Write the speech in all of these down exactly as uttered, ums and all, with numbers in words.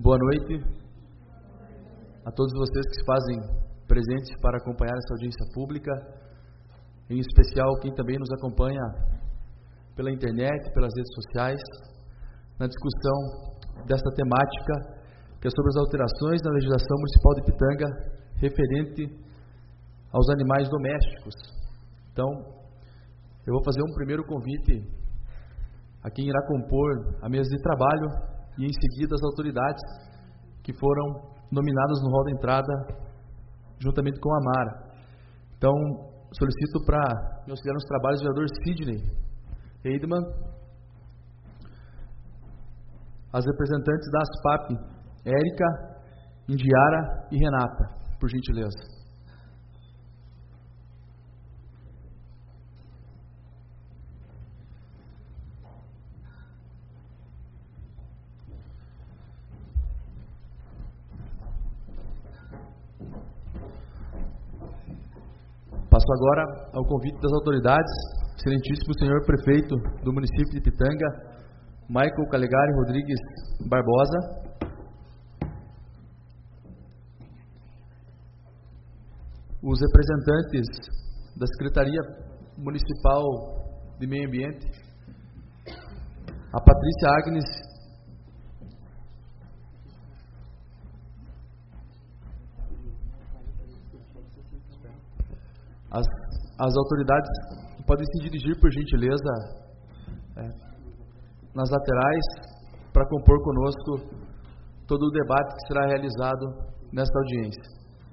Boa noite a todos vocês que se fazem presentes para acompanhar essa audiência pública, em especial quem também nos acompanha pela internet, pelas redes sociais, na discussão desta temática que é sobre as alterações na legislação municipal de Pitanga referente aos animais domésticos. Então, eu vou fazer um primeiro convite a quem irá compor a mesa de trabalho e em seguida as autoridades que foram nominadas no hall da entrada juntamente com a Mara. Então, solicito para me auxiliar nos trabalhos o vereador Sidney Eidman, as representantes da ASPAP, Érica, Indiara e Renata, por gentileza. Passo agora ao convite das autoridades, excelentíssimo senhor prefeito do município de Pitanga, Michael Calegari Rodrigues Barbosa, os representantes da Secretaria Municipal de Meio Ambiente, a Patrícia Agnes, as, as autoridades podem se dirigir, por gentileza, é, nas laterais, para compor conosco todo o debate que será realizado nesta audiência.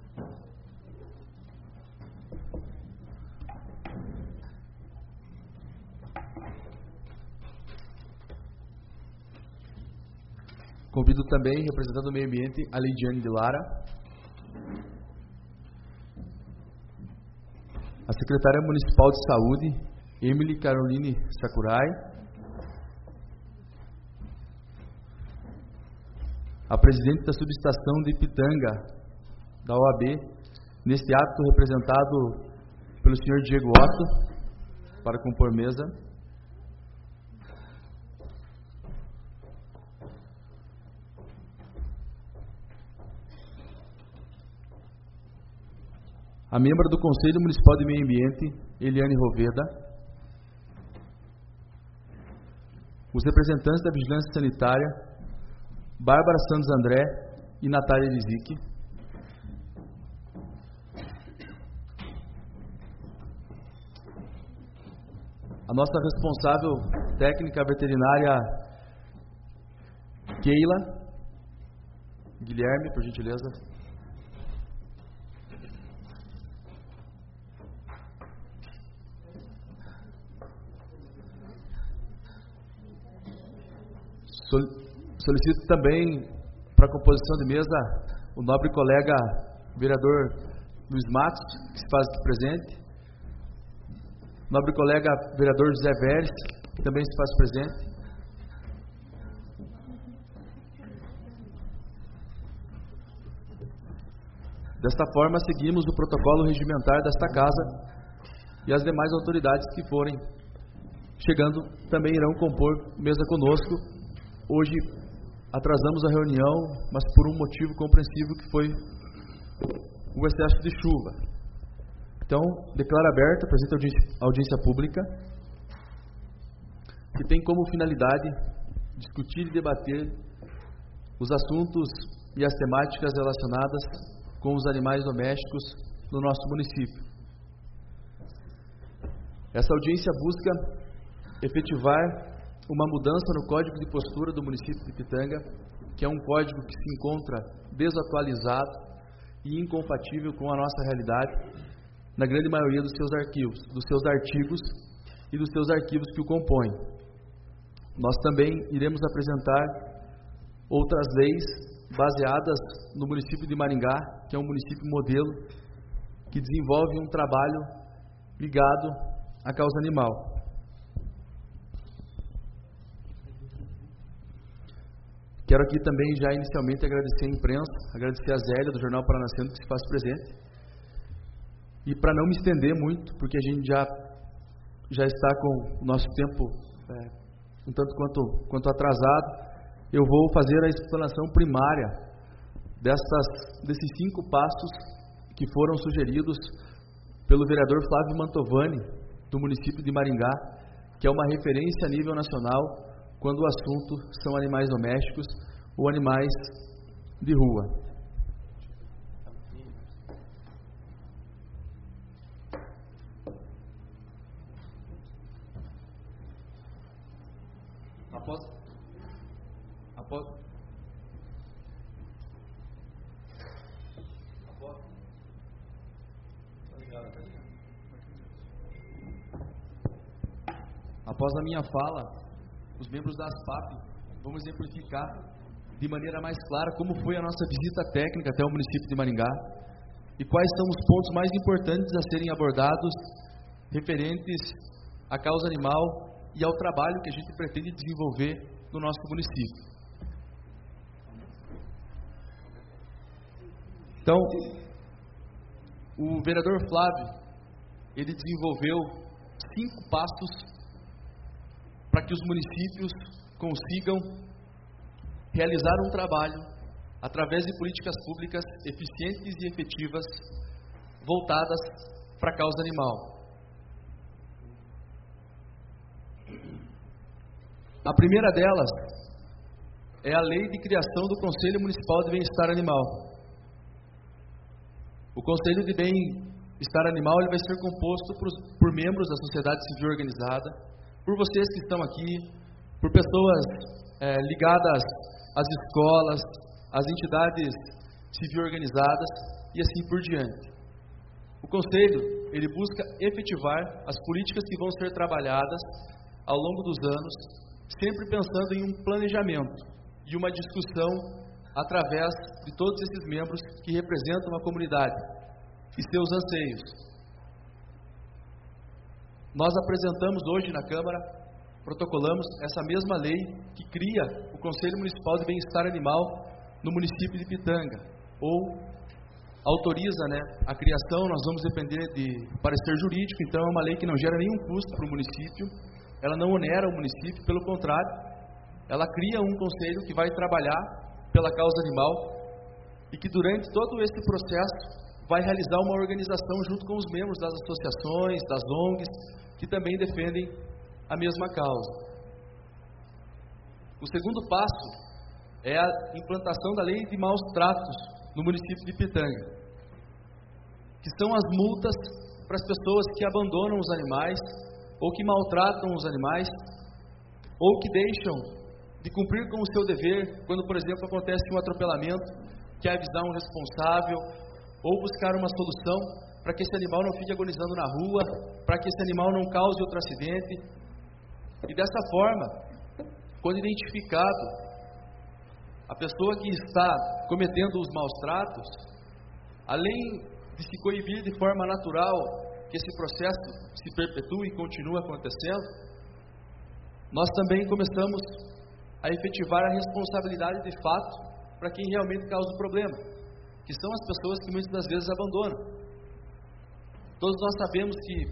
Convido também, representando o meio ambiente, a Leidiane de Lara, a secretária municipal de saúde, Emily Caroline Sakurai, a presidente da subestação de Pitanga, da O A B, neste ato representado pelo senhor Diego Otto, para compor mesa. A membra do Conselho Municipal de Meio Ambiente, Eliane Roveda, os representantes da Vigilância Sanitária, Bárbara Santos André e Natália Elizic, a nossa responsável técnica veterinária, Keila Guilherme, por gentileza. Solicito também para a composição de mesa o nobre colega vereador Luiz Matos, que se faz aqui presente, o nobre colega vereador José Veres, que também se faz presente, desta forma seguimos o protocolo regimentar desta casa e as demais autoridades que forem chegando também irão compor mesa conosco. Hoje atrasamos a reunião, mas por um motivo compreensível, que foi o excesso de chuva. Então, declaro aberta a presente audiência, audiência pública, que tem como finalidade discutir e debater os assuntos e as temáticas relacionadas com os animais domésticos no nosso município. Essa audiência busca efetivar uma mudança no Código de Postura do município de Pitanga, que é um código que se encontra desatualizado e incompatível com a nossa realidade, na grande maioria dos seus arquivos, dos seus artigos e dos seus arquivos que o compõem. Nós também iremos apresentar outras leis baseadas no município de Maringá, que é um município modelo, que desenvolve um trabalho ligado à causa animal. Quero aqui também já inicialmente agradecer a imprensa, agradecer a Zélia do Jornal Paranascendo, que se faz presente. E para não me estender muito, porque a gente já, já está com o nosso tempo é, um tanto quanto, quanto atrasado, eu vou fazer a explanação primária dessas, desses cinco passos que foram sugeridos pelo vereador Flávio Mantovani, do município de Maringá, que é uma referência a nível nacional quando o assunto são animais domésticos ou animais de rua. Após, após, após, após a minha fala, os membros da ASPAP vão exemplificar de maneira mais clara como foi a nossa visita técnica até o município de Maringá e quais são os pontos mais importantes a serem abordados referentes à causa animal e ao trabalho que a gente pretende desenvolver no nosso município. Então, o vereador Flávio, ele desenvolveu cinco passos para que os municípios consigam realizar um trabalho através de políticas públicas eficientes e efetivas voltadas para a causa animal. A primeira delas é a lei de criação do Conselho Municipal de Bem-Estar Animal. O Conselho de Bem-Estar Animal ele vai ser composto por, por membros da sociedade civil organizada, por vocês que estão aqui, por pessoas é, ligadas às escolas, às entidades civil organizadas e assim por diante. O Conselho ele busca efetivar as políticas que vão ser trabalhadas ao longo dos anos, sempre pensando em um planejamento e uma discussão através de todos esses membros que representam a comunidade e seus anseios. Nós apresentamos hoje na Câmara, protocolamos essa mesma lei que cria o Conselho Municipal de Bem-Estar Animal no município de Pitanga, ou autoriza, né, a criação. Nós vamos depender de parecer jurídico, então é uma lei que não gera nenhum custo para o município, ela não onera o município, pelo contrário, ela cria um conselho que vai trabalhar pela causa animal e que durante todo esse processo vai realizar uma organização junto com os membros das associações, das O N Gs, que também defendem a mesma causa. O segundo passo é a implantação da lei de maus tratos no município de Pitanga, que são as multas para as pessoas que abandonam os animais, ou que maltratam os animais, ou que deixam de cumprir com o seu dever, quando, por exemplo, acontece um atropelamento, que é avisar um responsável, ou buscar uma solução para que esse animal não fique agonizando na rua, para que esse animal não cause outro acidente. E dessa forma, quando identificado a pessoa que está cometendo os maus tratos, além de se coibir de forma natural que esse processo se perpetue e continue acontecendo, nós também começamos a efetivar a responsabilidade de fato para quem realmente causa o problema, que são as pessoas que muitas das vezes abandonam. Todos nós sabemos que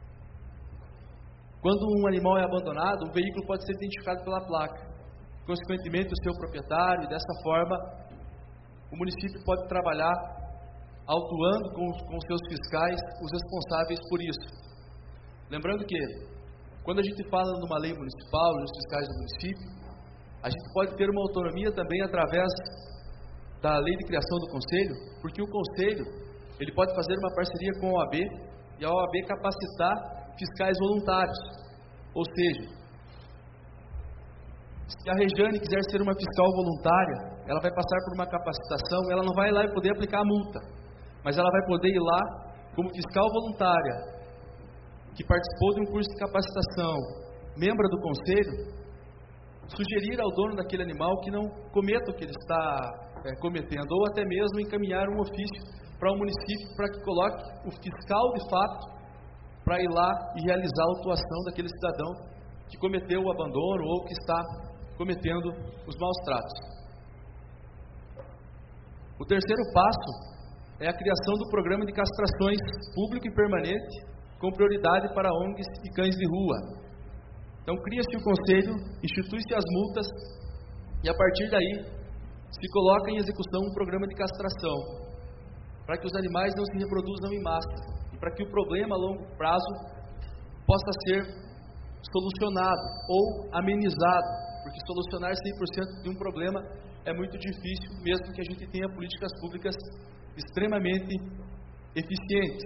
quando um animal é abandonado, o veículo pode ser identificado pela placa, consequentemente o seu proprietário, e dessa forma o município pode trabalhar autuando com, com seus fiscais os responsáveis por isso. Lembrando que, quando a gente fala numa lei municipal, nos fiscais do município, a gente pode ter uma autonomia também através da lei de criação do conselho, porque o conselho ele pode fazer uma parceria com a O A B e a O A B capacitar fiscais voluntários. Ou seja, se a Regiane quiser ser uma fiscal voluntária, ela vai passar por uma capacitação, ela não vai lá e poder aplicar a multa, mas ela vai poder ir lá como fiscal voluntária, que participou de um curso de capacitação, membro do conselho, sugerir ao dono daquele animal que não cometa o que ele está é, cometendo, ou até mesmo encaminhar um ofício para o município para que coloque o fiscal de fato para ir lá e realizar a autuação daquele cidadão que cometeu o abandono ou que está cometendo os maus tratos. O terceiro passo é a criação do programa de castrações público e permanente, com prioridade para O N Gs e cães de rua. Então, cria-se o conselho, institui-se as multas E a partir daí, se coloca em execução um programa de castração, para que os animais não se reproduzam em massa, e para que o problema a longo prazo possa ser solucionado ou amenizado, porque solucionar cem por cento de um problema é muito difícil, mesmo que a gente tenha políticas públicas extremamente eficientes.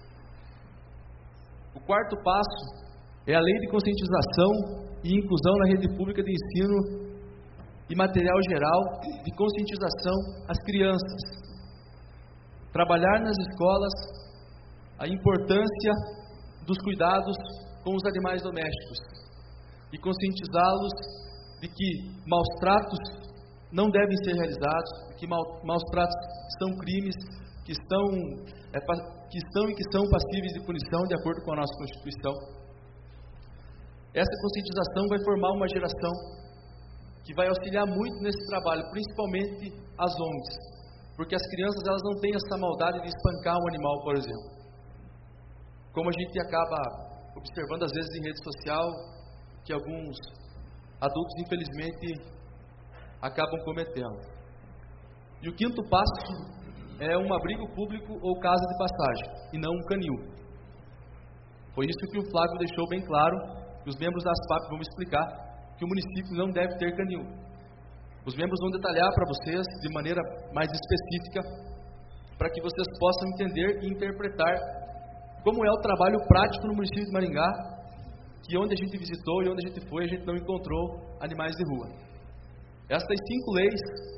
O quarto passo é a lei de conscientização e inclusão na rede pública de ensino e material geral de conscientização às crianças. Trabalhar nas escolas a importância dos cuidados com os animais domésticos e conscientizá-los de que maus tratos não devem ser realizados, de que maus tratos são crimes que estão, é, que estão e que são passíveis de punição de acordo com a nossa Constituição. Essa conscientização vai formar uma geração que vai auxiliar muito nesse trabalho, principalmente as O N Gs, porque as crianças elas não têm essa maldade de espancar um animal, por exemplo. Como a gente acaba observando às vezes em rede social, que alguns adultos infelizmente acabam cometendo. E o quinto passo é um abrigo público ou casa de passagem, e não um canil. Foi isso que o Flávio deixou bem claro, e os membros da ASPAP vão explicar, que o município não deve ter canil. Os membros vão detalhar para vocês de maneira mais específica, para que vocês possam entender e interpretar como é o trabalho prático no município de Maringá, que onde a gente visitou e onde a gente foi, a gente não encontrou animais de rua. Essas cinco leis,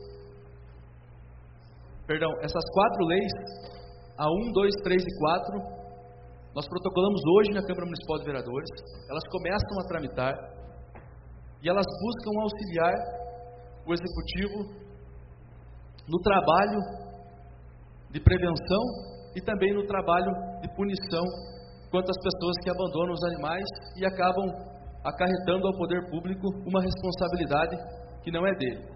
perdão, essas quatro leis, a um, dois, três e quatro, nós protocolamos hoje na Câmara Municipal de Vereadores, elas começam a tramitar e elas buscam auxiliar o Executivo no trabalho de prevenção e também no trabalho de punição quanto às pessoas que abandonam os animais e acabam acarretando ao poder público uma responsabilidade que não é dele.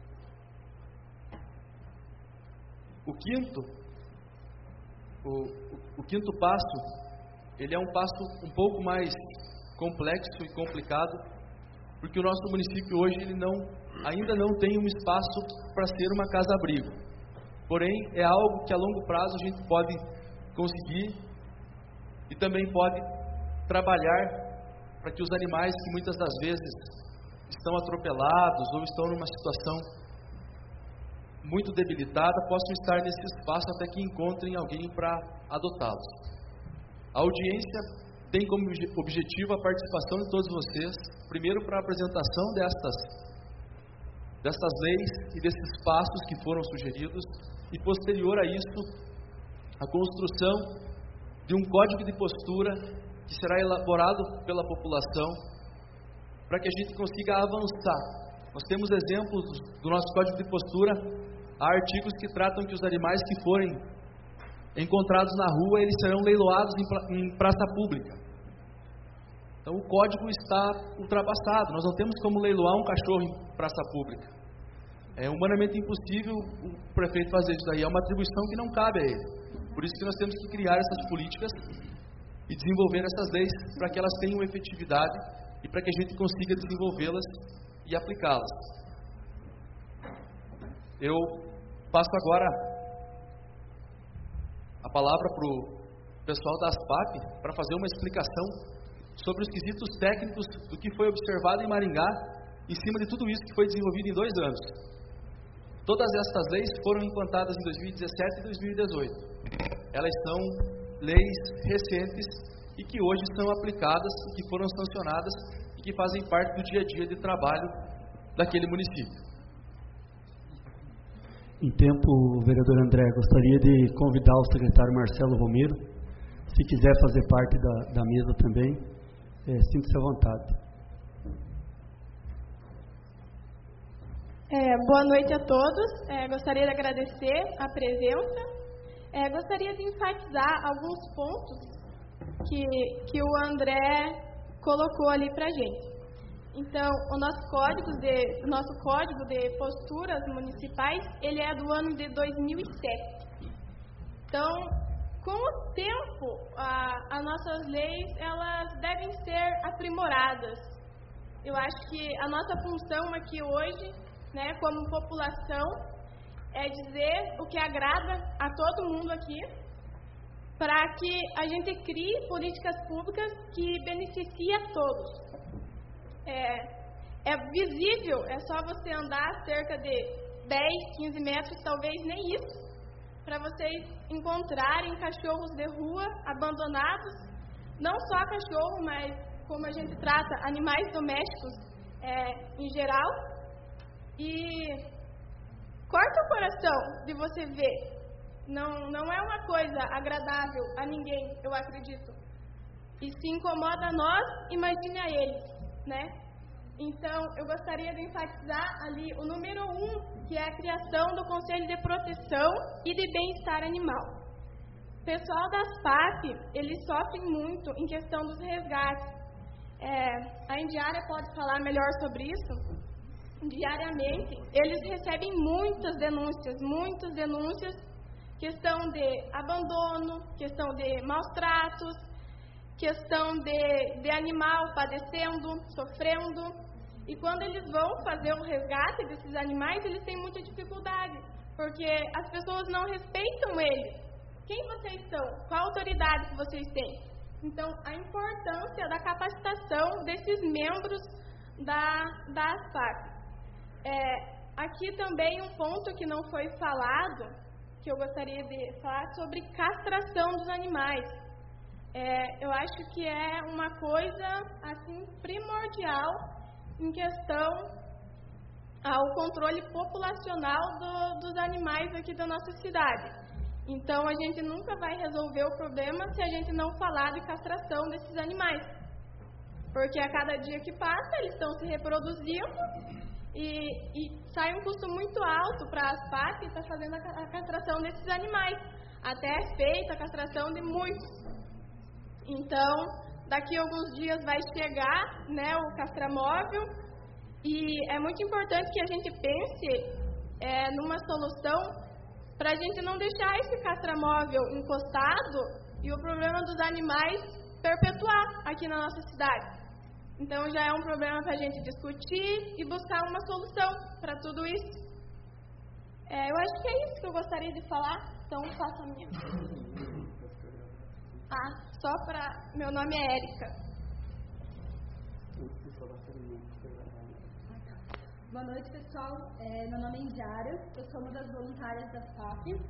O quinto, o, o, o quinto passo, ele é um passo um pouco mais complexo e complicado, porque o nosso município hoje ele não, ainda não tem um espaço para ser uma casa-abrigo. Porém, é algo que a longo prazo a gente pode conseguir e também pode trabalhar para que os animais que muitas das vezes estão atropelados ou estão numa situação muito debilitada possam estar nesse espaço até que encontrem alguém para adotá-los. A audiência tem como objetivo a participação de todos vocês, primeiro para a apresentação destas, destas leis e desses passos que foram sugeridos, e posterior a isso, a construção de um código de postura que será elaborado pela população para que a gente consiga avançar. Nós temos exemplos do nosso código de postura, há artigos que tratam que os animais que forem encontrados na rua, eles serão leiloados em praça pública. Então o código está ultrapassado, nós não temos como leiloar um cachorro em praça pública. É humanamente impossível o prefeito fazer isso daí, é uma atribuição que não cabe a ele. Por isso que nós temos que criar essas políticas e desenvolver essas leis para que elas tenham efetividade e para que a gente consiga desenvolvê-las e aplicá-las. Eu passo agora a palavra para o pessoal da ASPAP para fazer uma explicação sobre os quesitos técnicos do que foi observado em Maringá em cima de tudo isso que foi desenvolvido em dois anos. Todas estas leis foram implantadas em dois mil e dezessete e dois mil e dezoito. Elas são leis recentes e que hoje são aplicadas, que foram sancionadas e que fazem parte do dia a dia de trabalho daquele município. Em tempo, vereador André, gostaria de convidar o secretário Marcelo Romero, se quiser fazer parte da, da mesa também, é, sinta-se à vontade. É, boa noite a todos, é, gostaria de agradecer a presença, é, gostaria de enfatizar alguns pontos que, que o André colocou ali para a gente. Então, o nosso código, de, o nosso código de posturas municipais, ele é do ano de dois mil e sete. Então, com o tempo, a, as nossas leis, elas devem ser aprimoradas. Eu acho que a nossa função aqui hoje né, como população, é dizer o que agrada a todo mundo aqui, para que a gente crie políticas públicas que beneficiem a todos. É, é visível, é só você andar cerca de dez, quinze metros, talvez nem isso, para vocês encontrarem cachorros de rua abandonados, não só cachorro, mas como a gente trata animais domésticos é, em geral. E corta o coração de você ver. Não, não é uma coisa agradável a ninguém, eu acredito. E se incomoda a nós, imagine a eles, né? Então, eu gostaria de enfatizar ali o número um, que é a criação do Conselho de Proteção e de Bem-Estar Animal. O pessoal das F A P, eles sofrem muito em questão dos resgates. É, a Indiara pode falar melhor sobre isso. Diariamente, eles recebem muitas denúncias, muitas denúncias, questão de abandono, questão de maus tratos, questão de, de animal padecendo, sofrendo. E quando eles vão fazer o resgate desses animais, eles têm muita dificuldade, porque as pessoas não respeitam eles. Quem vocês são? Qual autoridade que vocês têm? Então, a importância da capacitação desses membros da, da F A P. É, aqui também um ponto que não foi falado, que eu gostaria de falar sobre castração dos animais. É, eu acho que é uma coisa assim primordial em questão ao controle populacional do, dos animais aqui da nossa cidade. Então, a gente nunca vai resolver o problema se a gente não falar de castração desses animais. Porque a cada dia que passa, eles estão se reproduzindo e, e sai um custo muito alto para as F A P estar fazendo a, a castração desses animais. Até é feita a castração de muitos. Então, daqui a alguns dias vai chegar, né, o castramóvel, e é muito importante que a gente pense é, numa solução para a gente não deixar esse castramóvel encostado e o problema dos animais perpetuar aqui na nossa cidade. Então, já é um problema para a gente discutir e buscar uma solução para tudo isso. É, eu acho que é isso que eu gostaria de falar, então faça a minha. Ah, só para... Meu nome é Érica. Boa noite, pessoal. É, meu nome é Indiara, eu sou uma das voluntárias da F A P.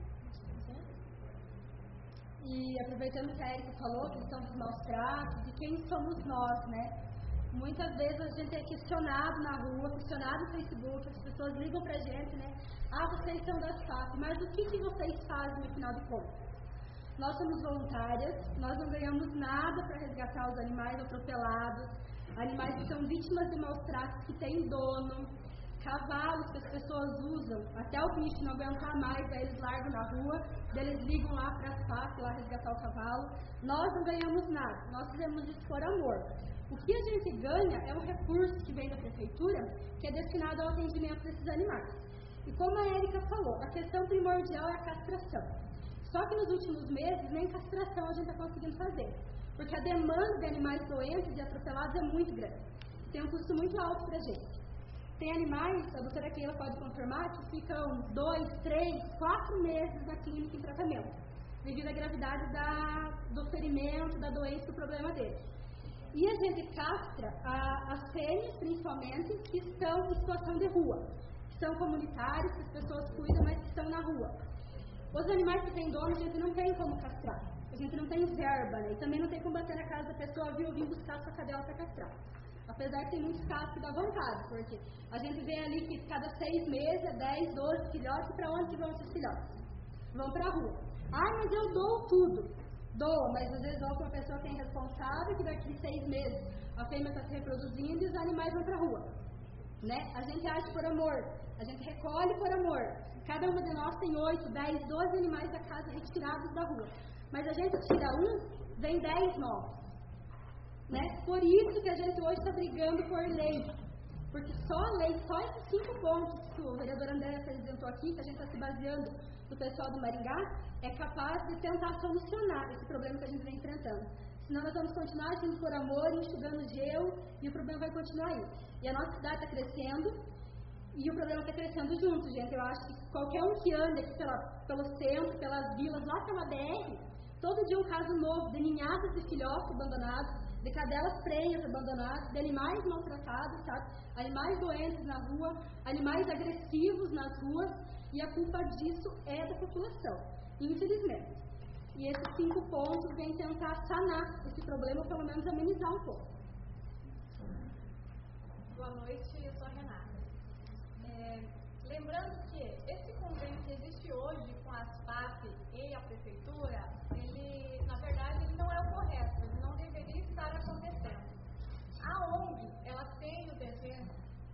E aproveitando que a Érica falou, a questão dos maus tratos, de quem somos nós, né? Muitas vezes a gente é questionado na rua, questionado no Facebook, as pessoas ligam pra gente, né? Ah, vocês são da F A P, mas o que, que vocês fazem no final de contas? Nós somos voluntárias, nós não ganhamos nada para resgatar os animais atropelados, animais que são vítimas de maus tratos, que têm dono, cavalos que as pessoas usam, até o bicho não aguentar mais, aí eles largam na rua, daí eles ligam lá para a F A P, lá resgatar o cavalo. Nós não ganhamos nada, nós fizemos isso por amor. O que a gente ganha é um recurso que vem da prefeitura, que é destinado ao atendimento desses animais. E como a Érica falou, a questão primordial é a castração. Só que nos últimos meses, nem castração a gente está conseguindo fazer, porque a demanda de animais doentes e atropelados é muito grande. Tem um custo muito alto para a gente. Tem animais, a doutora Keila pode confirmar, que ficam dois, três, quatro meses na clínica em tratamento, devido à gravidade da, do ferimento, da doença, do problema dele. E a gente castra a, as fêmeas, principalmente, que estão em situação de rua, que são comunitários, que as pessoas cuidam, mas que estão na rua. Os animais que têm dono, a gente não tem como castrar. A gente não tem verba, né? E também não tem como bater na casa da pessoa, viu, vir buscar a sua cadela para castrar. Apesar que tem muitos casos que dá vontade, porque a gente vê ali que cada seis meses é dez, doze filhotes, para onde que vão esses filhotes? Vão para a rua. Ah, mas eu dou tudo. Doa, mas às vezes dou para uma pessoa que é irresponsável, que daqui seis meses a fêmea está se reproduzindo e os animais vão para a rua. Né? A gente age por amor, a gente recolhe por amor. Cada uma de nós tem oito, dez, doze animais da casa retirados da rua. Mas a gente tira um, vem dez novos. Né? Por isso que a gente hoje está brigando por lei. Porque só a lei, só esses cinco pontos que o vereador André apresentou aqui, que a gente está se baseando no pessoal do Maringá, é capaz de tentar solucionar esse problema que a gente vem enfrentando. Senão nós vamos continuar agindo por amor, enxugando gelo, e o problema vai continuar aí. E a nossa cidade está crescendo, E o problema está crescendo junto, gente. Eu acho que qualquer um que anda aqui pela, pelo centro, pelas vilas, lá pela B R, todo dia um caso novo de ninhadas de filhotes abandonados, de cadelas prenhas abandonadas, de animais maltratados, sabe? Animais doentes na rua, animais agressivos nas ruas, e a culpa disso é da população, infelizmente. E esses cinco pontos vêm tentar sanar esse problema, ou pelo menos amenizar um pouco. Boa noite, eu sou a Renata. É, lembrando que esse convênio que existe hoje com a ASPAP e a Prefeitura, ele, na verdade, ele não é o correto, ele não deveria estar acontecendo. A ONG, ela tem o dever...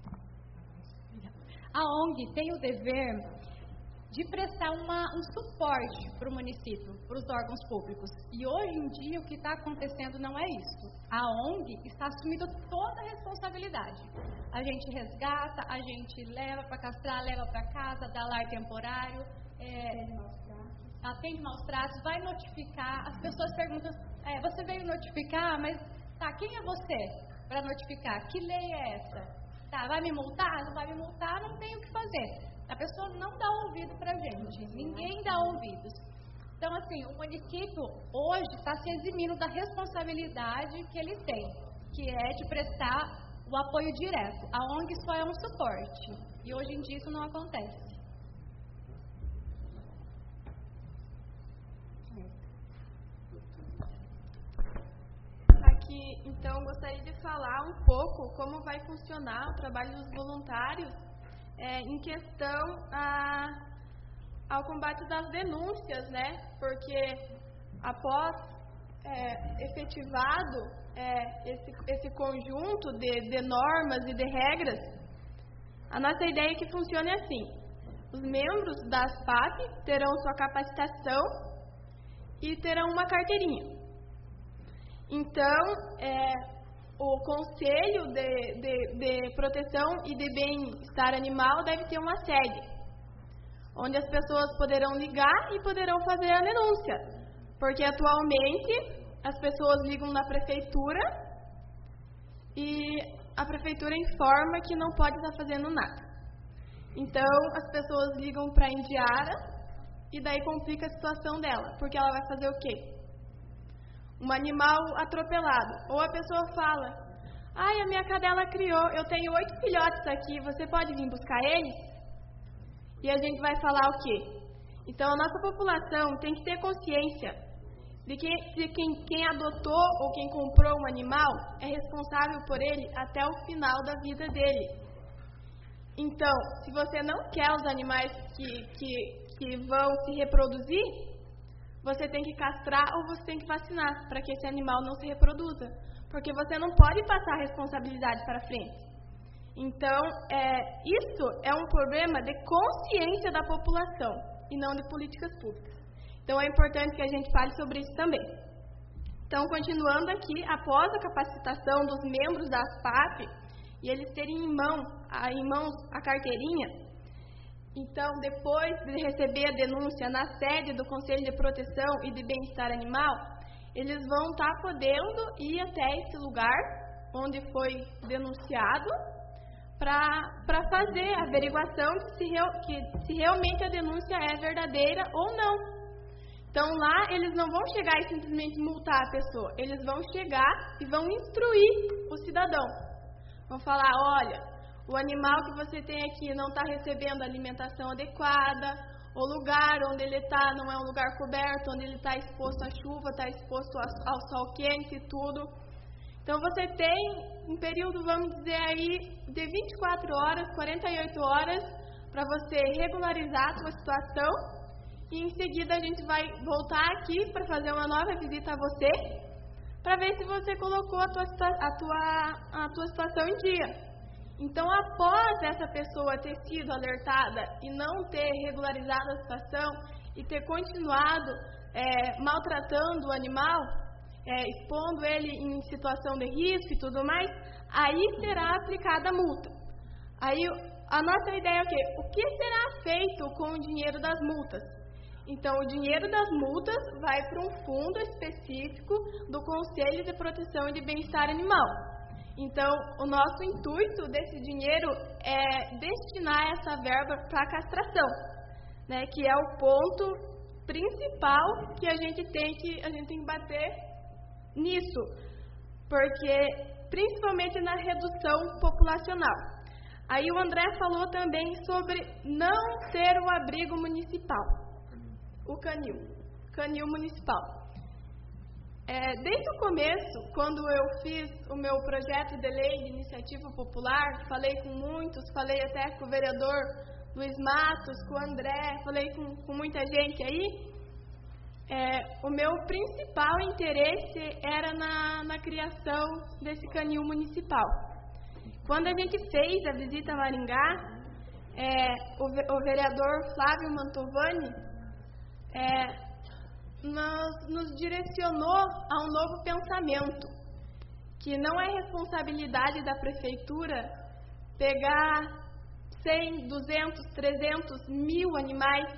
A ONG tem o dever de prestar uma, um suporte para o município, para os órgãos públicos. E hoje em dia o que está acontecendo não é isso. A ONG está assumindo toda a responsabilidade. A gente resgata, a gente leva para castrar, leva para casa, dá lar temporário, é, atende maus tratos, vai notificar. As pessoas perguntam, é, você veio notificar, mas tá, quem é você para notificar? Que lei é essa? Tá, vai me multar? Não vai me multar, não tem o que fazer. A pessoa não dá ouvido pra gente, ninguém dá ouvidos. Então, assim, o município hoje está se eximindo da responsabilidade que ele tem, que é de prestar o apoio direto. A ONG só é um suporte, e hoje em dia isso não acontece. Aqui, então, gostaria de falar um pouco como vai funcionar o trabalho dos voluntários É, em questão a, ao combate das denúncias, né? Porque após é, efetivado é, esse, esse conjunto de, de normas e de regras, a nossa ideia é que funcione assim: os membros da ASPAP terão sua capacitação e terão uma carteirinha. Então, é, o Conselho de, de, de Proteção e de Bem-Estar Animal deve ter uma sede, onde as pessoas poderão ligar e poderão fazer a denúncia, porque atualmente as pessoas ligam na prefeitura e a prefeitura informa que não pode estar fazendo nada. Então, as pessoas ligam para a Indiara e daí complica a situação dela, porque ela vai fazer o quê? Um animal atropelado. Ou a pessoa fala, ai, a minha cadela criou, eu tenho oito filhotes aqui, você pode vir buscar eles? E a gente vai falar o quê? Então, a nossa população tem que ter consciência de que, de quem, quem adotou ou quem comprou um animal é responsável por ele até o final da vida dele. Então, se você não quer os animais que, que, que vão se reproduzir, você tem que castrar ou você tem que vacinar para que esse animal não se reproduza. Porque você não pode passar a responsabilidade para frente. Então, é, isso é um problema de consciência da população e não de políticas públicas. Então, é importante que a gente fale sobre isso também. Então, continuando aqui, após a capacitação dos membros da ASPAP e eles terem em, mão, em mãos a carteirinha, então, depois de receber a denúncia na sede do Conselho de Proteção e de Bem-Estar Animal, eles vão estar podendo ir até esse lugar onde foi denunciado para fazer a averiguação de se, real, que, se realmente a denúncia é verdadeira ou não. Então, lá eles não vão chegar e simplesmente multar a pessoa, eles vão chegar e vão instruir o cidadão. Vão falar, olha, o animal que você tem aqui não está recebendo a alimentação adequada, o lugar onde ele está não é um lugar coberto, onde ele está exposto à chuva, está exposto ao sol quente e tudo. Então, você tem um período, vamos dizer aí, de vinte e quatro horas, quarenta e oito horas, para você regularizar a sua situação. E em seguida a gente vai voltar aqui para fazer uma nova visita a você, para ver se você colocou a tua, a tua, a tua situação em dia. Então, após essa pessoa ter sido alertada e não ter regularizado a situação e ter continuado é, maltratando o animal, é, expondo ele em situação de risco e tudo mais, aí será aplicada a multa. Aí, a nossa ideia é o quê? O que será feito com o dinheiro das multas? Então, o dinheiro das multas vai para um fundo específico do Conselho de Proteção e de Bem-Estar Animal. Então, o nosso intuito desse dinheiro é destinar essa verba para a castração, né, que é o ponto principal que a gente tem que a gente tem que bater nisso, porque principalmente na redução populacional. Aí o André falou também sobre não ter o abrigo municipal, o canil, canil municipal. É, desde o começo, quando eu fiz o meu projeto de lei de iniciativa popular, falei com muitos, falei até com o vereador Luiz Matos, com o André, falei com, com muita gente aí, é, o meu principal interesse era na, na criação desse canil municipal. Quando a gente fez a visita a Maringá, é, o, o vereador Flávio Mantovani é, nos, nos direcionou a um novo pensamento, que não é responsabilidade da prefeitura pegar cem, duzentos, trezentos, mil animais,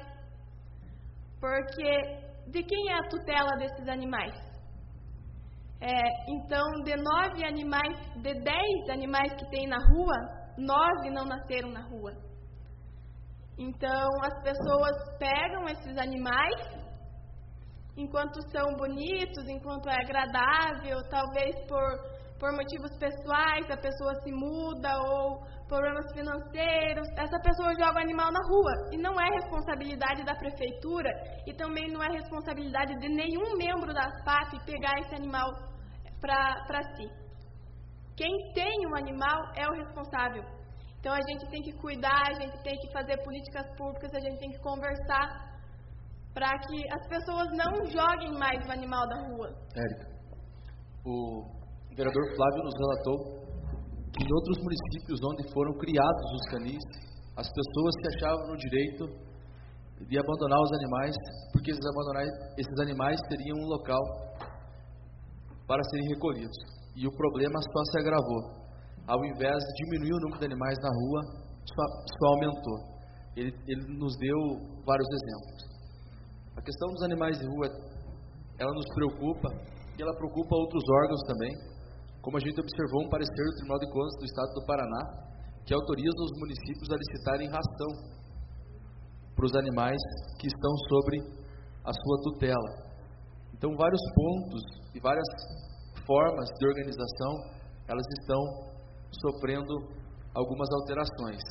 porque de quem é a tutela desses animais? É, então, de nove animais, de dez animais que tem na rua, nove não nasceram na rua. Então, as pessoas pegam esses animais, enquanto são bonitos, enquanto é agradável, talvez por, por motivos pessoais, a pessoa se muda ou problemas financeiros, essa pessoa joga o animal na rua. E não é responsabilidade da prefeitura e também não é responsabilidade de nenhum membro da S P A F pegar esse animal para si. Quem tem um animal é o responsável. Então a gente tem que cuidar, a gente tem que fazer políticas públicas, a gente tem que conversar para que as pessoas não joguem mais o animal da rua. Érica, o vereador Flávio nos relatou que em outros municípios onde foram criados os canis, as pessoas se achavam no direito de abandonar os animais, porque esses, abandonar, esses animais teriam um local para serem recolhidos. E o problema só se agravou. Ao invés de diminuir o número de animais na rua, só, só aumentou. Ele, ele nos deu vários exemplos. A questão dos animais de rua, ela nos preocupa, e ela preocupa outros órgãos também, como a gente observou um parecer do Tribunal de Contas do Estado do Paraná, que autoriza os municípios a licitarem ração para os animais que estão sobre a sua tutela. Então, vários pontos e várias formas de organização, elas estão sofrendo algumas alterações.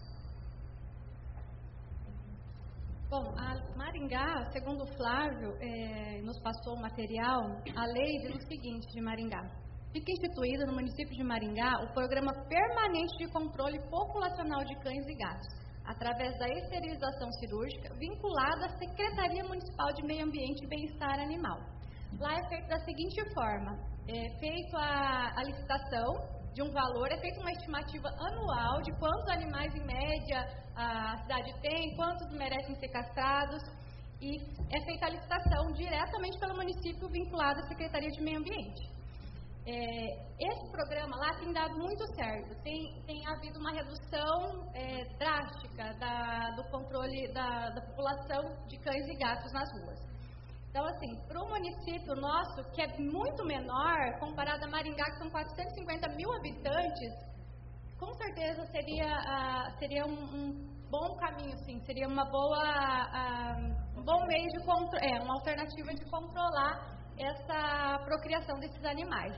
Bom, a Maringá, segundo o Flávio, é, nos passou o material, a lei diz o seguinte de Maringá. Fica instituído no município de Maringá o Programa Permanente de Controle Populacional de Cães e Gatos, através da esterilização cirúrgica, vinculada à Secretaria Municipal de Meio Ambiente e Bem-Estar Animal. Lá é feito da seguinte forma, é feito a, a licitação de um valor, é feita uma estimativa anual de quantos animais em média a cidade tem, quantos merecem ser castrados, e é feita a licitação diretamente pelo município vinculado à Secretaria de Meio Ambiente. É, esse programa lá tem dado muito certo, tem, tem havido uma redução é, drástica da, do controle da, da população de cães e gatos nas ruas. Então, assim, para o município nosso, que é muito menor, comparado a Maringá, que são quatrocentos e cinquenta mil habitantes, com certeza seria, uh, seria um, um bom caminho, sim, seria uma boa, uh, um bom meio de controle, é, uma alternativa de controlar essa procriação desses animais.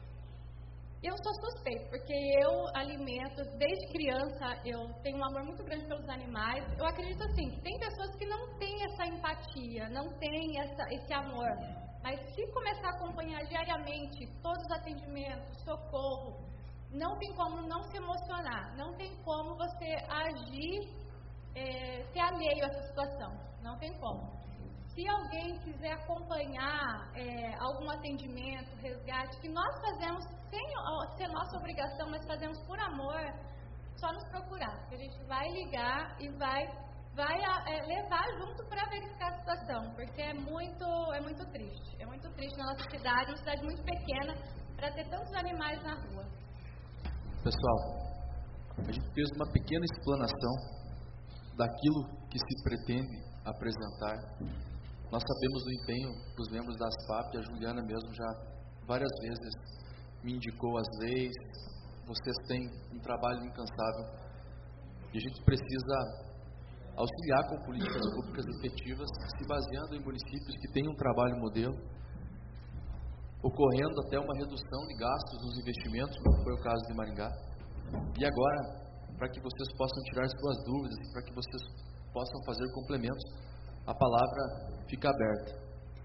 Eu sou suspeita, porque eu alimento, desde criança, eu tenho um amor muito grande pelos animais. Eu acredito assim, que tem pessoas que não têm essa empatia, não têm essa, esse amor. Mas se começar a acompanhar diariamente todos os atendimentos, socorro, não tem como não se emocionar, não tem como você agir, é, ser alheio a essa situação, não tem como. Se alguém quiser acompanhar é, algum atendimento, resgate, que nós fazemos sem ser nossa obrigação, mas fazemos por amor, só nos procurar, que a gente vai ligar e vai, vai é, levar junto para verificar a situação, porque é muito, é muito triste, é muito triste na nossa cidade, uma cidade muito pequena, para ter tantos animais na rua. Pessoal, a gente fez uma pequena explanação daquilo que se pretende apresentar. Nós sabemos do empenho dos membros da S P A P, e a Juliana mesmo já várias vezes me indicou as leis, vocês têm um trabalho incansável e a gente precisa auxiliar com políticas públicas efetivas, se baseando em municípios que têm um trabalho modelo, ocorrendo até uma redução de gastos nos investimentos, como foi o caso de Maringá. E agora, para que vocês possam tirar suas dúvidas, para que vocês possam fazer complementos, a palavra fica aberta.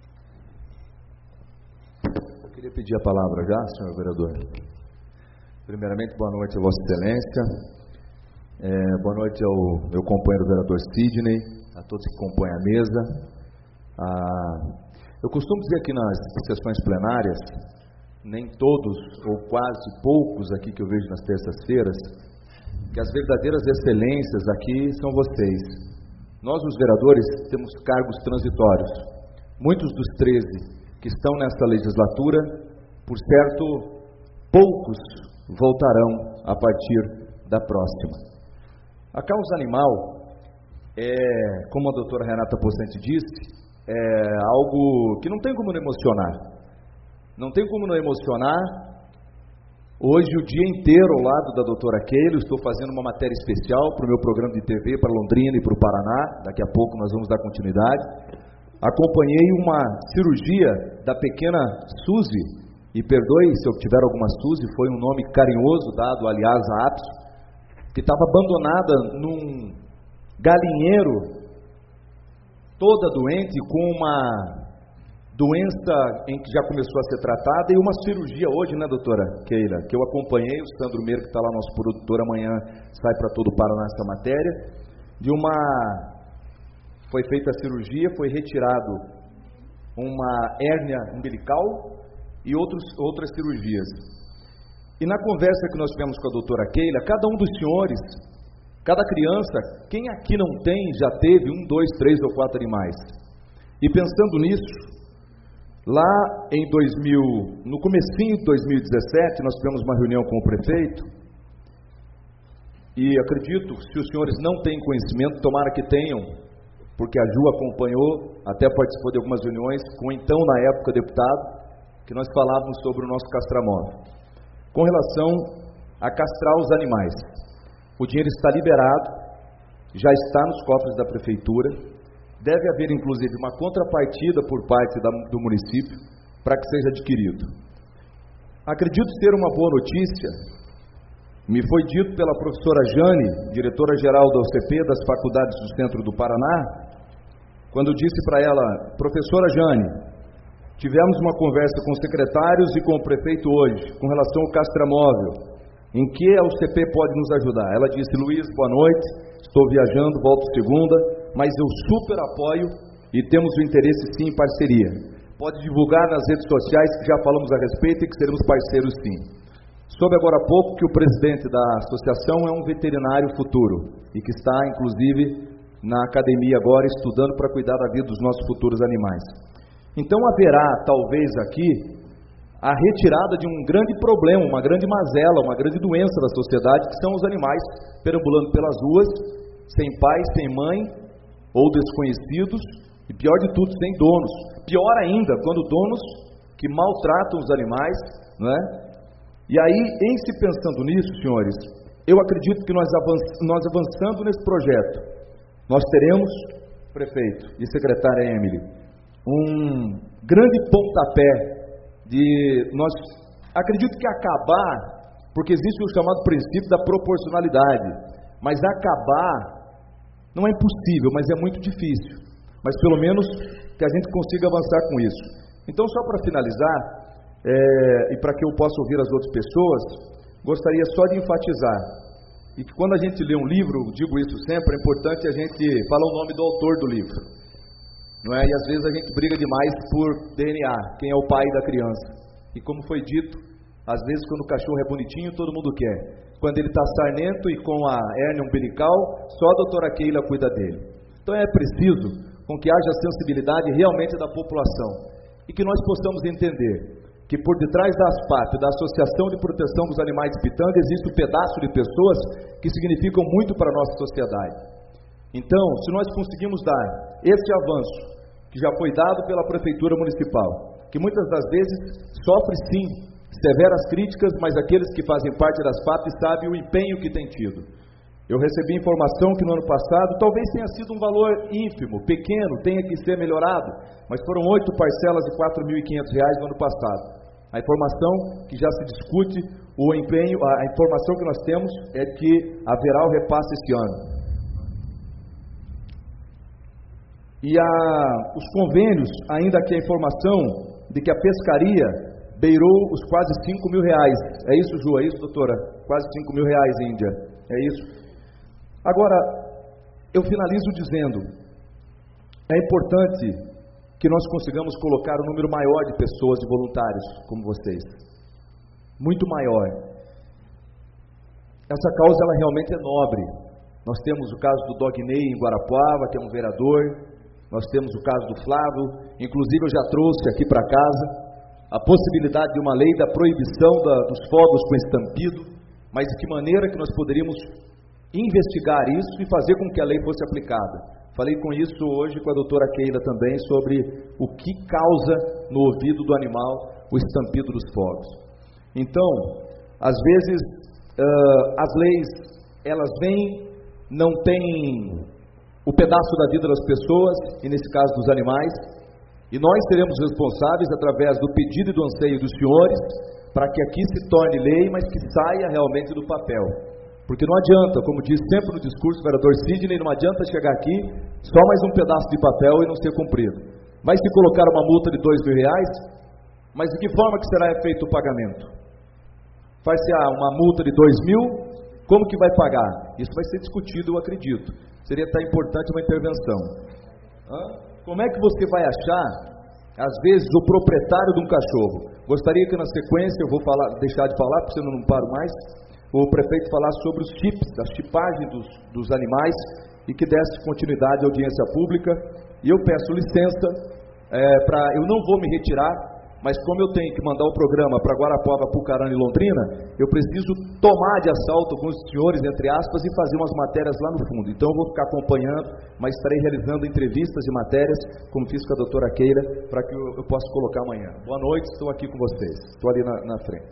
Eu queria pedir a palavra já, senhor vereador. Primeiramente, boa noite a Vossa Excelência, é, boa noite ao meu companheiro vereador Sidney, a todos que compõem a mesa. A... Eu costumo dizer aqui nas sessões plenárias, nem todos ou quase poucos aqui que eu vejo nas terças-feiras, que as verdadeiras excelências aqui são vocês. Nós, os vereadores, temos cargos transitórios. Muitos dos treze que estão nesta legislatura, por certo, poucos voltarão a partir da próxima. A causa animal é, como a doutora Renata Possente disse, é algo que não tem como não emocionar. Não tem como não emocionar. Hoje, o dia inteiro, ao lado da doutora Keila, estou fazendo uma matéria especial para o meu programa de T V para Londrina e para o Paraná. Daqui a pouco nós vamos dar continuidade. Acompanhei uma cirurgia da pequena Suzy, e perdoe se eu tiver alguma Suzy, foi um nome carinhoso dado, aliás, a Apso, que estava abandonada num galinheiro, toda doente, com uma doença em que já começou a ser tratada, e uma cirurgia hoje, né, doutora Keila, que eu acompanhei, o Sandro Meiro, que está lá, nosso produtor, amanhã sai para todo o Paraná essa matéria, de uma... Foi feita a cirurgia, foi retirado uma hérnia umbilical e outros, outras cirurgias. E na conversa que nós tivemos com a doutora Keila, cada um dos senhores, cada criança, quem aqui não tem, já teve um, dois, três ou quatro animais. E pensando nisso, lá em dois mil, no comecinho de dois mil e dezessete, nós tivemos uma reunião com o prefeito, e acredito, se os senhores não têm conhecimento, tomara que tenham, porque a Ju acompanhou, até participou de algumas reuniões, com então, na época, deputado, que nós falávamos sobre o nosso castramóvel. Com relação a castrar os animais, o dinheiro está liberado, já está nos cofres da prefeitura, deve haver, inclusive, uma contrapartida por parte da, do município para que seja adquirido. Acredito ser uma boa notícia, me foi dito pela professora Jane, diretora-geral da U C P, das faculdades do centro do Paraná, quando disse para ela, professora Jane, tivemos uma conversa com os secretários e com o prefeito hoje, com relação ao castramóvel, em que a U C P pode nos ajudar? Ela disse, Luiz, boa noite, estou viajando, volto segunda, mas eu super apoio e temos o interesse sim em parceria. Pode divulgar nas redes sociais que já falamos a respeito e que seremos parceiros sim. Soube agora há pouco que o presidente da associação é um veterinário futuro e que está, inclusive, na academia agora, estudando para cuidar da vida dos nossos futuros animais. Então haverá, talvez aqui, a retirada de um grande problema, uma grande mazela, uma grande doença da sociedade, que são os animais perambulando pelas ruas, sem pai, sem mãe, ou desconhecidos, e pior de tudo, sem donos. Pior ainda, quando donos que maltratam os animais, não é? E aí, em se pensando nisso, senhores, eu acredito que nós, avanç, nós avançando nesse projeto, nós teremos, prefeito e secretária Emily, um grande pontapé de, nós, acredito que acabar, porque existe o chamado princípio da proporcionalidade, mas acabar não é impossível, mas é muito difícil, mas pelo menos que a gente consiga avançar com isso. Então, só para finalizar, é, e para que eu possa ouvir as outras pessoas, gostaria só de enfatizar, e que quando a gente lê um livro, digo isso sempre, é importante a gente falar o nome do autor do livro, não é? E às vezes a gente briga demais por D N A, quem é o pai da criança, e como foi dito, às vezes quando o cachorro é bonitinho, todo mundo quer, quando ele está sarnento e com a hérnia umbilical, só a doutora Keila cuida dele. Então é preciso com que haja sensibilidade realmente da população, e que nós possamos entender que por detrás da ASPAT, da Associação de Proteção dos Animais de Pitanga, existe um pedaço de pessoas que significam muito para a nossa sociedade. Então, se nós conseguimos dar esse avanço, que já foi dado pela Prefeitura Municipal, que muitas das vezes sofre sim Severas críticas, mas aqueles que fazem parte das F A P sabem o empenho que tem tido. Eu recebi informação que no ano passado talvez tenha sido um valor ínfimo, pequeno, tenha que ser melhorado, mas foram oito parcelas de quatro mil e quinhentos reais no ano passado. A informação que já se discute, o empenho, a informação que nós temos é que haverá o repasse esse ano. E a, os convênios, ainda que a informação de que a pescaria beirou os quase cinco mil reais. É isso, Ju? É isso, doutora? Quase cinco mil reais, Índia. É isso? Agora, eu finalizo dizendo, é importante que nós consigamos colocar um número maior de pessoas, de voluntários, como vocês. Muito maior. Essa causa, ela realmente é nobre. Nós temos o caso do Dognei em Guarapuava, que é um vereador. Nós temos o caso do Flávio. Inclusive, eu já trouxe aqui para casa a possibilidade de uma lei da proibição da, dos fogos com estampido. Mas de que maneira que nós poderíamos investigar isso e fazer com que a lei fosse aplicada. Falei com isso hoje com a doutora Keila também, sobre o que causa no ouvido do animal o estampido dos fogos. Então, às vezes, uh, as leis, elas vêm, não têm o pedaço da vida das pessoas, e nesse caso dos animais, e nós seremos responsáveis, através do pedido e do anseio dos senhores, para que aqui se torne lei, mas que saia realmente do papel. Porque não adianta, como diz sempre no discurso do vereador Sidney, não adianta chegar aqui só mais um pedaço de papel e não ser cumprido. Vai se colocar uma multa de dois mil reais, mas de que forma que será feito o pagamento? Vai-se ah, uma multa de dois mil, como que vai pagar? Isso vai ser discutido, eu acredito. Seria até importante uma intervenção. Hã? Como é que você vai achar, às vezes, o proprietário de um cachorro? Gostaria que na sequência, eu vou falar, deixar de falar, porque senão eu não paro mais, o prefeito falar sobre os chips, a chipagem dos, dos animais, e que desse continuidade à audiência pública. E eu peço licença, é, para, eu não vou me retirar, mas como eu tenho que mandar o programa para Guarapuava, Pucarana e Londrina, eu preciso tomar de assalto alguns senhores, entre aspas, e fazer umas matérias lá no fundo. Então eu vou ficar acompanhando, mas estarei realizando entrevistas e matérias, como fiz com a doutora Keila, para que eu, eu possa colocar amanhã. Boa noite, estou aqui com vocês. Estou ali na, na frente.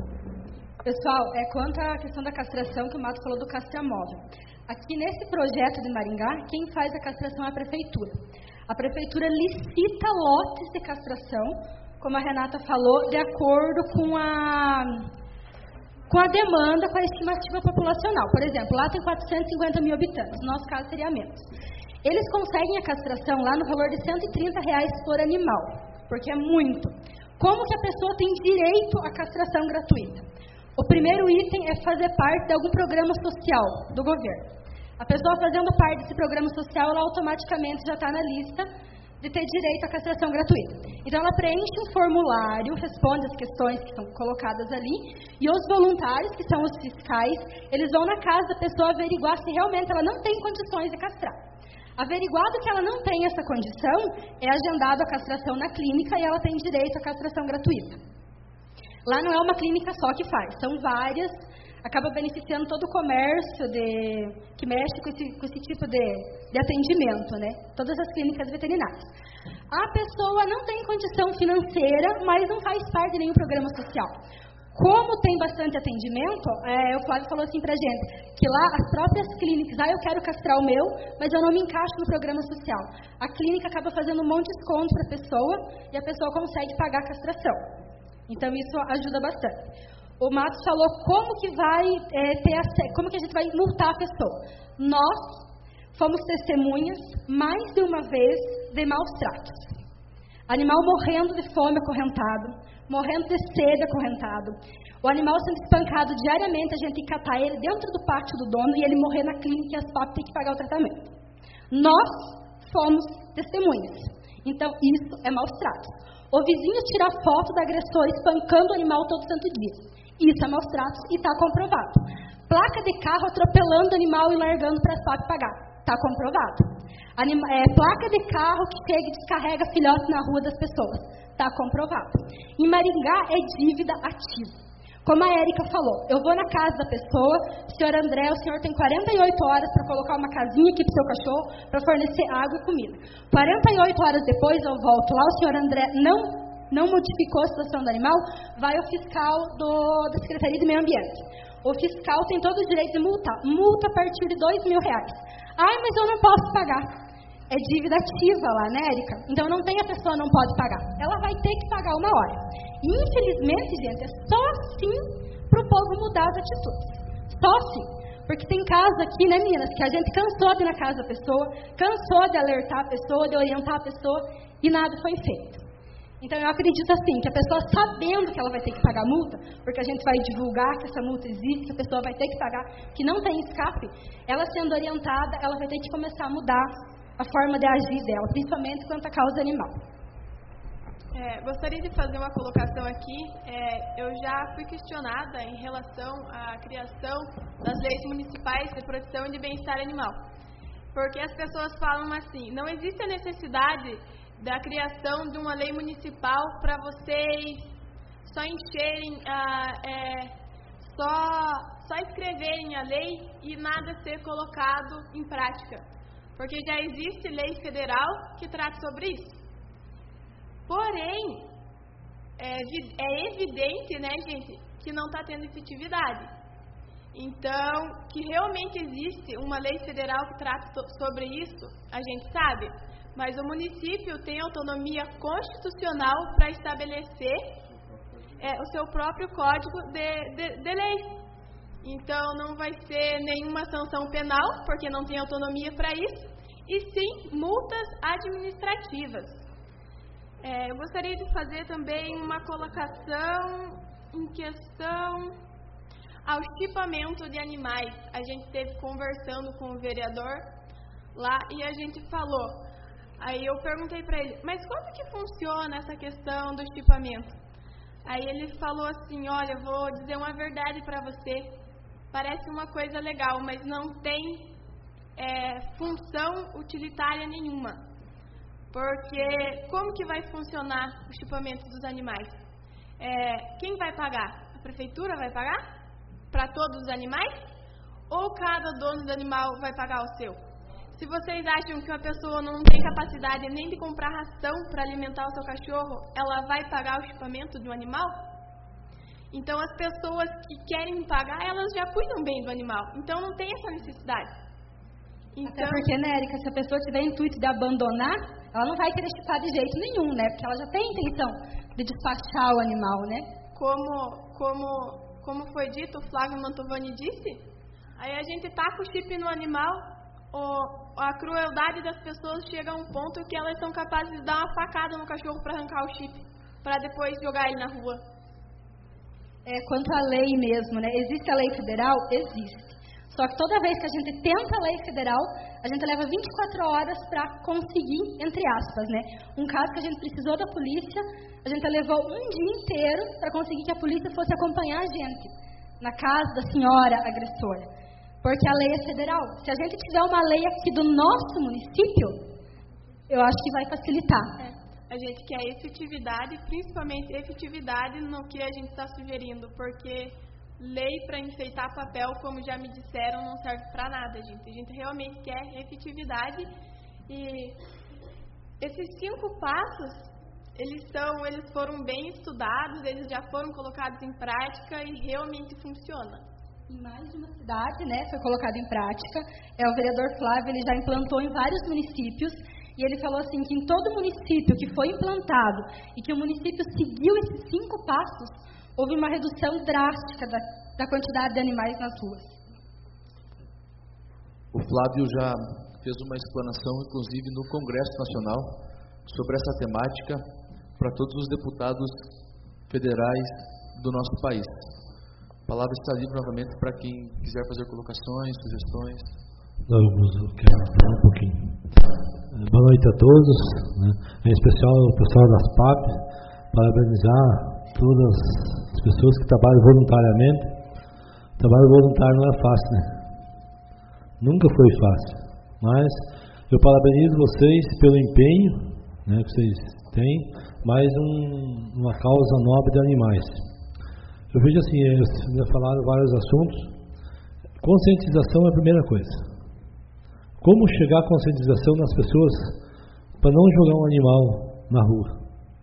Pessoal, é quanto à questão da castração que o Mato falou do castramóvel. Aqui nesse projeto de Maringá, quem faz a castração é a prefeitura. A prefeitura licita lotes de castração, como a Renata falou, de acordo com a, com a demanda, com a estimativa populacional. Por exemplo, lá tem quatrocentos e cinquenta mil habitantes, no nosso caso seria menos. Eles conseguem a castração lá no valor de cento e trinta reais por animal, porque é muito. Como que a pessoa tem direito à castração gratuita? O primeiro item é fazer parte de algum programa social do governo. A pessoa fazendo parte desse programa social, ela automaticamente já está na lista de ter direito à castração gratuita. Então, ela preenche um formulário, responde as questões que são colocadas ali, e os voluntários, que são os fiscais, eles vão na casa da pessoa averiguar se realmente ela não tem condições de castrar. Averiguado que ela não tem essa condição, é agendado a castração na clínica e ela tem direito à castração gratuita. Lá não é uma clínica só que faz, são várias, acaba beneficiando todo o comércio de, que mexe com esse, com esse tipo de, de atendimento, né? Todas as clínicas veterinárias. A pessoa não tem condição financeira, mas não faz parte de nenhum programa social. Como tem bastante atendimento, é, o Flávio falou assim pra gente, que lá as próprias clínicas, ah, eu quero castrar o meu, mas eu não me encaixo no programa social. A clínica acaba fazendo um monte de desconto para a pessoa, e a pessoa consegue pagar a castração. Então, isso ajuda bastante. O Matos falou como que vai é, ter acesso, como que a gente vai multar a pessoa. Nós fomos testemunhas, mais de uma vez, de maus tratos. Animal morrendo de fome acorrentado, morrendo de sede acorrentado. O animal sendo espancado diariamente, a gente tem que catar ele dentro do pátio do dono e ele morrer na clínica e as papas têm que pagar o tratamento. Nós fomos testemunhas. Então, isso é maus tratos. O vizinho tira foto do agressor espancando o animal todo santo dia. Isso é maus tratos e está comprovado. Placa de carro atropelando o animal e largando para as papas pagar. Está comprovado. Anima, é, placa de carro que chega e descarrega filhotes na rua das pessoas. Está comprovado. Em Maringá é dívida ativa. Como a Érica falou, eu vou na casa da pessoa, senhor André, o senhor tem quarenta e oito horas para colocar uma casinha aqui para o seu cachorro, para fornecer água e comida. quarenta e oito horas depois eu volto lá, o senhor André não não modificou a situação do animal, vai ao fiscal do, da Secretaria de Meio Ambiente. O fiscal tem todo o direito de multar. Multa a partir de dois mil reais. Ai, mas eu não posso pagar. É dívida ativa lá, né, Érica? Então não tem a pessoa não pode pagar. Ela vai ter que pagar uma hora. E, infelizmente, gente, é só assim para o povo mudar as atitudes. Só assim. Porque tem casos aqui, né, meninas, que a gente cansou de ir na casa da pessoa, cansou de alertar a pessoa, de orientar a pessoa, e nada foi feito. Então, eu acredito assim, que a pessoa sabendo que ela vai ter que pagar multa, porque a gente vai divulgar que essa multa existe, que a pessoa vai ter que pagar, que não tem escape, ela sendo orientada, ela vai ter que começar a mudar a forma de agir dela, principalmente quanto à causa animal. É, gostaria de fazer uma colocação aqui. É, eu já fui questionada em relação à criação das leis municipais de proteção e de bem-estar animal. Porque as pessoas falam assim, não existe a necessidade da criação de uma lei municipal para vocês só encherem, ah, é, só, só escreverem a lei e nada ser colocado em prática. Porque já existe lei federal que trata sobre isso. Porém, é, é evidente, né, gente, que não está tendo efetividade. Então, que realmente existe uma lei federal que trata sobre isso, a gente sabe. Mas o município tem autonomia constitucional para estabelecer é, o seu próprio código de, de, de lei. Então, não vai ser nenhuma sanção penal, porque não tem autonomia para isso, e sim multas administrativas. É, eu gostaria de fazer também uma colocação em questão ao chipamento de animais. A gente esteve conversando com o vereador lá e a gente falou. Aí eu perguntei para ele, mas como que funciona essa questão do chipamento? Aí ele falou assim, olha, vou dizer uma verdade para você. Parece uma coisa legal, mas não tem é, função utilitária nenhuma. Porque como que vai funcionar o chipamento dos animais? É, quem vai pagar? A prefeitura vai pagar? Para todos os animais? Ou cada dono do animal vai pagar o seu? Se vocês acham que uma pessoa não tem capacidade nem de comprar ração para alimentar o seu cachorro, ela vai pagar o chipamento de um animal? Então as pessoas que querem pagar, elas já cuidam bem do animal. Então não tem essa necessidade. Então, até porque, né, Érica, se a pessoa tiver intuito de abandonar, ela não vai querer chipar de jeito nenhum, né? Porque ela já tem intenção de despachar o animal, né? Como, como, como foi dito, o Flávio Mantovani disse, aí a gente taca o chip no animal, o, a crueldade das pessoas chega a um ponto que elas são capazes de dar uma facada no cachorro para arrancar o chip, para depois jogar ele na rua. É, quanto à lei mesmo, né? Existe a lei federal? Existe. Só que toda vez que a gente tenta a lei federal, a gente leva vinte e quatro horas para conseguir, entre aspas, né? Um caso que a gente precisou da polícia, a gente levou um dia inteiro para conseguir que a polícia fosse acompanhar a gente na casa da senhora agressora. Porque a lei é federal. Se a gente tiver uma lei aqui do nosso município, eu acho que vai facilitar. É. A gente quer efetividade, principalmente efetividade no que a gente está sugerindo, porque lei para enfeitar papel, como já me disseram, não serve para nada, gente. A gente realmente quer efetividade e esses cinco passos, eles são, eles foram bem estudados, eles já foram colocados em prática e realmente funciona. Em mais de uma cidade, né, foi colocado em prática. É, o vereador Flávio, ele já implantou em vários municípios e ele falou assim que em todo município que foi implantado e que o município seguiu esses cinco passos, houve uma redução drástica da, da quantidade de animais nas ruas. O Flávio já fez uma explanação, inclusive, no Congresso Nacional, sobre essa temática para todos os deputados federais do nosso país. A palavra está livre novamente para quem quiser fazer colocações, sugestões. Eu quero falar um pouquinho. Boa noite a todos, né? Em especial o pessoal das P A P, parabenizar todas as pessoas que trabalham voluntariamente. O trabalho voluntário não é fácil, né? Nunca foi fácil, mas eu parabenizo vocês pelo empenho, né, que vocês têm, mais um, uma causa nobre de animais. Eu vejo assim, vocês já falaram vários assuntos. Conscientização é a primeira coisa. Como chegar a conscientização nas pessoas para não jogar um animal na rua?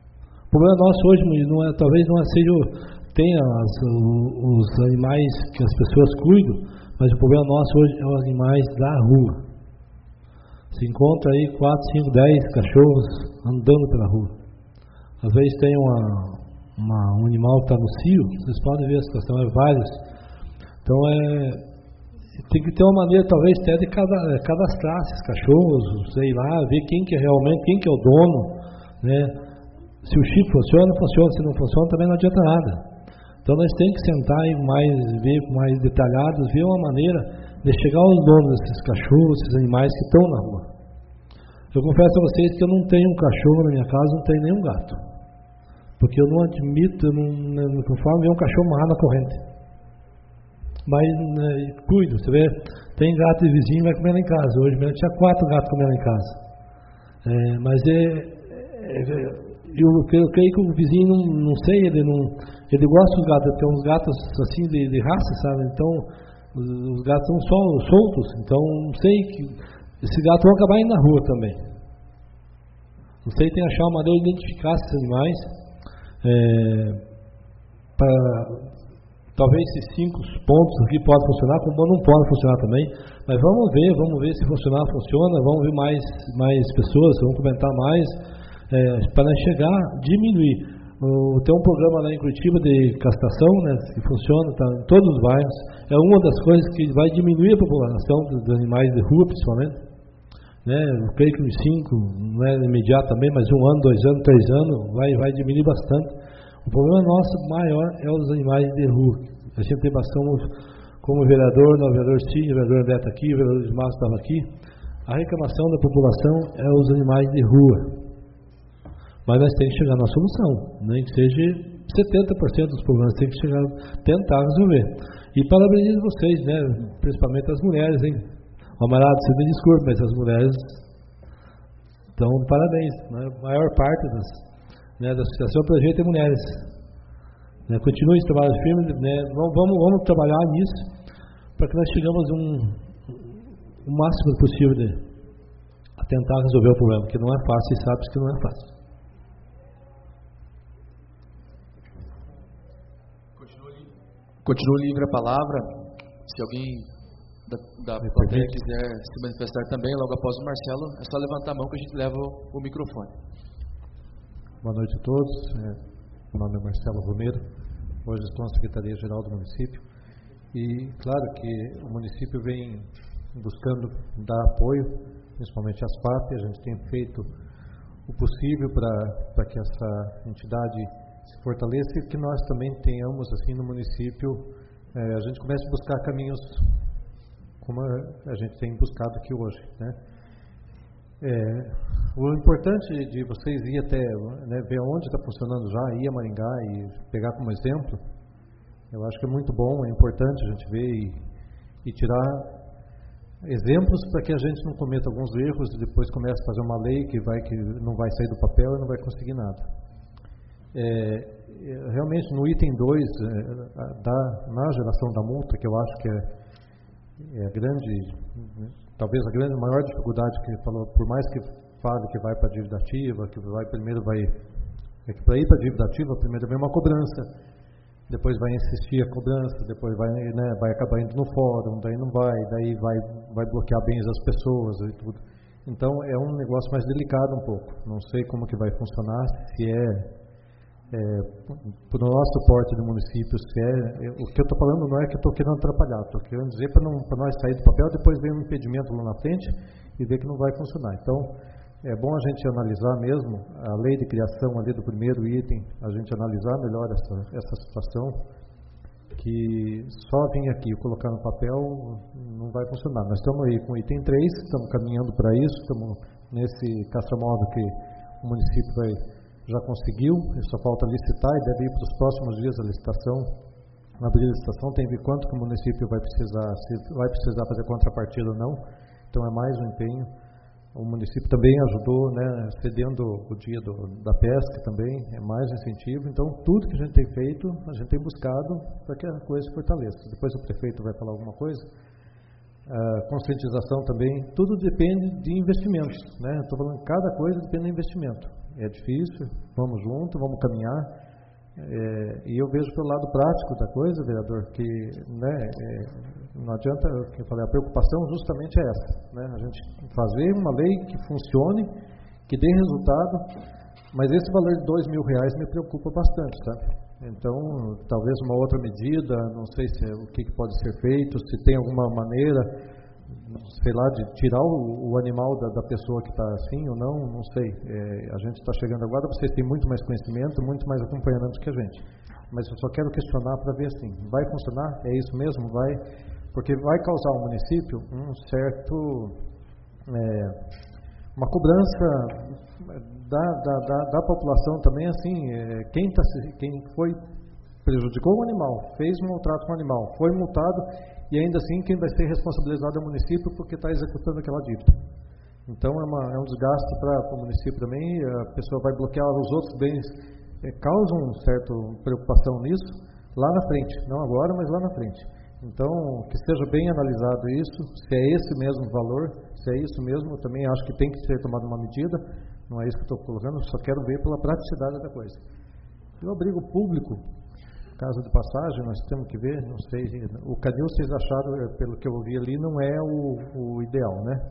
problema nosso hoje não é, talvez não é, seja, tenha as, os animais que as pessoas cuidam, mas o problema nosso hoje é os animais da rua. Se encontra aí quatro, cinco, dez cachorros andando pela rua. Às vezes tem uma, uma, um animal que está no cio, vocês podem ver a situação, é vários. Então é, tem que ter uma maneira talvez até de cadastrar esses cachorros, sei lá, ver quem que é realmente, quem que é o dono, né? Se o chip funciona, funciona, se não funciona também não adianta nada. Então nós temos que sentar e mais, ver mais detalhados, ver uma maneira de chegar aos donos desses cachorros, esses animais que estão na rua. Eu confesso a vocês que eu não tenho um cachorro na minha casa, não tenho nenhum gato. Porque eu não admito, eu não, não conforme ver um cachorro amarrar na corrente. Mas né, cuido, você vê, tem gato de vizinho vai comer lá em casa. Hoje mesmo tinha quatro gatos comendo em casa. É, mas é, é, eu, eu creio que o vizinho não, não sei, ele não, ele gosta dos gatos, tem uns gatos assim de, de raça, sabe? Então os, os gatos são só soltos, então não sei que esses gatos vão acabar indo na rua também. Não sei, tem que achar uma maneira de identificar esses animais é, para talvez esses cinco pontos aqui podem funcionar, como não podem funcionar também, mas vamos ver, vamos ver se funcionar, funciona, vamos ver mais, mais pessoas, vamos comentar mais, é, para chegar, diminuir. O, tem um programa lá em Curitiba de castração, né, que funciona, está em todos os bairros, é uma das coisas que vai diminuir a população dos, dos animais de rua, principalmente, né, eu creio que uns cinco, não é imediato também, mas um ano, dois anos, três anos, vai, vai diminuir bastante. O problema nosso maior é os animais de rua. A gente tem bastante, como vereador, o vereador Cid, o vereador André está aqui, o vereador Ismael estava aqui. A reclamação da população é os animais de rua. Mas nós temos que chegar na solução, nem que seja setenta por cento dos problemas, tem que chegar, tentar resolver. E parabenizo vocês, né, principalmente as mulheres, hein? O amarado, você me desculpe, mas as mulheres dão parabéns. Né? A maior parte das Né, da Associação pelo Direito de Mulheres. Né, continue esse trabalho firme, né, vamos, vamos, vamos trabalhar nisso para que nós chegamos um, o máximo possível de a tentar resolver o problema, que não é fácil e sabe que não é fácil. Continua livre a palavra. Se alguém da, da plateia quiser se manifestar também, logo após o Marcelo, é só levantar a mão que a gente leva o, o microfone. Boa noite a todos, meu nome é Marcelo Romero, hoje estou na Secretaria-Geral do município e claro que o município vem buscando dar apoio, principalmente às P A P, a gente tem feito o possível para que essa entidade se fortaleça e que nós também tenhamos assim no município, eh, a gente comece a buscar caminhos como a, a gente tem buscado aqui hoje, né? É, o importante de vocês ir até, né, ver onde está funcionando já, ir a Maringá e pegar como exemplo, eu acho que é muito bom, é importante a gente ver e, e tirar exemplos para que a gente não cometa alguns erros e depois comece a fazer uma lei que, vai, que não vai sair do papel e não vai conseguir nada. É, realmente no item dois, é, da, na geração da multa, que eu acho que é, é a grande... talvez a grande, maior dificuldade que falou, por mais que fale que vai para a dívida ativa, que vai primeiro vai, é que para ir para a dívida ativa, primeiro vem uma cobrança, depois vai insistir a cobrança, depois vai, né, vai acabar indo no fórum, daí não vai, daí vai, vai bloquear bens das pessoas e tudo. Então é um negócio mais delicado um pouco, não sei como que vai funcionar, se é, é para o nosso porte do município, se é, o que eu estou falando não é que eu estou querendo atrapalhar, estou querendo dizer para nós sair do papel, depois vem um impedimento lá na frente e ver que não vai funcionar. Então, é bom a gente analisar mesmo a lei de criação ali do primeiro item, a gente analisar melhor essa, essa situação, que só vir aqui e colocar no papel não vai funcionar. Nós estamos aí com o item três, estamos caminhando para isso, estamos nesse castramóvel que o município vai, já conseguiu, só falta licitar e deve ir para os próximos dias a licitação. Abrir a licitação, tem que ver quanto que o município vai precisar, se vai precisar fazer contrapartida ou não, então é mais um empenho. O município também ajudou, né, cedendo o dia do, da pesca também, é mais incentivo. Então, tudo que a gente tem feito, a gente tem buscado para que a coisa se fortaleça. Depois o prefeito vai falar alguma coisa, a conscientização também, tudo depende de investimentos, né? Estou falando que cada coisa depende de investimento. É difícil, vamos junto, vamos caminhar. É, e eu vejo pelo lado prático da coisa, vereador, que, né, é, não adianta, eu falei, a preocupação justamente é essa, né? A gente fazer uma lei que funcione, que dê resultado, mas esse valor de dois mil reais me preocupa bastante, sabe? Então, talvez uma outra medida, não sei se é, o que, que pode ser feito, se tem alguma maneira, sei lá, de tirar o, o animal da, da pessoa que está assim ou não, não sei. É, a gente está chegando agora, vocês têm muito mais conhecimento, muito mais acompanhamento que a gente. Mas eu só quero questionar para ver assim, vai funcionar? É isso mesmo? Vai? Porque vai causar ao município um certo, é, uma cobrança da, da, da, da população também, assim, é, quem, tá, quem foi, prejudicou o animal, fez um maltrato com o animal, foi multado, e ainda assim quem vai ser responsabilizado é o município porque está executando aquela dívida. Então é, uma, é um desgaste para o município também, a pessoa vai bloquear os outros bens, é, causa uma certa preocupação nisso, lá na frente, não agora, mas lá na frente. Então, que seja bem analisado isso, se é esse mesmo valor, se é isso mesmo, eu também acho que tem que ser tomada uma medida, não é isso que eu estou colocando, só quero ver pela praticidade da coisa. E o abrigo público, caso de passagem, nós temos que ver, não sei, o canil vocês acharam, pelo que eu ouvi ali, não é o, o ideal, né?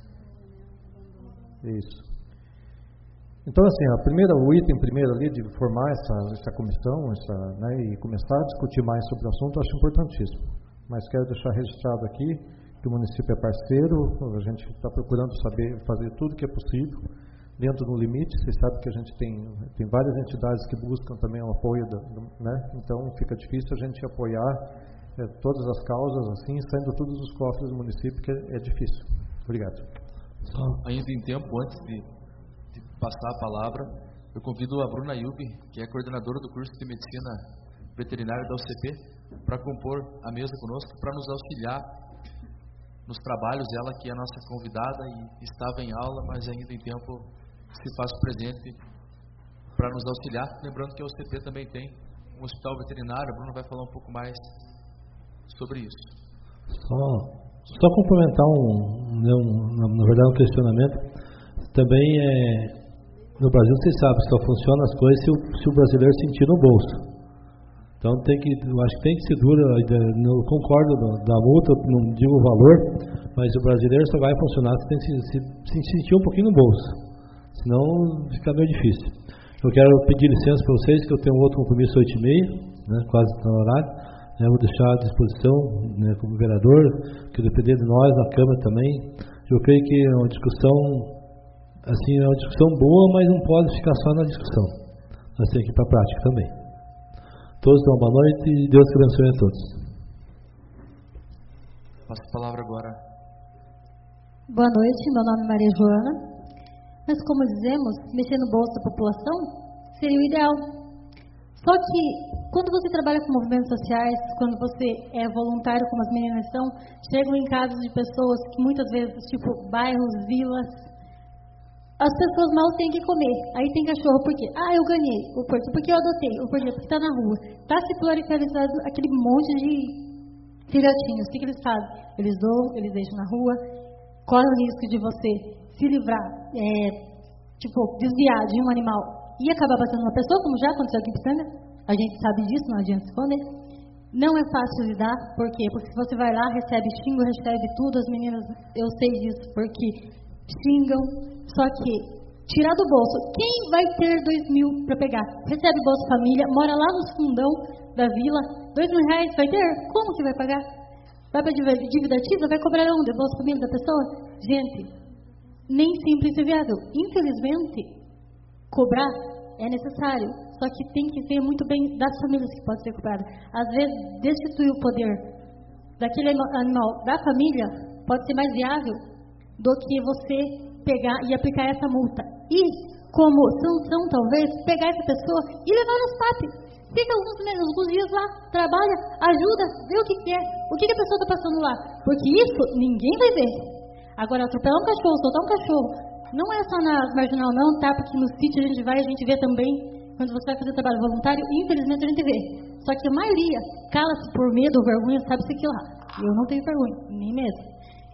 Isso. Então, assim, a primeira, o item primeiro ali de formar essa, essa comissão, essa, né, e começar a discutir mais sobre o assunto, eu acho importantíssimo. Mas quero deixar registrado aqui que o município é parceiro, a gente está procurando saber fazer tudo que é possível, dentro do limite. Vocês sabem que a gente tem, tem várias entidades que buscam também o apoio, do, do, né? Então fica difícil a gente apoiar é, todas as causas assim, saindo todos os cofres do município, que é, é difícil. Obrigado. Só ainda em tempo, antes de, de passar a palavra, eu convido a Bruna Yubi, que é coordenadora do curso de Medicina Veterinária da U C P, para compor a mesa conosco, para nos auxiliar nos trabalhos. Ela que é a nossa convidada e estava em aula, mas ainda em tempo se faz presente para nos auxiliar. Lembrando que a U C P também tem um hospital veterinário. A Bruna vai falar um pouco mais sobre isso. Só, só complementar um, um, na verdade um questionamento. Também é, no Brasil vocês sabem, só funcionam as coisas se o, se o brasileiro sentir no bolso. Então tem que, eu acho que tem que ser dura, eu concordo da multa, não digo o valor, mas o brasileiro só vai funcionar se tem que se, se, se sentir um pouquinho no bolso, senão fica meio difícil. Eu quero pedir licença para vocês, que eu tenho um outro compromisso às oito e meia, né, quase no horário, né, vou deixar à disposição, né, como vereador, que depender de nós, na Câmara também. Eu creio que é uma discussão, assim, é uma discussão boa, mas não pode ficar só na discussão, nós temos que ir para a prática também. Todos dão uma boa noite e Deus que abençoe a todos. Passo a palavra agora. Boa noite, meu nome é Maria Joana. Mas como dizemos, mexer no bolso da população seria o ideal. Só que quando você trabalha com movimentos sociais, quando você é voluntário, como as meninas são, chegam em casas de pessoas que muitas vezes, tipo bairros, vilas, as pessoas mal têm que comer. Aí tem cachorro, por quê? Ah, eu ganhei. O porquê? Porque eu adotei. O porquê? Porque está na rua. Está se pluralizando aquele monte de filhotinhos. O que, que eles fazem? Eles doam, eles deixam na rua. Corre o risco de você se livrar, é, tipo, desviar de um animal e acabar batendo uma pessoa, como já aconteceu aqui em Pitanga. A gente sabe disso, não adianta esconder. Não é fácil lidar. Por quê? Porque se você vai lá, recebe xingo, recebe tudo. As meninas, eu sei disso, porque xingam. Só que, tirar do bolso, quem vai ter dois mil para pegar? Recebe Bolsa Família, mora lá no fundão da vila, dois mil reais vai ter? Como que vai pagar? Vai para dívida ativa? Vai cobrar onde? Bolsa Família da pessoa? Gente, nem simples e viável. Infelizmente, cobrar é necessário, só que tem que ver muito bem das famílias que pode ser cobrado. Às vezes, destituir o poder daquele animal da família pode ser mais viável do que você pegar e aplicar essa multa. E, como sanção, talvez, pegar essa pessoa e levar nos P A P. Fica alguns, alguns dias lá, trabalha, ajuda, vê o que, que é, o que, que a pessoa está passando lá. Porque isso ninguém vai ver. Agora, atropelar um cachorro, soltar um cachorro, não é só na marginal não, tá? Porque no sítio a gente vai, a gente vê também, quando você vai fazer trabalho voluntário, infelizmente a gente vê. Só que a maioria cala-se por medo ou vergonha, sabe-se que lá. Eu não tenho vergonha, nem mesmo.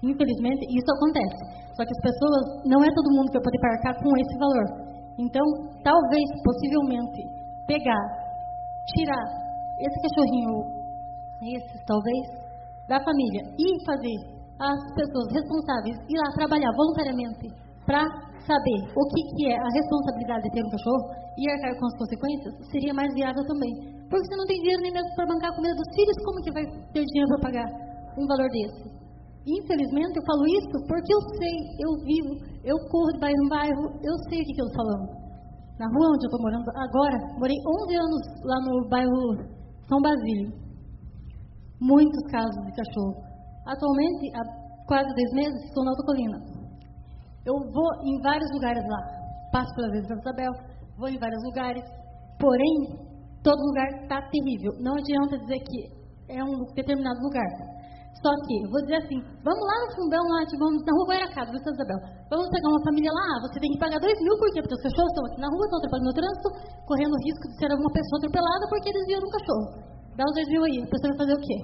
Infelizmente, isso acontece. Só que as pessoas, não é todo mundo que vai poder arcar com esse valor. Então, talvez, possivelmente, pegar, tirar esse cachorrinho, esses talvez, da família e fazer as pessoas responsáveis ir lá trabalhar voluntariamente para saber o que, que é a responsabilidade de ter um cachorro e arcar com as consequências, seria mais viável também. Porque você não tem dinheiro nem mesmo para bancar a comida dos filhos, como que vai ter dinheiro para pagar um valor desse? Infelizmente, eu falo isso porque eu sei, eu vivo, eu corro de bairro em bairro, eu sei o que, que eu estou falando. Na rua onde eu estou morando agora, morei onze anos lá no bairro São Basílio. Muitos casos de cachorro. Atualmente, há quase dez meses, estou na Alta Colina. Eu vou em vários lugares lá. Passo pela Vila Santa Isabel, vou em vários lugares. Porém, todo lugar está terrível. Não adianta dizer que é um determinado lugar. Só que, vou dizer assim, vamos lá no fundão, lá, tipo, vamos na rua Guaracá, Vila Santa Isabel. Vamos pegar uma família lá, ah, você tem que pagar dois mil, por quê? Porque os cachorros estão aqui na rua, estão atrapalhando o trânsito, correndo o risco de ser alguma pessoa atropelada porque eles viram um cachorro. Dá os dois mil aí, a pessoa vai fazer o quê?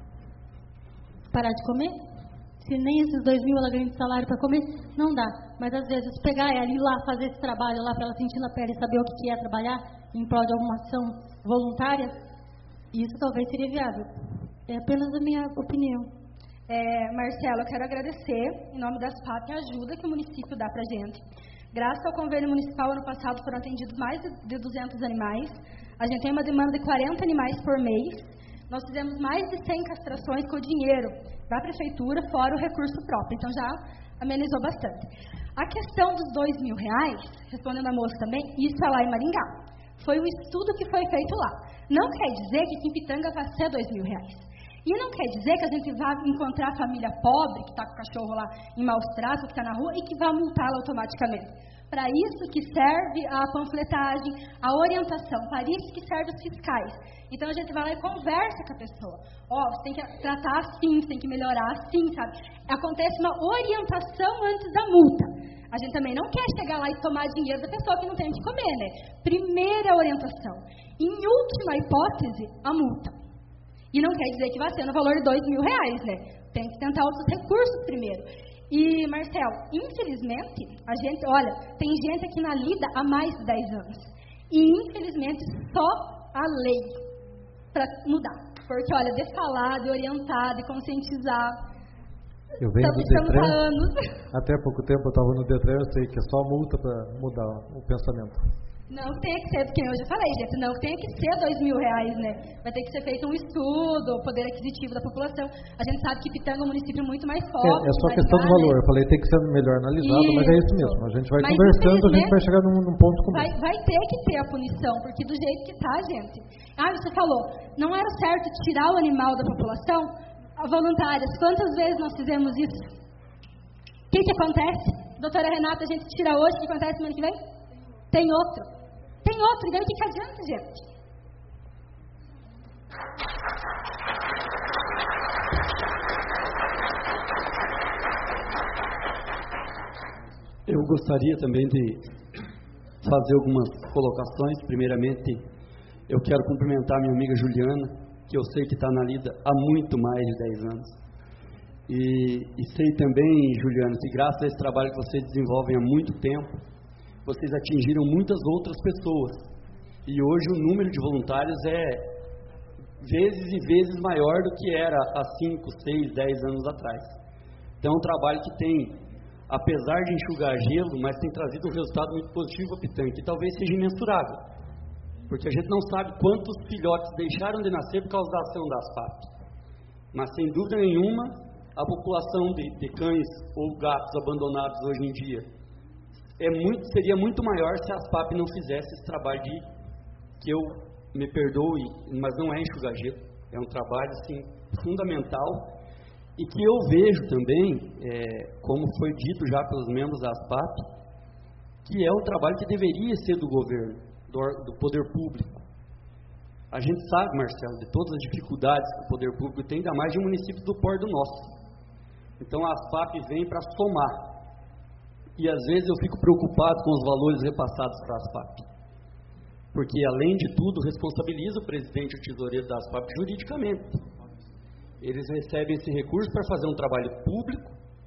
Parar de comer? Se nem esses dois mil ela ganha de salário para comer, não dá. Mas às vezes pegar ela e ir lá fazer esse trabalho lá para ela sentir na pele e saber o que é trabalhar em prol de alguma ação voluntária, isso talvez seria viável. É apenas a minha opinião. É, Marcelo, eu quero agradecer, em nome das P A P, a ajuda que o município dá para a gente. Graças ao convênio municipal, ano passado foram atendidos mais de duzentos animais. A gente tem uma demanda de quarenta animais por mês. Nós fizemos mais de cem castrações com o dinheiro da prefeitura, fora o recurso próprio. Então, já amenizou bastante. A questão dos dois mil reais, respondendo a moça também, isso é lá em Maringá. Foi o estudo que foi feito lá. Não quer dizer que aqui em Pitanga vai ser dois mil reais. E não quer dizer que a gente vá encontrar a família pobre, que está com o cachorro lá em maus tratos, que está na rua, e que vai multá-la automaticamente. Para isso que serve a panfletagem, a orientação, para isso que serve os fiscais. Então a gente vai lá e conversa com a pessoa. Ó, oh, você tem que tratar assim, você tem que melhorar assim, sabe? Acontece uma orientação antes da multa. A gente também não quer chegar lá e tomar dinheiro da pessoa que não tem o que comer, né? Primeira orientação. Em última hipótese, a multa. E não quer dizer que vai ser no valor de dois mil reais, né? Tem que tentar outros recursos primeiro. E, Marcelo, infelizmente, a gente, olha, tem gente aqui na lida há mais de dez anos. E, infelizmente, só a lei para mudar. Porque, olha, de falar, de orientar, de conscientizar. Eu venho do estamos Detran, há anos. até há pouco tempo eu estava no Detran, eu sei que é só multa para mudar o pensamento. Não tem que ser, porque eu já falei, gente, não tem que ser dois mil reais, né? Vai ter que ser feito um estudo, o poder aquisitivo da população. A gente sabe que Pitanga é um município muito mais forte. É, é só questão do valor. Eu falei, tem que ser melhor analisado, isso. Mas é isso mesmo. A gente vai mas conversando, a gente vai chegar num, num ponto comum. Vai, vai ter que ter a punição, porque do jeito que tá, gente. Ah, você falou, não era certo tirar o animal da população? Voluntárias, quantas vezes nós fizemos isso? O que que acontece? Doutora Renata, a gente tira hoje, o que acontece semana que vem? Tem outro. Tem outro, e daí o que, que adianta, gente? Eu gostaria também de fazer algumas colocações. Primeiramente, eu quero cumprimentar minha amiga Juliana, que eu sei que está na lida há muito mais de dez anos. E, e sei também, Juliana, que graças a esse trabalho que vocês desenvolvem há muito tempo, vocês atingiram muitas outras pessoas. E hoje o número de voluntários é vezes e vezes maior do que era há cinco, seis, dez anos atrás. Então é um trabalho que tem, apesar de enxugar gelo, mas tem trazido um resultado muito positivo a Pitanga, que talvez seja imensurável. Porque a gente não sabe quantos filhotes deixaram de nascer por causa da ação das P A P. Mas sem dúvida nenhuma, a população de, de cães ou gatos abandonados hoje em dia É muito, seria muito maior se a ASPAP não fizesse esse trabalho de, que eu me perdoe, mas não é enxugar gelo, é um trabalho assim, fundamental, e que eu vejo também, é, como foi dito já pelos membros da ASPAP, que é um trabalho que deveria ser do governo, do, do poder público. A gente sabe, Marcelo, de todas as dificuldades que o poder público tem, ainda mais de municípios do porto do nosso. Então a ASPAP vem para somar. E às vezes eu fico preocupado com os valores repassados para a ASPAP. Porque, além de tudo, responsabiliza o presidente e o tesoureiro da ASPAP juridicamente. Eles recebem esse recurso para fazer um trabalho público,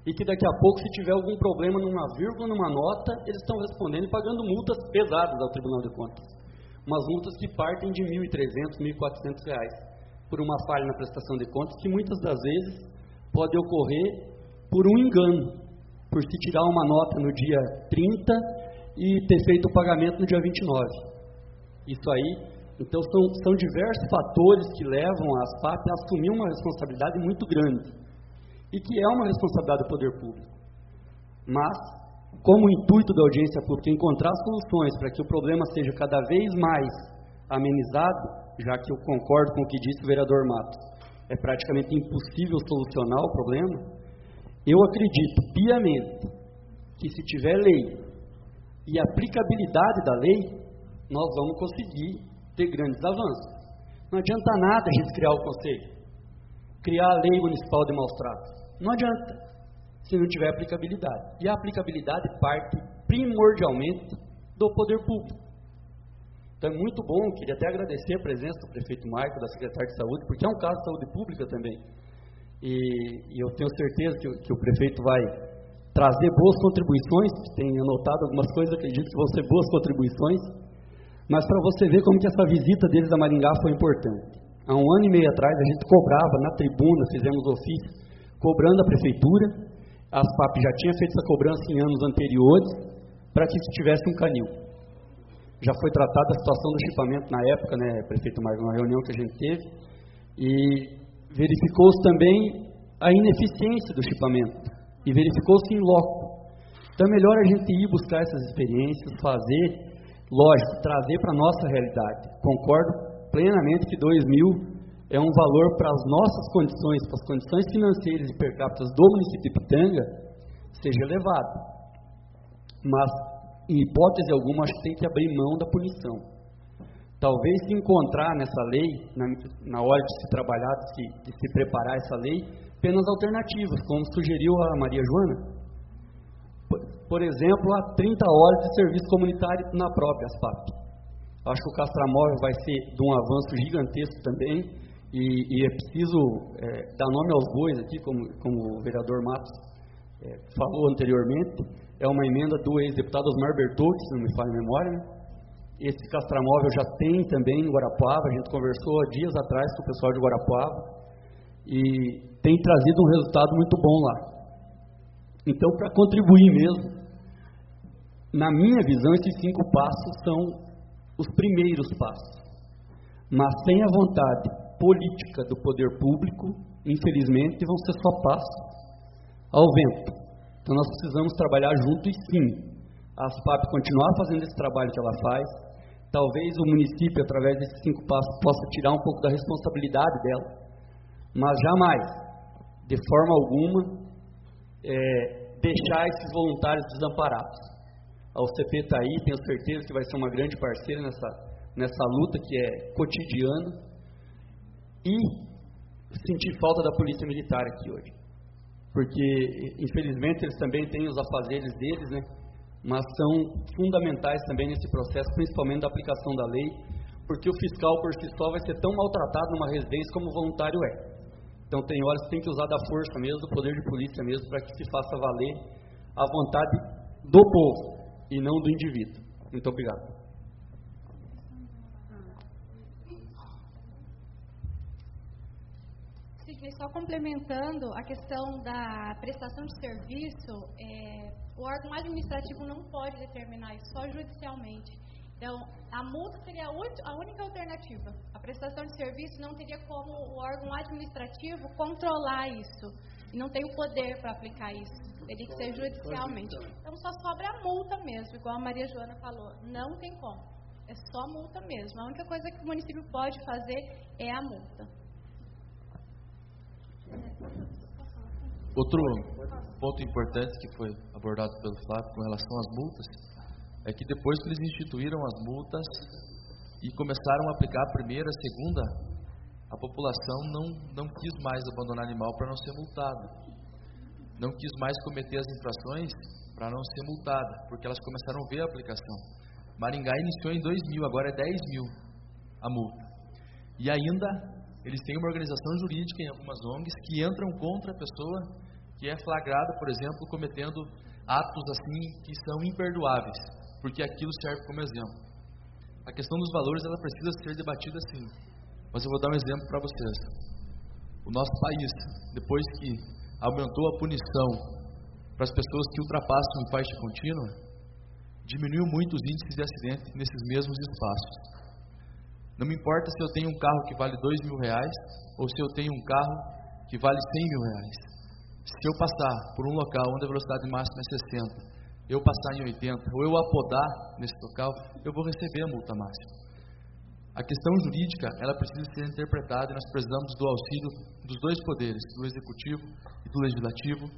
e que daqui a pouco, se tiver algum problema numa vírgula, numa nota, eles estão respondendo e pagando multas pesadas ao Tribunal de Contas. Umas multas que partem de mil e trezentos, mil e quatrocentos reais, por uma falha na prestação de contas, que muitas das vezes pode ocorrer por um engano, por se tirar uma nota no dia trinta e ter feito o pagamento no dia vinte e nove. Isso aí, então, são, são diversos fatores que levam a ASPAP a assumir uma responsabilidade muito grande, e que é uma responsabilidade do poder público. Mas, como o intuito da audiência pública é encontrar soluções para que o problema seja cada vez mais amenizado, já que eu concordo com o que disse o vereador Matos, é praticamente impossível solucionar o problema, eu acredito piamente que, se tiver lei e aplicabilidade da lei, nós vamos conseguir ter grandes avanços. Não adianta nada a gente criar o conselho, criar a lei municipal de maus tratos. Não adianta, se não tiver aplicabilidade. E a aplicabilidade parte primordialmente do poder público. Então é muito bom, queria até agradecer a presença do prefeito Maico, da secretária de saúde, porque é um caso de saúde pública também. E, e eu tenho certeza que, que o prefeito vai trazer boas contribuições, tem anotado algumas coisas, acredito que vão ser boas contribuições, mas para você ver como que essa visita deles a Maringá foi importante. Há um ano e meio atrás, a gente cobrava na tribuna, fizemos ofício, cobrando a prefeitura, a ASPAP já tinha feito essa cobrança em anos anteriores, para que se tivesse um canil. Já foi tratada a situação do chipamento na época, né, prefeito Marcos, uma reunião que a gente teve, e verificou-se também a ineficiência do chipamento, e verificou-se em loco. Então é melhor a gente ir buscar essas experiências, fazer, lógico, trazer para a nossa realidade. Concordo plenamente que dois mil é um valor para as nossas condições, para as condições financeiras e per capita do município de Pitanga, seja elevado. Mas, em hipótese alguma, acho que tem que abrir mão da punição. Talvez se encontrar nessa lei, na, na hora de se trabalhar, de se, de se preparar essa lei, penas alternativas, como sugeriu a Maria Joana. Por, por exemplo, há trinta horas de serviço comunitário na própria ASPAP. Acho que o Castramóvel vai ser de um avanço gigantesco também, e, e é preciso é, dar nome aos bois aqui, como, como o vereador Matos é, falou anteriormente. É uma emenda do ex-deputado Osmar Bertoldi, se não me falha a memória, né? Esse Castramóvel já tem também em Guarapuava, a gente conversou há dias atrás com o pessoal de Guarapuava, e tem trazido um resultado muito bom lá. Então, para contribuir mesmo, na minha visão, esses cinco passos são os primeiros passos, mas sem a vontade política do poder público, infelizmente, vão ser só passos ao vento. Então nós precisamos trabalhar juntos, sim. A ASPAP continuar fazendo esse trabalho que ela faz, talvez o município, através desses cinco passos, possa tirar um pouco da responsabilidade dela, mas jamais, de forma alguma, é, deixar esses voluntários desamparados. A U C P está aí, tenho certeza que vai ser uma grande parceira nessa, nessa luta que é cotidiana, e sentir falta da Polícia Militar aqui hoje, porque infelizmente eles também têm os afazeres deles, né? Mas são fundamentais também nesse processo, principalmente da aplicação da lei, porque o fiscal por si só vai ser tão maltratado numa residência como o voluntário é. Então tem horas que tem que usar da força mesmo, do poder de polícia mesmo, para que se faça valer a vontade do povo e não do indivíduo. Muito obrigado. Só complementando a questão da prestação de serviço, é, o órgão administrativo não pode determinar isso, só judicialmente. Então, a multa seria a única alternativa. A prestação de serviço não teria como o órgão administrativo controlar isso. E não tem o poder para aplicar isso. Teria que ser judicialmente. Então, só sobra a multa mesmo, igual a Maria Joana falou. Não tem como. É só multa mesmo. A única coisa que o município pode fazer é a multa. Outro ponto importante que foi abordado pelo Flávio com relação às multas é que depois que eles instituíram as multas e começaram a aplicar a primeira, a segunda, a população não, não quis mais abandonar animal para não ser multado, não quis mais cometer as infrações para não ser multada, porque elas começaram a ver a aplicação. Maringá iniciou em dois mil, agora é dez mil a multa, e ainda eles têm uma organização jurídica em algumas O N Gs que entram contra a pessoa que é flagrada, por exemplo, cometendo atos assim que são imperdoáveis, porque aquilo serve como exemplo. A questão dos valores, ela precisa ser debatida sim, mas eu vou dar um exemplo para vocês. O nosso país, depois que aumentou a punição para as pessoas que ultrapassam em faixa contínua, diminuiu muito os índices de acidente nesses mesmos espaços. Não me importa se eu tenho um carro que vale dois mil reais ou se eu tenho um carro que vale cem mil reais. Se eu passar por um local onde a velocidade máxima é sessenta, eu passar em oitenta, ou eu apodar nesse local, eu vou receber a multa máxima. A questão jurídica, ela precisa ser interpretada e nós precisamos do auxílio dos dois poderes, do executivo e do legislativo,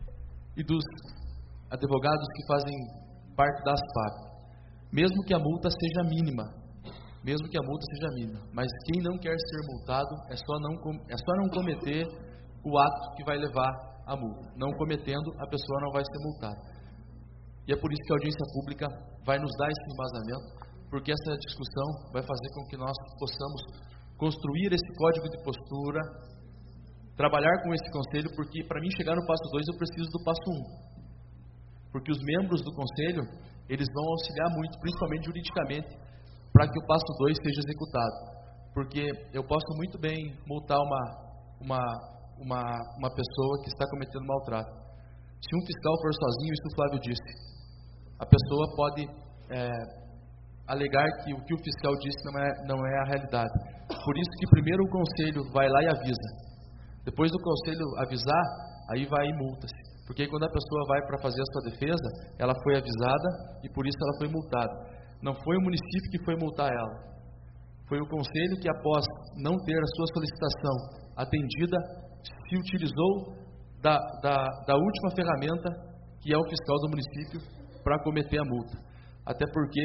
e dos advogados que fazem parte da ASPAP. Mesmo que a multa seja mínima, mesmo que a multa seja mínima, mas quem não quer ser multado é só não, é só não cometer o ato que vai levar a multa. Não cometendo, a pessoa não vai ser multada. E é por isso que a audiência pública vai nos dar esse embasamento, porque essa discussão vai fazer com que nós possamos construir esse código de postura, trabalhar com esse conselho, porque para mim chegar no passo dois eu preciso do passo um. Porque os membros do conselho, eles vão auxiliar muito, principalmente juridicamente, para que o passo dois seja executado. Porque eu posso muito bem multar uma, uma, uma, uma pessoa que está cometendo maltrato. Se um fiscal for sozinho, isso o Flávio disse, a pessoa pode é, alegar que o que o fiscal disse não é, não é a realidade. Por isso que primeiro o conselho vai lá e avisa. Depois do conselho avisar, aí vai e multa-se. Porque aí quando a pessoa vai para fazer a sua defesa, ela foi avisada e por isso ela foi multada. Não foi o município que foi multar ela. Foi o conselho que, após não ter a sua solicitação atendida, se utilizou da, da, da última ferramenta, que é o fiscal do município, para cometer a multa. Até porque,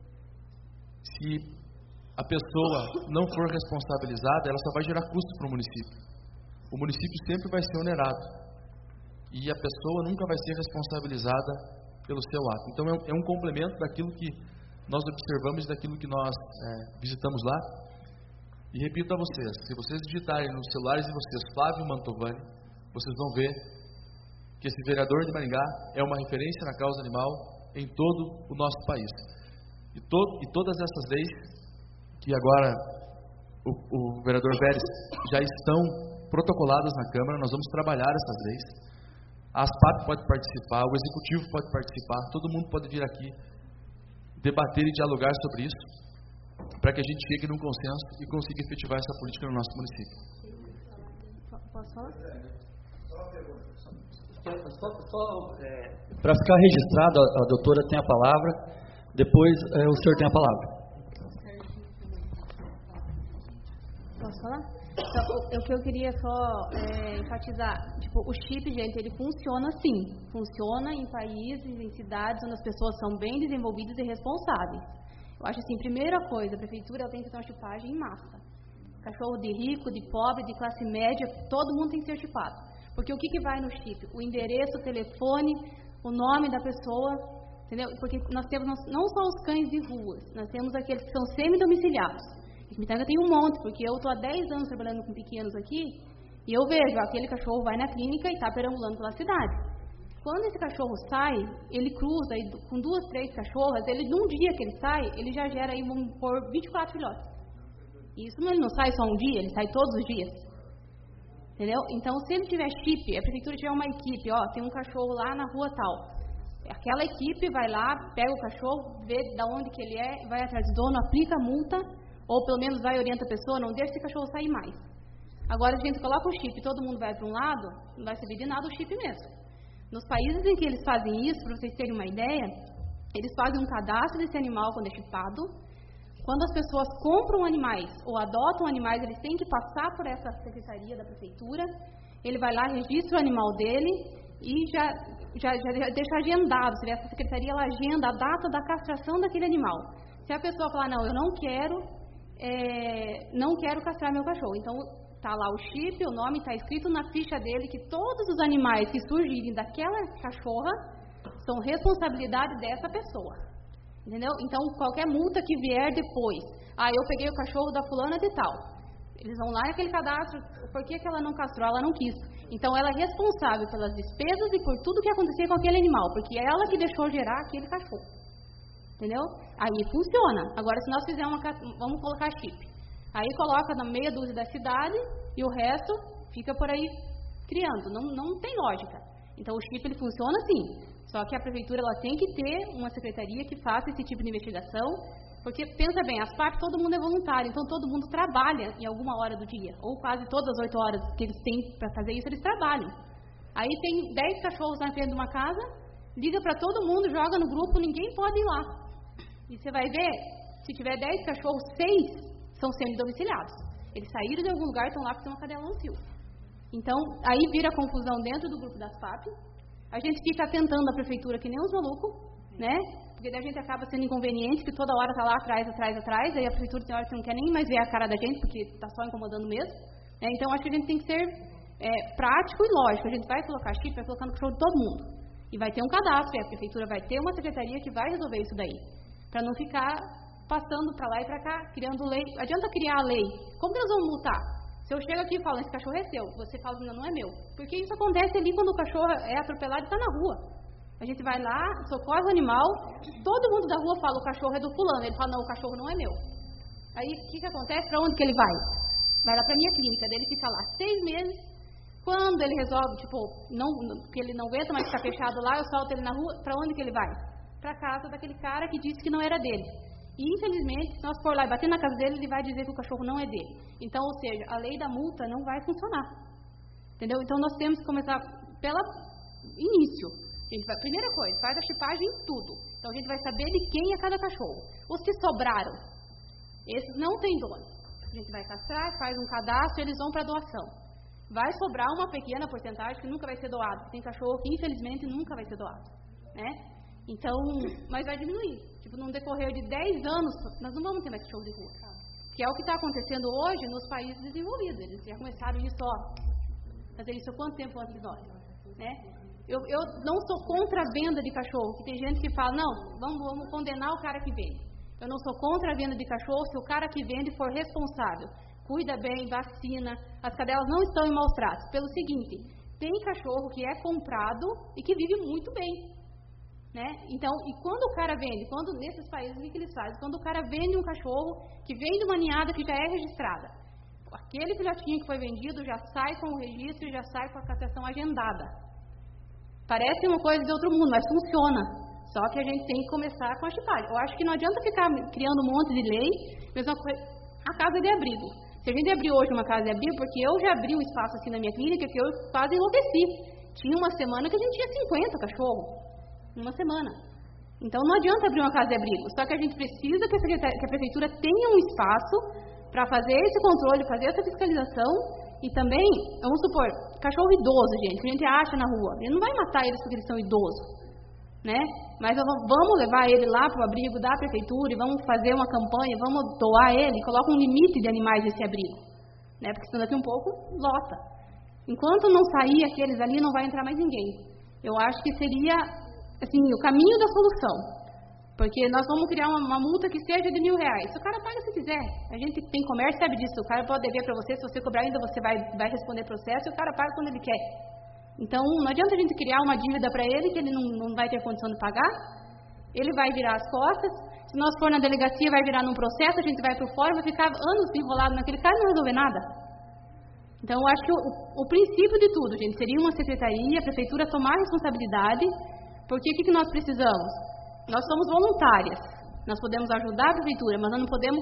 se a pessoa não for responsabilizada, ela só vai gerar custo para o município. O município sempre vai ser onerado. E a pessoa nunca vai ser responsabilizada pelo seu ato. Então, é um, é um complemento daquilo que nós observamos e daquilo que nós é, visitamos lá. E repito a vocês, se vocês digitarem nos celulares de vocês Flávio Mantovani, vocês vão ver que esse vereador de Maringá é uma referência na causa animal em todo o nosso país. E, to, e todas essas leis, que agora o, o vereador Vélez já estão protocoladas na Câmara, nós vamos trabalhar essas leis. A ASPAP pode participar, o Executivo pode participar, todo mundo pode vir aqui debater e dialogar sobre isso, para que a gente chegue num consenso e consiga efetivar essa política no nosso município. Posso falar? Só, só é, para ficar registrado, a, a doutora tem a palavra, depois é, o senhor tem a palavra. Posso falar? Então, o que eu queria só é, enfatizar, tipo, o chip, gente, ele funciona sim, funciona em países, em cidades onde as pessoas são bem desenvolvidas e responsáveis. Eu acho assim, primeira coisa, a prefeitura ela tem que ter uma chipagem em massa. Cachorro de rico, de pobre, de classe média, todo mundo tem que ser chipado. Porque o que, que vai no chip? O endereço, o telefone, o nome da pessoa, entendeu? Porque nós temos não só os cães de ruas, nós temos aqueles que são semi-domiciliados. Em Pitanga tem um monte, porque eu estou há dez anos trabalhando com pequenos aqui, e eu vejo, aquele cachorro vai na clínica e está perambulando pela cidade. Quando esse cachorro sai, ele cruza, e com duas, três cachorras, ele, num dia que ele sai, ele já gera aí, vamos pôr, vinte e quatro filhotes. Isso ele não sai só um dia, ele sai todos os dias. Entendeu? Então, se ele tiver chip, a prefeitura tiver uma equipe, ó, tem um cachorro lá na rua tal. Aquela equipe vai lá, pega o cachorro, vê de onde que ele é, vai atrás do dono, aplica a multa, ou pelo menos vai orienta a pessoa, não deixa esse cachorro sair mais. Agora, se a gente coloca o chip e todo mundo vai para um lado, não vai servir de nada o chip mesmo. Nos países em que eles fazem isso, para vocês terem uma ideia, eles fazem um cadastro desse animal quando é chipado. Quando as pessoas compram animais ou adotam animais, eles têm que passar por essa secretaria da prefeitura. Ele vai lá, registra o animal dele e já, já, já deixa agendado. Se essa secretaria ela agenda a data da castração daquele animal. Se a pessoa falar, não, eu não quero, é, não quero castrar meu cachorro. Então, está lá o chip, o nome está escrito na ficha dele que todos os animais que surgirem daquela cachorra são responsabilidade dessa pessoa. Entendeu? Então, qualquer multa que vier depois, ah, eu peguei o cachorro da fulana de tal, eles vão lá naquele cadastro, por que, que ela não castrou? Ela não quis. Então, ela é responsável pelas despesas e por tudo que acontecia com aquele animal, porque é ela que deixou gerar aquele cachorro. Entendeu? Aí funciona. Agora, se nós fizermos uma... Vamos colocar chip. Aí coloca na meia dúzia da cidade e o resto fica por aí criando. Não, não tem lógica. Então, o chip, ele funciona assim. Só que a prefeitura, ela tem que ter uma secretaria que faça esse tipo de investigação. Porque, pensa bem, as P A P, todo mundo é voluntário, então todo mundo trabalha em alguma hora do dia, ou quase todas as oito horas que eles têm para fazer isso, eles trabalham. Aí tem dez cachorros na frente de uma casa, liga para todo mundo, joga no grupo, ninguém pode ir lá. E você vai ver, se tiver dez cachorros, seis são semi-domiciliados. Eles saíram de algum lugar e estão lá porque tem uma cadela no cio. Então, aí vira confusão dentro do grupo das P A P, a gente fica atentando a prefeitura que nem uns malucos, né? Porque daí a gente acaba sendo inconveniente, que toda hora está lá atrás, atrás, atrás, aí a prefeitura tem hora que não quer nem mais ver a cara da gente, porque está só incomodando mesmo. Né? Então, acho que a gente tem que ser é, prático e lógico. A gente vai colocar chip, vai colocar no cachorro de todo mundo. E vai ter um cadastro, e a prefeitura vai ter uma secretaria que vai resolver isso daí. Para não ficar passando para lá e para cá, criando lei. Adianta criar a lei. Como que nós vamos multar? Se eu chego aqui e falo, esse cachorro é seu, você fala, não, não é meu. Porque isso acontece ali quando o cachorro é atropelado e está na rua. A gente vai lá, socorre o animal, todo mundo da rua fala, o cachorro é do fulano. Ele fala, não, o cachorro não é meu. Aí, o que que acontece? Para onde que ele vai? Vai lá para a minha clínica, daí ele fica lá seis meses. Quando ele resolve, tipo, não, porque ele não aguenta mais ficar fechado lá, eu solto ele na rua, para onde que ele vai? Para casa daquele cara que disse que não era dele. E, infelizmente, se nós for lá e bater na casa dele, ele vai dizer que o cachorro não é dele. Então, ou seja, a lei da multa não vai funcionar. Entendeu? Então, nós temos que começar pelo início. A gente vai, primeira coisa, faz a chipagem em tudo. Então, a gente vai saber de quem é cada cachorro. Os que sobraram, esses não têm dono. A gente vai castrar, faz um cadastro e eles vão para doação. Vai sobrar uma pequena porcentagem que nunca vai ser doado. Tem cachorro que, infelizmente, nunca vai ser doado. Né? Então, mas vai diminuir. Tipo, num decorrer de dez anos, nós não vamos ter mais cachorro de rua. Que é o que está acontecendo hoje nos países desenvolvidos. Eles já começaram isso, ó, fazer isso há quanto tempo antes de nós? Né? Eu, eu não sou contra a venda de cachorro, que tem gente que fala, não, vamos, vamos condenar o cara que vende. Eu não sou contra a venda de cachorro se o cara que vende for responsável. Cuida bem, vacina, as cadelas não estão em maus tratos. Pelo seguinte, tem cachorro que é comprado e que vive muito bem. Né? Então, e quando o cara vende, quando nesses países, o que eles fazem? Quando o cara vende um cachorro que vem de uma ninhada que já é registrada, aquele filhotinho que foi vendido já sai com o registro e já sai com a castração agendada. Parece uma coisa de outro mundo, mas funciona. Só que a gente tem que começar com a chipagem. Eu acho que não adianta ficar criando um monte de lei. Mesma coisa, a casa de abrigo. Se a gente abrir hoje uma casa de abrigo, porque eu já abri um espaço assim na minha clínica que eu quase enlouqueci. Tinha uma semana que a gente tinha cinquenta cachorros. Uma semana. Então não adianta abrir uma casa de abrigo. Só que a gente precisa que a, que a prefeitura tenha um espaço para fazer esse controle, fazer essa fiscalização. E também, vamos supor, cachorro idoso, gente, que a gente acha na rua. Ele não vai matar eles porque eles são idosos, né? Mas vamos levar ele lá para o abrigo da prefeitura e vamos fazer uma campanha, vamos doar ele, coloca um limite de animais nesse abrigo, né? Porque senão daqui um pouco, lota. Enquanto não sair aqueles ali, não vai entrar mais ninguém. Eu acho que seria, assim, o caminho da solução. Porque nós vamos criar uma, uma multa que seja de mil reais. Se o cara paga se quiser. A gente tem comércio, sabe disso. O cara pode dever para você, se você cobrar ainda, você vai, vai responder processo e o cara paga quando ele quer. Então, não adianta a gente criar uma dívida para ele que ele não, não vai ter condição de pagar. Ele vai virar as costas. Se nós for na delegacia, vai virar num processo, a gente vai para o fórum, vai ficar anos enrolado naquele cara e não resolver nada. Então, eu acho que o, o princípio de tudo, gente, seria uma secretaria, a prefeitura tomar responsabilidade, porque o que, que nós precisamos? Nós somos voluntárias, nós podemos ajudar a prefeitura, mas nós não podemos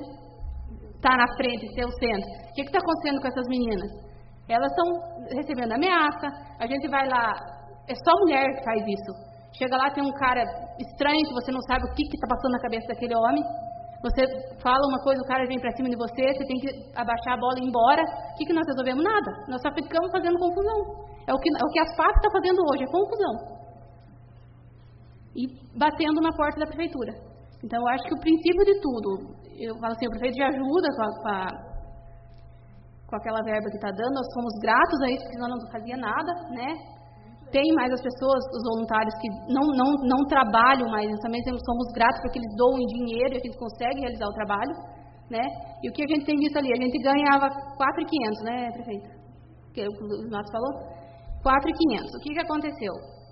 estar na frente, ser o centro. O que está acontecendo com essas meninas? Elas estão recebendo ameaça, a gente vai lá, é só mulher que faz isso. Chega lá, tem um cara estranho que você não sabe o que está passando na cabeça daquele homem. Você fala uma coisa, o cara vem para cima de você, você tem que abaixar a bola e ir embora. O que, que nós resolvemos? Nada. Nós só ficamos fazendo confusão. É o que, é o que as P A P está fazendo hoje, é confusão. E batendo na porta da prefeitura. Então, eu acho que o princípio de tudo, eu falo assim, o prefeito já ajuda com, a, com, a, com aquela verba que está dando, nós somos gratos a isso, porque senão não fazia nada, né? Tem mais as pessoas, os voluntários que não, não, não trabalham mais, nós também somos gratos porque eles doam em dinheiro e a gente consegue realizar o trabalho, né? E o que a gente tem visto ali? A gente ganhava quatro mil e quinhentos, né, prefeito? Que o Matos falou? quatro mil e quinhentos. O que, que aconteceu?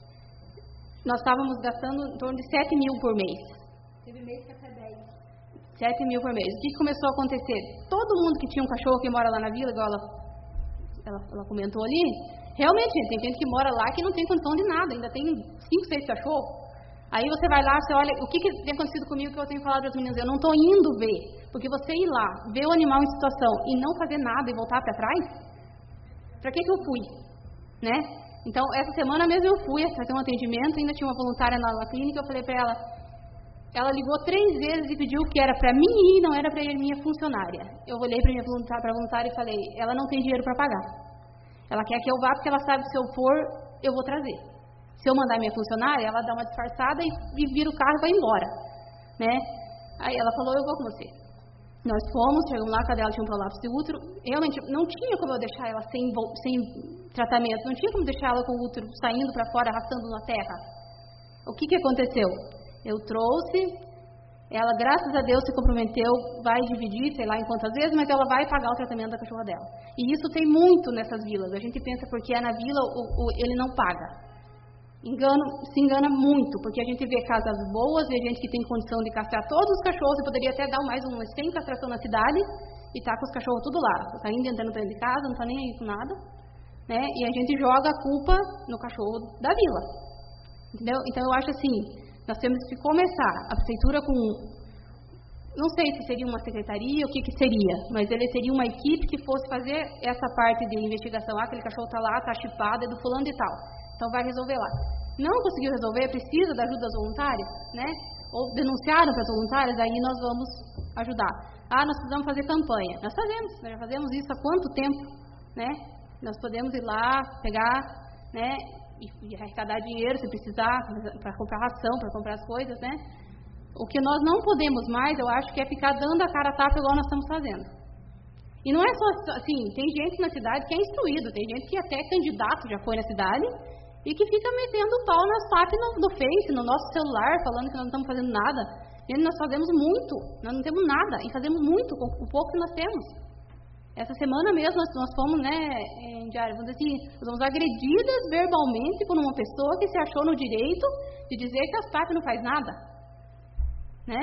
Nós estávamos gastando em torno de sete mil por mês. Teve mês que até dez. sete mil por mês. O que, que começou a acontecer? Todo mundo que tinha um cachorro que mora lá na vila, igual ela, ela, ela comentou ali, realmente, tem gente que mora lá que não tem condição de nada, ainda tem cinco, seis cachorros. Aí você vai lá, você olha, o que, que tem acontecido comigo que eu tenho falado para as meninas? Eu não estou indo ver, porque você ir lá, ver o animal em situação e não fazer nada e voltar para trás, para que, que eu fui? Né? Então, essa semana mesmo eu fui fazer um atendimento, ainda tinha uma voluntária na, na clínica, eu falei para ela, ela ligou três vezes e pediu que era para mim ir, não era para ir minha funcionária. Eu olhei para a voluntária, voluntária e falei, ela não tem dinheiro para pagar. Ela quer que eu vá porque ela sabe que se eu for, eu vou trazer. Se eu mandar minha funcionária, ela dá uma disfarçada e, e vira o carro e vai embora, né? Aí ela falou, eu vou com você. Nós fomos, chegamos lá, a cadela tinha um prolapso de útero. Realmente, não tinha como eu deixar ela sem, sem tratamento, não tinha como deixar ela com o útero saindo para fora, arrastando na terra. O que, que aconteceu? Eu trouxe, ela, graças a Deus, se comprometeu, vai dividir, sei lá em quantas vezes, mas ela vai pagar o tratamento da cachorra dela. E isso tem muito nessas vilas. A gente pensa porque é na vila, o, o, ele não paga. Engano, se engana muito, porque a gente vê casas boas, vê gente que tem condição de castrar todos os cachorros, e poderia até dar mais umas cem castração na cidade, e tá com os cachorros tudo lá, saindo entrando dentro de casa, não tá nem aí com nada, né? E a gente joga a culpa no cachorro da vila, entendeu? Então eu acho assim, nós temos que começar, a prefeitura com, não sei se seria uma secretaria, o que que seria, mas ele seria uma equipe que fosse fazer essa parte de investigação, ah, aquele cachorro tá lá, tá chipado, é do fulano de tal. Então vai resolver lá. Não conseguiu resolver, precisa da ajuda das voluntárias, né? Ou denunciaram para as voluntárias, aí nós vamos ajudar. Ah, nós precisamos fazer campanha. Nós fazemos, nós já fazemos isso há quanto tempo, né? Nós podemos ir lá, pegar, né? E, e arrecadar dinheiro se precisar, para comprar ração, para comprar as coisas, né? O que nós não podemos mais, eu acho que é ficar dando a cara a tapa igual nós estamos fazendo. E não é só assim, tem gente na cidade que é instruído, tem gente que até candidato já foi na cidade e que fica metendo o pau nas F A P no, no Face, no nosso celular, falando que nós não estamos fazendo nada. E nós fazemos muito, nós não temos nada, e fazemos muito com o pouco que nós temos. Essa semana mesmo nós, nós fomos, né, em diário, vamos dizer assim, nós fomos agredidas verbalmente por uma pessoa que se achou no direito de dizer que a F A P não faz nada. Né?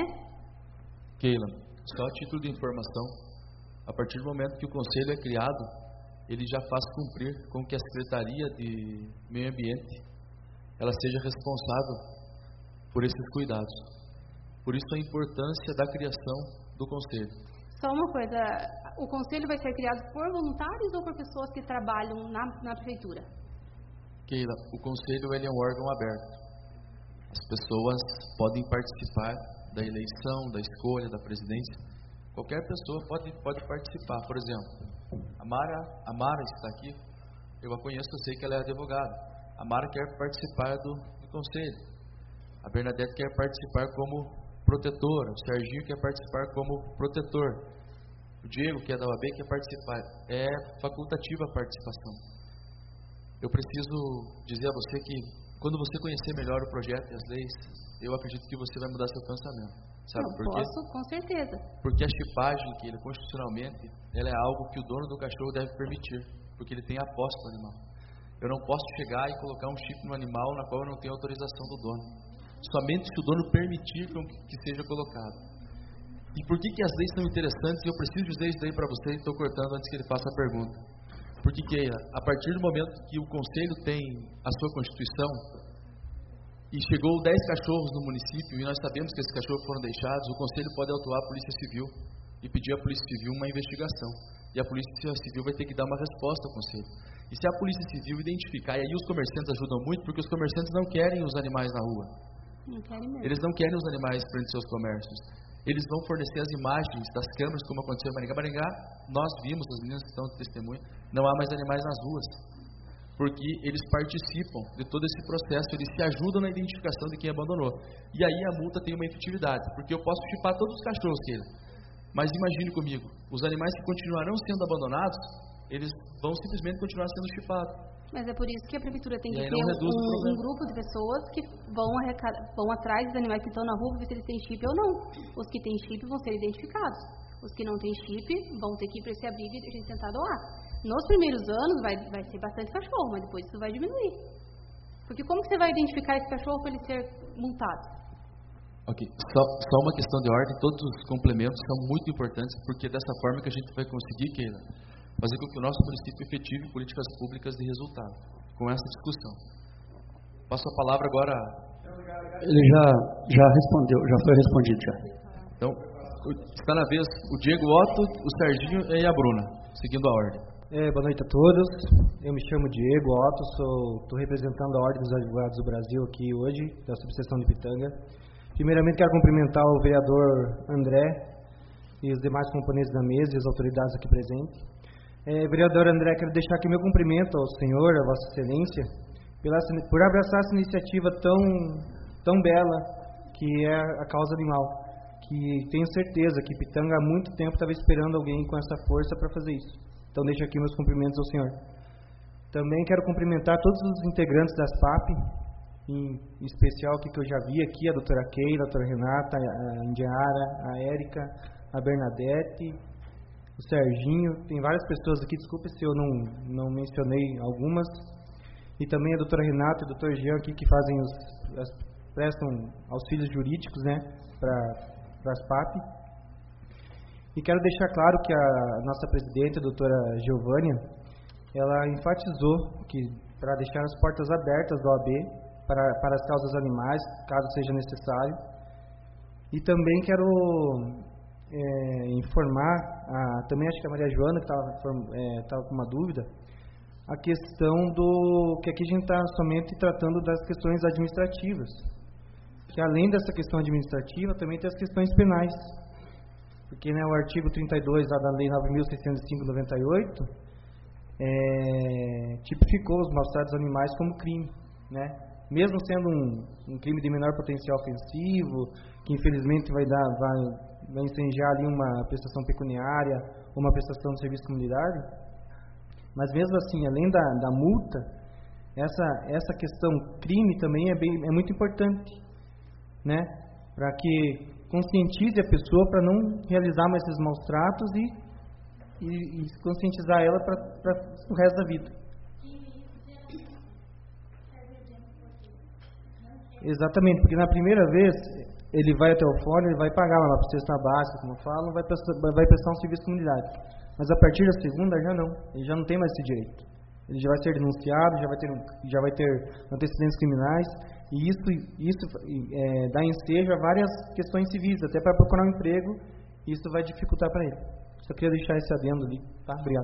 Keila, só a título de informação, a partir do momento que o conselho é criado, ele já faz cumprir com que a Secretaria de Meio Ambiente ela seja responsável por esses cuidados. Por isso a importância da criação do conselho. Só uma coisa, o conselho vai ser criado por voluntários ou por pessoas que trabalham na, na prefeitura? Keila, o conselho ele é um órgão aberto. As pessoas podem participar da eleição, da escolha, da presidência. Qualquer pessoa pode, pode participar. Por exemplo, a Mara, a Mara está aqui, eu a conheço, eu sei que ela é advogada. A Mara quer participar do, do conselho. A Bernadette quer participar como protetora. O Serginho quer participar como protetor. O Diego, que é da O A B, quer participar. É facultativa a participação. Eu preciso dizer a você que, quando você conhecer melhor o projeto e as leis, eu acredito que você vai mudar seu pensamento. Sabe Não, por quê? posso, com certeza. Porque a chipagem, que ele, constitucionalmente, ela é algo que o dono do cachorro deve permitir, porque ele tem a posse do animal. Eu não posso chegar e colocar um chip no animal na qual eu não tenho autorização do dono. Somente se o dono permitir que seja colocado. E por que que as leis são interessantes? E eu preciso dizer isso daí para você, e estou cortando antes que ele faça a pergunta. Porque, Keila, a partir do momento que o Conselho tem a sua Constituição, e chegou dez cachorros no município, e nós sabemos que esses cachorros foram deixados, o Conselho pode autuar a Polícia Civil e pedir à Polícia Civil uma investigação. E a Polícia Civil vai ter que dar uma resposta ao Conselho. E se a Polícia Civil identificar, e aí os comerciantes ajudam muito, porque os comerciantes não querem os animais na rua. Não querem mesmo. Eles não querem os animais perto de seus comércios. Eles vão fornecer as imagens das câmeras, como aconteceu em Maringá. Maringá, nós vimos, as meninas que estão de testemunho, não há mais animais nas ruas. Porque eles participam de todo esse processo, eles se ajudam na identificação de quem abandonou. E aí a multa tem uma efetividade, porque eu posso chipar todos os cachorros, Keila. Mas imagine comigo, os animais que continuarão sendo abandonados, eles vão simplesmente continuar sendo chipados. Mas é por isso que a prefeitura tem E que aí ter não reduz o um, um problema. grupo de pessoas que vão, arrecada- vão atrás dos animais que estão na rua, ver se eles têm chip ou não. Os que têm chip vão ser identificados. Os que não têm chip vão ter que ir para esse abrigo e a gente tentar doar. Nos primeiros anos vai, vai ser bastante cachorro, mas depois isso vai diminuir. Porque como que você vai identificar esse cachorro para ele ser multado? Ok, só, só uma questão de ordem, todos os complementos são muito importantes, porque dessa forma que a gente vai conseguir, Keila, fazer com que o nosso município efetive políticas públicas de resultado, com essa discussão. Passo a palavra agora. Ele já, já respondeu, já foi respondido já. Então, está na vez o Diego Otto, o Serginho e a Bruna, seguindo a ordem. É, boa noite a todos. Eu me chamo Diego Otto, estou representando a Ordem dos Advogados do Brasil aqui hoje, da subseção de Pitanga. Primeiramente, quero cumprimentar o vereador André e os demais componentes da mesa e as autoridades aqui presentes. É, vereador André, quero deixar aqui meu cumprimento ao senhor, a Vossa Excelência, pela, por abraçar essa iniciativa tão, tão bela que é a causa animal. Que tenho certeza que Pitanga há muito tempo estava esperando alguém com essa força para fazer isso. Então, deixo aqui meus cumprimentos ao senhor. Também quero cumprimentar todos os integrantes das P A P, em especial que eu já vi aqui, a doutora Keila, a doutora Renata, a Indiara, a Érica, a Bernadette, o Serginho. Tem várias pessoas aqui, desculpe se eu não, não mencionei algumas. E também a doutora Renata e o doutor Jean aqui, que fazem os, as, prestam auxílios jurídicos, né, para as P A P. E quero deixar claro que a nossa presidente, a doutora Giovânia, ela enfatizou que para deixar as portas abertas da O A B para, para as causas animais, caso seja necessário. E também quero é, informar, a, também acho que a Maria Joana, que estava é, com uma dúvida, a questão do que aqui a gente está somente tratando das questões administrativas. Que além dessa questão administrativa, também tem as questões penais. Porque, né, o artigo trinta e dois da Lei nove mil seiscentos e cinco de noventa e oito é, tipificou os maus-tratos animais como crime, né? Mesmo sendo um, um crime de menor potencial ofensivo, que infelizmente vai dar, vai, vai incendiar ali uma prestação pecuniária, uma prestação de serviço comunitário, mas mesmo assim, além da, da multa, essa, essa questão crime também é, bem, é muito importante, né? Para que conscientize a pessoa para não realizar mais esses maus tratos e, e, e conscientizar ela para o resto da vida. Exatamente, porque na primeira vez ele vai até o fórum, ele vai pagar lá para a cesta básica, como eu falo, vai prestar, vai prestar um serviço comunitário. Mas a partir da segunda já não, ele já não tem mais esse direito. Ele já vai ser denunciado, já vai ter, já vai ter antecedentes criminais. E isso, isso é, dá ensejo a várias questões civis, até para procurar um emprego, e isso vai dificultar para ele. Só queria deixar esse adendo ali, tá? Obrigado.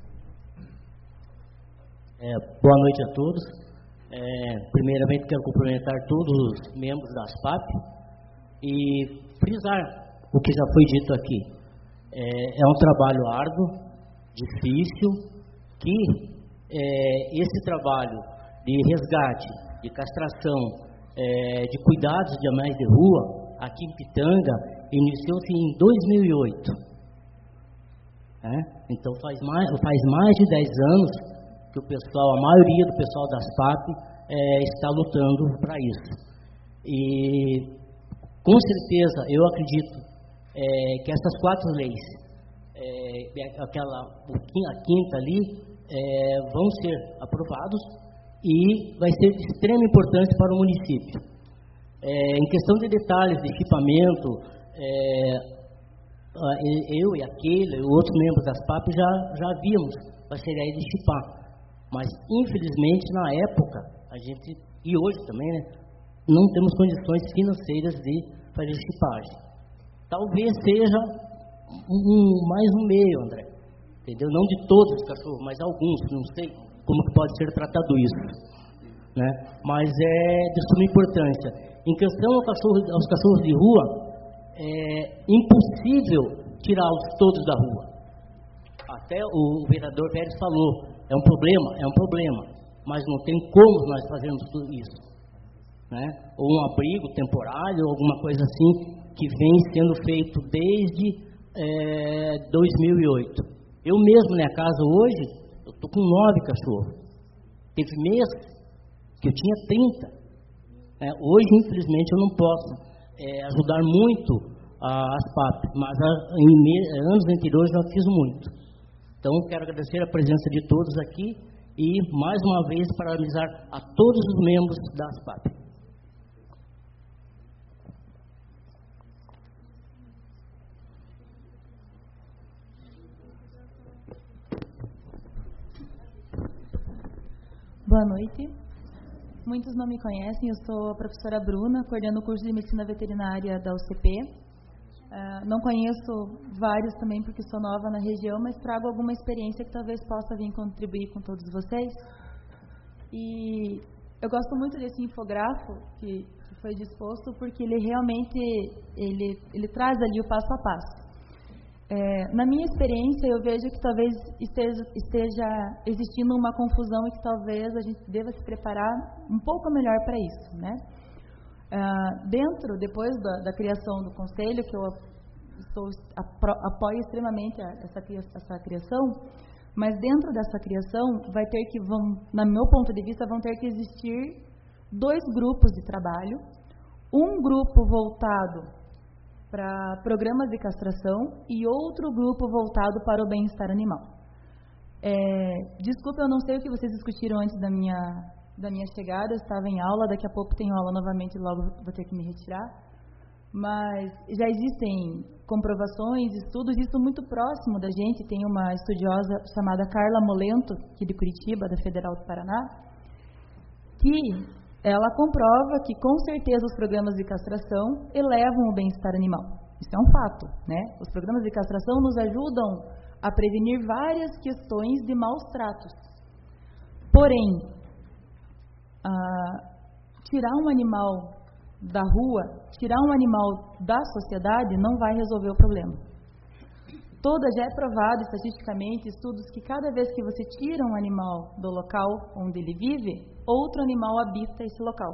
É, boa noite a todos. É, primeiramente, quero cumprimentar todos os membros das P A P e frisar o que já foi dito aqui. É, é um trabalho árduo, difícil, que é, esse trabalho de resgate, de castração, é, de cuidados de animais de rua, aqui em Pitanga, iniciou-se em dois mil e oito. É? Então faz mais, faz mais de dez anos que o pessoal, a maioria do pessoal das P A P é, está lutando para isso. E com certeza, eu acredito é, que essas quatro leis, é, aquela, a quinta ali, é, vão ser aprovados e vai ser de extrema importância para o município. É, em questão de detalhes de equipamento, é, eu e aquele e outros membros das P A P já, já víamos a ideia de chipar, mas infelizmente na época, a gente, e hoje também, né, não temos condições financeiras de fazer chipagem. Talvez seja um, mais um meio, André, entendeu? Não de todos os cachorros, mas alguns, não sei como que pode ser tratado isso, né? Mas é de suma importância. Em questão ao cachorro, aos cachorros de rua, é impossível tirá-los todos da rua. Até o vereador Pérez falou, é um problema, é um problema, mas não tem como nós fazermos tudo isso, né? Ou um abrigo temporário, alguma coisa assim, que vem sendo feito desde é, dois mil e oito. Eu mesmo, na minha casa hoje, eu estou com nove cachorros. Teve mês que eu tinha trinta. É, hoje, infelizmente, eu não posso é, ajudar muito a, as P A P, mas a, em me, anos anteriores eu fiz muito. Então, Então, quero agradecer a presença de todos aqui e, mais uma vez, parabenizar a todos os membros da ASPAP. Boa noite. Muitos não me conhecem, eu sou a professora Bruna, coordeno o curso de Medicina Veterinária da U C P. Uh, não conheço vários também porque sou nova na região, mas trago alguma experiência que talvez possa vir contribuir com todos vocês. E eu gosto muito desse infográfico que, que foi disposto porque ele realmente ele, ele traz ali o passo a passo. É, na minha experiência, eu vejo que talvez esteja, esteja existindo uma confusão e que talvez a gente deva se preparar um pouco melhor para isso, né? Uh, dentro, depois da, da criação do conselho, que eu estou, apro, apoio extremamente essa, essa criação, mas dentro dessa criação vai ter que, vão, na meu ponto de vista, vão ter que existir dois grupos de trabalho, um grupo voltado para programas de castração e outro grupo voltado para o bem-estar animal. É, desculpa, eu não sei o que vocês discutiram antes da minha, da minha chegada, eu estava em aula, daqui a pouco tenho aula novamente, logo vou ter que me retirar, mas já existem comprovações, estudos, isso muito próximo da gente, tem uma estudiosa chamada Carla Molento, aqui de Curitiba, da Federal do Paraná, que ela comprova que, com certeza, os programas de castração elevam o bem-estar animal. Isso é um fato, né? Os programas de castração nos ajudam a prevenir várias questões de maus tratos. Porém, ah, tirar um animal da rua, tirar um animal da sociedade, não vai resolver o problema. Toda já é provado estatisticamente, estudos, que cada vez que você tira um animal do local onde ele vive, outro animal habita esse local.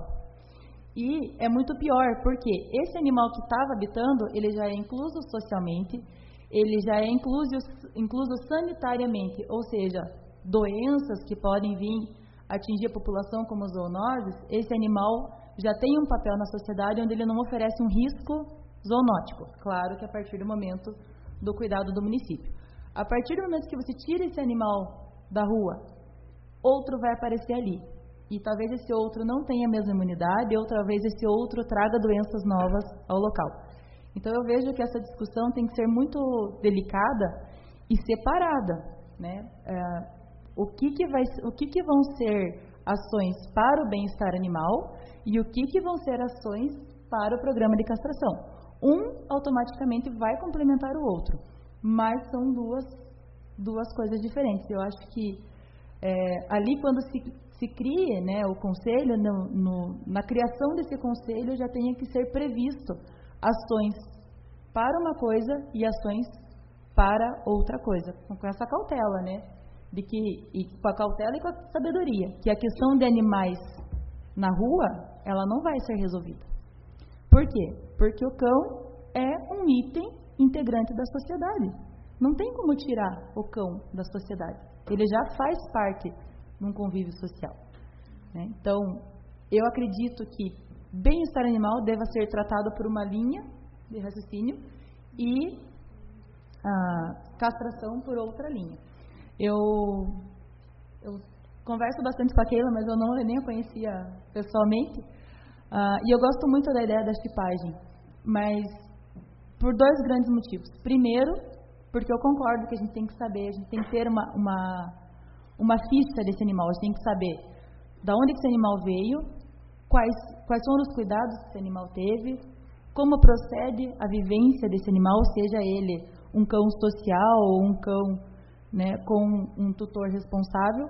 E é muito pior, porque esse animal que estava habitando, ele já é incluso socialmente, ele já é incluso, incluso sanitariamente, ou seja, doenças que podem vir atingir a população como zoonoses, esse animal já tem um papel na sociedade onde ele não oferece um risco zoonótico. Claro que a partir do momento do cuidado do município. A partir do momento que você tira esse animal da rua, outro vai aparecer ali. E talvez esse outro não tenha a mesma imunidade, ou talvez esse outro traga doenças novas ao local. Então eu vejo que essa discussão tem que ser muito delicada e separada, né? É, o que que vai, o que que vão ser ações para o bem-estar animal e o que que vão ser ações para o programa de castração. Um automaticamente vai complementar o outro, mas são duas, duas coisas diferentes. Eu acho que é, ali quando se, se cria, né, o conselho, no, no, na criação desse conselho já tenha que ser previsto ações para uma coisa e ações para outra coisa, com essa cautela, né, de que, e com a cautela e com a sabedoria, que a questão de animais na rua, ela não vai ser resolvida. Por quê? Porque o cão é um item integrante da sociedade. Não tem como tirar o cão da sociedade. Ele já faz parte de um convívio social, né? Então, eu acredito que bem-estar animal deva ser tratado por uma linha de raciocínio e a castração por outra linha. Eu, eu converso bastante com a Keila, mas eu não eu nem a conhecia pessoalmente. Uh, e eu gosto muito da ideia da chipagem, mas por dois grandes motivos. Primeiro, porque eu concordo que a gente tem que saber, a gente tem que ter uma, uma, uma ficha desse animal, a gente tem que saber de onde esse animal veio, quais, quais foram os cuidados que esse animal teve, como procede a vivência desse animal, seja ele um cão social ou um cão, né, com um tutor responsável.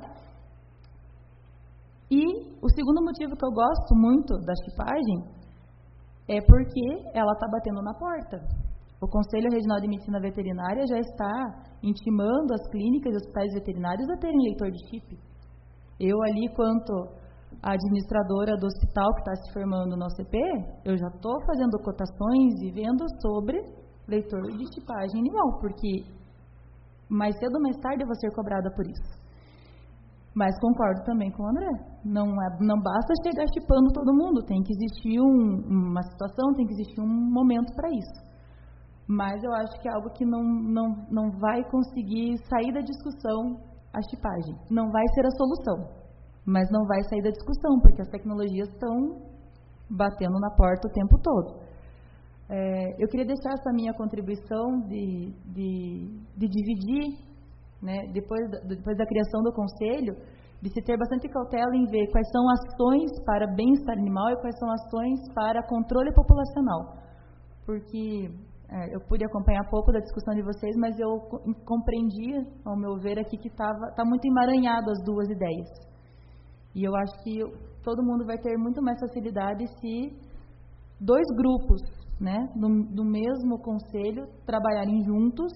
E o segundo motivo que eu gosto muito da chipagem é porque ela está batendo na porta. O Conselho Regional de Medicina Veterinária já está intimando as clínicas e hospitais veterinários a terem leitor de chip. Eu ali, quanto a administradora do hospital que está se formando no O C P, eu já estou fazendo cotações e vendo sobre leitor de chipagem animal, porque mais cedo ou mais tarde eu vou ser cobrada por isso. Mas concordo também com o André. Não, é, não basta chegar chipando todo mundo. Tem que existir um, uma situação, tem que existir um momento para isso. Mas eu acho que é algo que não, não, não vai conseguir sair da discussão a chipagem. Não vai ser a solução, mas não vai sair da discussão, porque as tecnologias estão batendo na porta o tempo todo. É, eu queria deixar essa minha contribuição de, de, de dividir, né, depois, da, depois da criação do conselho, de se ter bastante cautela em ver quais são ações para bem-estar animal e quais são ações para controle populacional. Porque é, eu pude acompanhar pouco da discussão de vocês, mas eu compreendi, ao meu ver, aqui que estava tá muito emaranhado as duas ideias. E eu acho que todo mundo vai ter muito mais facilidade se dois grupos, né, do, do mesmo conselho trabalharem juntos.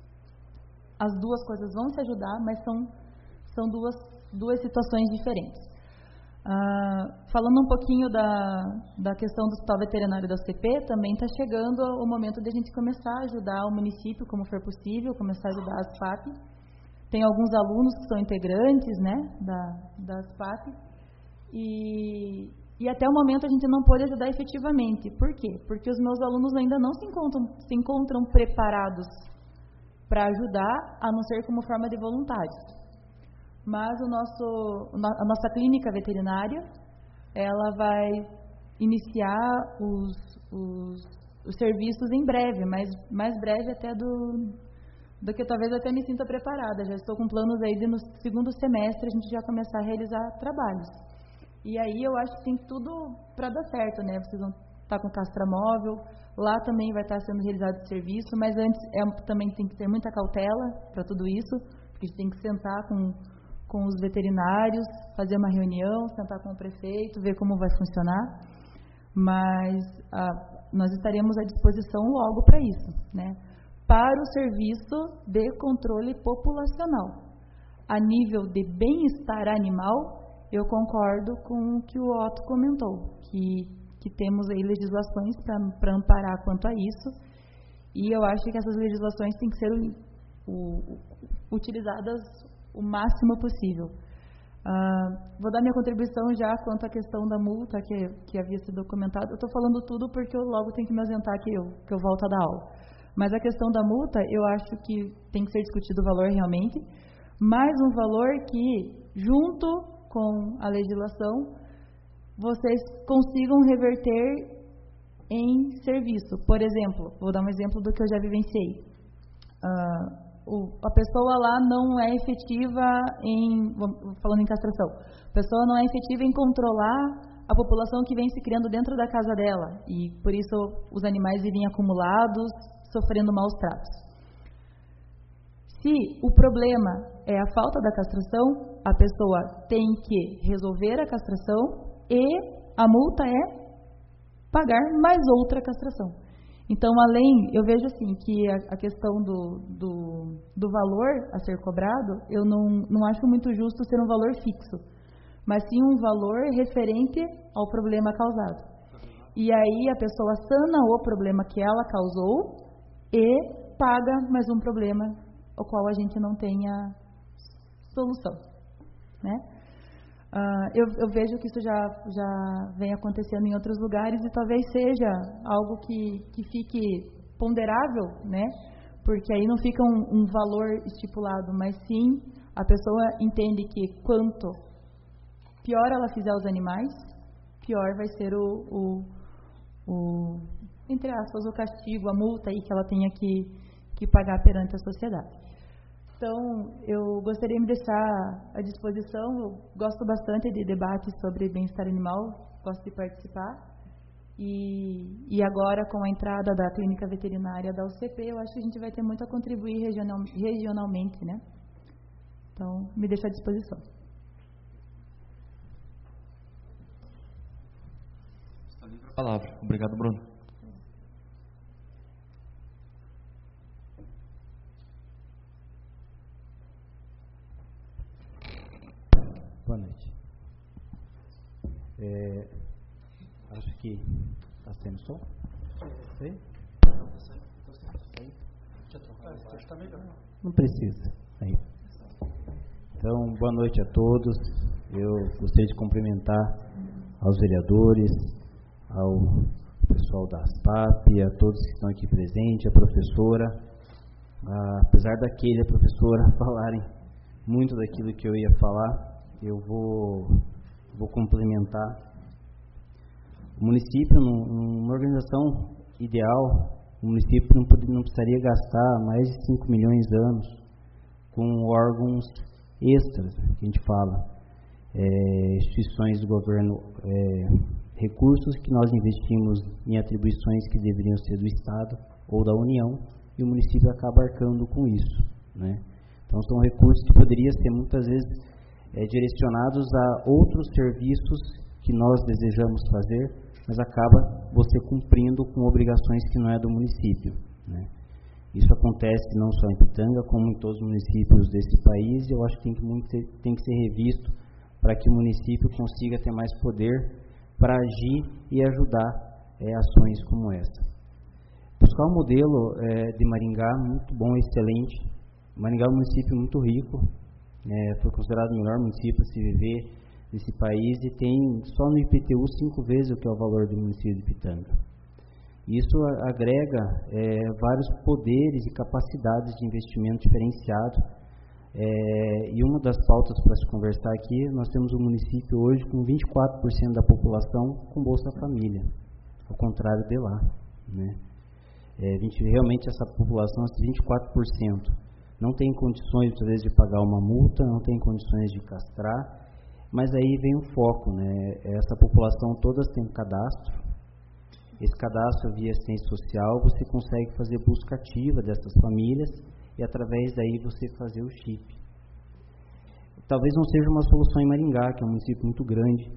As duas coisas vão se ajudar, mas são, são duas, duas situações diferentes. Ah, falando um pouquinho da, da questão do Hospital Veterinário da U C P, também está chegando o momento de a gente começar a ajudar o município, como for possível, começar a ajudar as P A P. Tem alguns alunos que são integrantes, né, da, das P A P, e, e até o momento a gente não pôde ajudar efetivamente. Por quê? Porque os meus alunos ainda não se encontram, se encontram preparados para ajudar, a não ser como forma de voluntários. Mas o nosso, a nossa clínica veterinária, ela vai iniciar os, os, os serviços em breve, mas mais breve até do, do que talvez eu até me sinta preparada. Já estou com planos aí de no segundo semestre a gente já começar a realizar trabalhos. E aí eu acho que tem tudo para dar certo, né? Vocês vão estar com castramóvel, lá também vai estar sendo realizado o serviço, mas antes é, também tem que ter muita cautela para tudo isso, porque a gente tem que sentar com, com os veterinários, fazer uma reunião, sentar com o prefeito, ver como vai funcionar, mas ah, nós estaremos à disposição logo para isso, né? Para o serviço de controle populacional. A nível de bem-estar animal, eu concordo com o que o Otto comentou, que que temos aí legislações para amparar quanto a isso, e eu acho que essas legislações têm que ser o, o, utilizadas o máximo possível. Uh, vou dar minha contribuição já quanto à questão da multa que, que havia sido comentado. Eu estou falando tudo porque eu logo tenho que me ausentar que eu, que eu volto a dar aula. Mas a questão da multa, eu acho que tem que ser discutido o valor realmente, mas um valor que, junto com a legislação, vocês consigam reverter em serviço. Por exemplo, vou dar um exemplo do que eu já vivenciei. Uh, o, a pessoa lá não é efetiva em, falando em castração, a pessoa não é efetiva em controlar a população que vem se criando dentro da casa dela, e por isso os animais vivem acumulados, sofrendo maus tratos. Se o problema é a falta da castração, a pessoa tem que resolver a castração, e a multa é pagar mais outra castração. Então, além, eu vejo assim, que a, a questão do, do, do valor a ser cobrado, eu não, não acho muito justo ser um valor fixo, mas sim um valor referente ao problema causado. E aí a pessoa sana o problema que ela causou e paga mais um problema ao qual a gente não tenha solução, né? Uh, eu, eu vejo que isso já, já vem acontecendo em outros lugares e talvez seja algo que, que fique ponderável, né? Porque aí não fica um, um valor estipulado, mas sim a pessoa entende que quanto pior ela fizer os animais, pior vai ser o, o, o entre aspas, o castigo, a multa aí que ela tenha que, que pagar perante a sociedade. Então, eu gostaria de me deixar à disposição. Eu gosto bastante de debates sobre bem-estar animal, gosto de participar. E, e agora, com a entrada da clínica veterinária da U C P, eu acho que a gente vai ter muito a contribuir regional, regionalmente, né? Então, me deixo à disposição. Está livre a palavra. Obrigado, Bruno. Boa noite. É, acho que está sendo som. Sei? Não precisa. Aí. Então, boa noite a todos. Eu gostaria de cumprimentar aos vereadores, ao o pessoal da ASPAP, a todos que estão aqui presentes, a professora. Ah, apesar daquele, a professora, falarem muito daquilo que eu ia falar, eu vou, vou complementar. O município, numa organização ideal, o município não, poderia, não precisaria gastar mais de cinco milhões de anos com órgãos extras, que a gente fala, é, instituições do governo, é, recursos que nós investimos em atribuições que deveriam ser do Estado ou da União, e o município acaba arcando com isso, né? Então, são recursos que poderiam ser muitas vezes é, direcionados a outros serviços que nós desejamos fazer, mas acaba você cumprindo com obrigações que não é do município, né? Isso acontece não só em Pitanga, como em todos os municípios desse país, e eu acho que tem que, muito, tem que ser revisto para que o município consiga ter mais poder para agir e ajudar é, ações como essa. Buscar um modelo é, de Maringá muito bom, excelente. Maringá é um município muito rico, é, foi considerado o melhor município a se viver nesse país e tem só no I P T U cinco vezes o que é o valor do município de Pitanga. Isso agrega é, vários poderes e capacidades de investimento diferenciado. É, e uma das pautas para se conversar aqui, nós temos um município hoje com vinte e quatro por cento da população com Bolsa Família, ao contrário de lá, né? É, vinte, realmente essa população, esses vinte e quatro por cento, não tem condições, muitas vezes, de pagar uma multa, não tem condições de castrar, mas aí vem o foco, né? Essa população toda tem um cadastro. Esse cadastro via assistência social, você consegue fazer busca ativa dessas famílias e através daí você fazer o chip. Talvez não seja uma solução em Maringá, que é um município muito grande,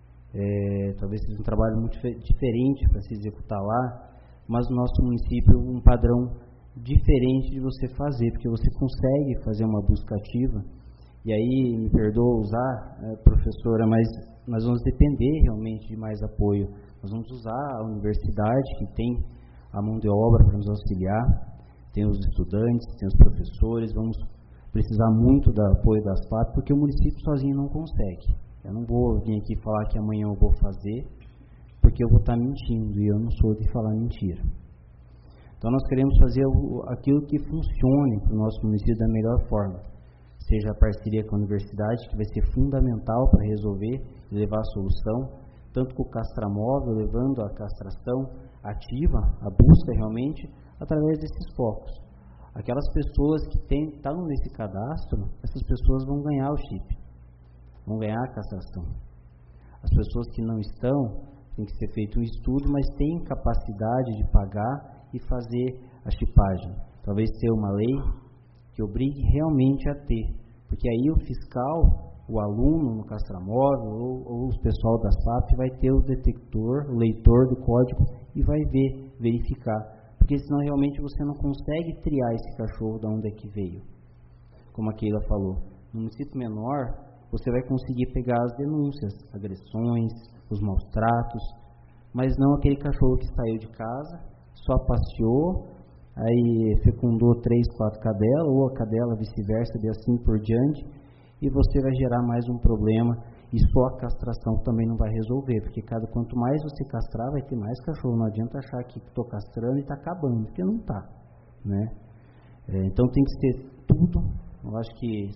é, talvez seja um trabalho muito diferente para se executar lá, mas no nosso município um padrão diferente de você fazer, porque você consegue fazer uma busca ativa. E aí, me perdoa usar, é, professora, mas nós vamos depender realmente de mais apoio. Nós vamos usar a universidade, que tem a mão de obra para nos auxiliar, tem os estudantes, tem os professores, vamos precisar muito do apoio das P A P, porque o município sozinho não consegue. Eu não vou vir aqui falar que amanhã eu vou fazer, porque eu vou estar mentindo, e eu não sou de falar mentira. Então, nós queremos fazer aquilo que funcione para o nosso município da melhor forma. Seja a parceria com a universidade, que vai ser fundamental para resolver e levar a solução, tanto com o castramóvel, levando a castração ativa, a busca realmente, através desses focos. Aquelas pessoas que tem, estão nesse cadastro, essas pessoas vão ganhar o chip, vão ganhar a castração. As pessoas que não estão, tem que ser feito um estudo, mas têm capacidade de pagar e fazer a chipagem. Talvez ter uma lei que obrigue realmente a ter, porque aí o fiscal, o aluno no castramóvel ou, ou o pessoal da S A P vai ter o detector, o leitor do código e vai ver, verificar, porque senão realmente você não consegue triar esse cachorro de onde é que veio. Como a Keila falou, no município menor você vai conseguir pegar as denúncias, agressões, os maus tratos, mas não aquele cachorro que saiu de casa, só passeou, aí fecundou três, quatro cadelas, ou a cadela vice-versa, e assim por diante, e você vai gerar mais um problema, e só a castração também não vai resolver, porque cada, quanto mais você castrar, vai ter mais cachorro. Não adianta achar que estou castrando e está acabando, porque não está, né? É, então tem que ser tudo, eu acho que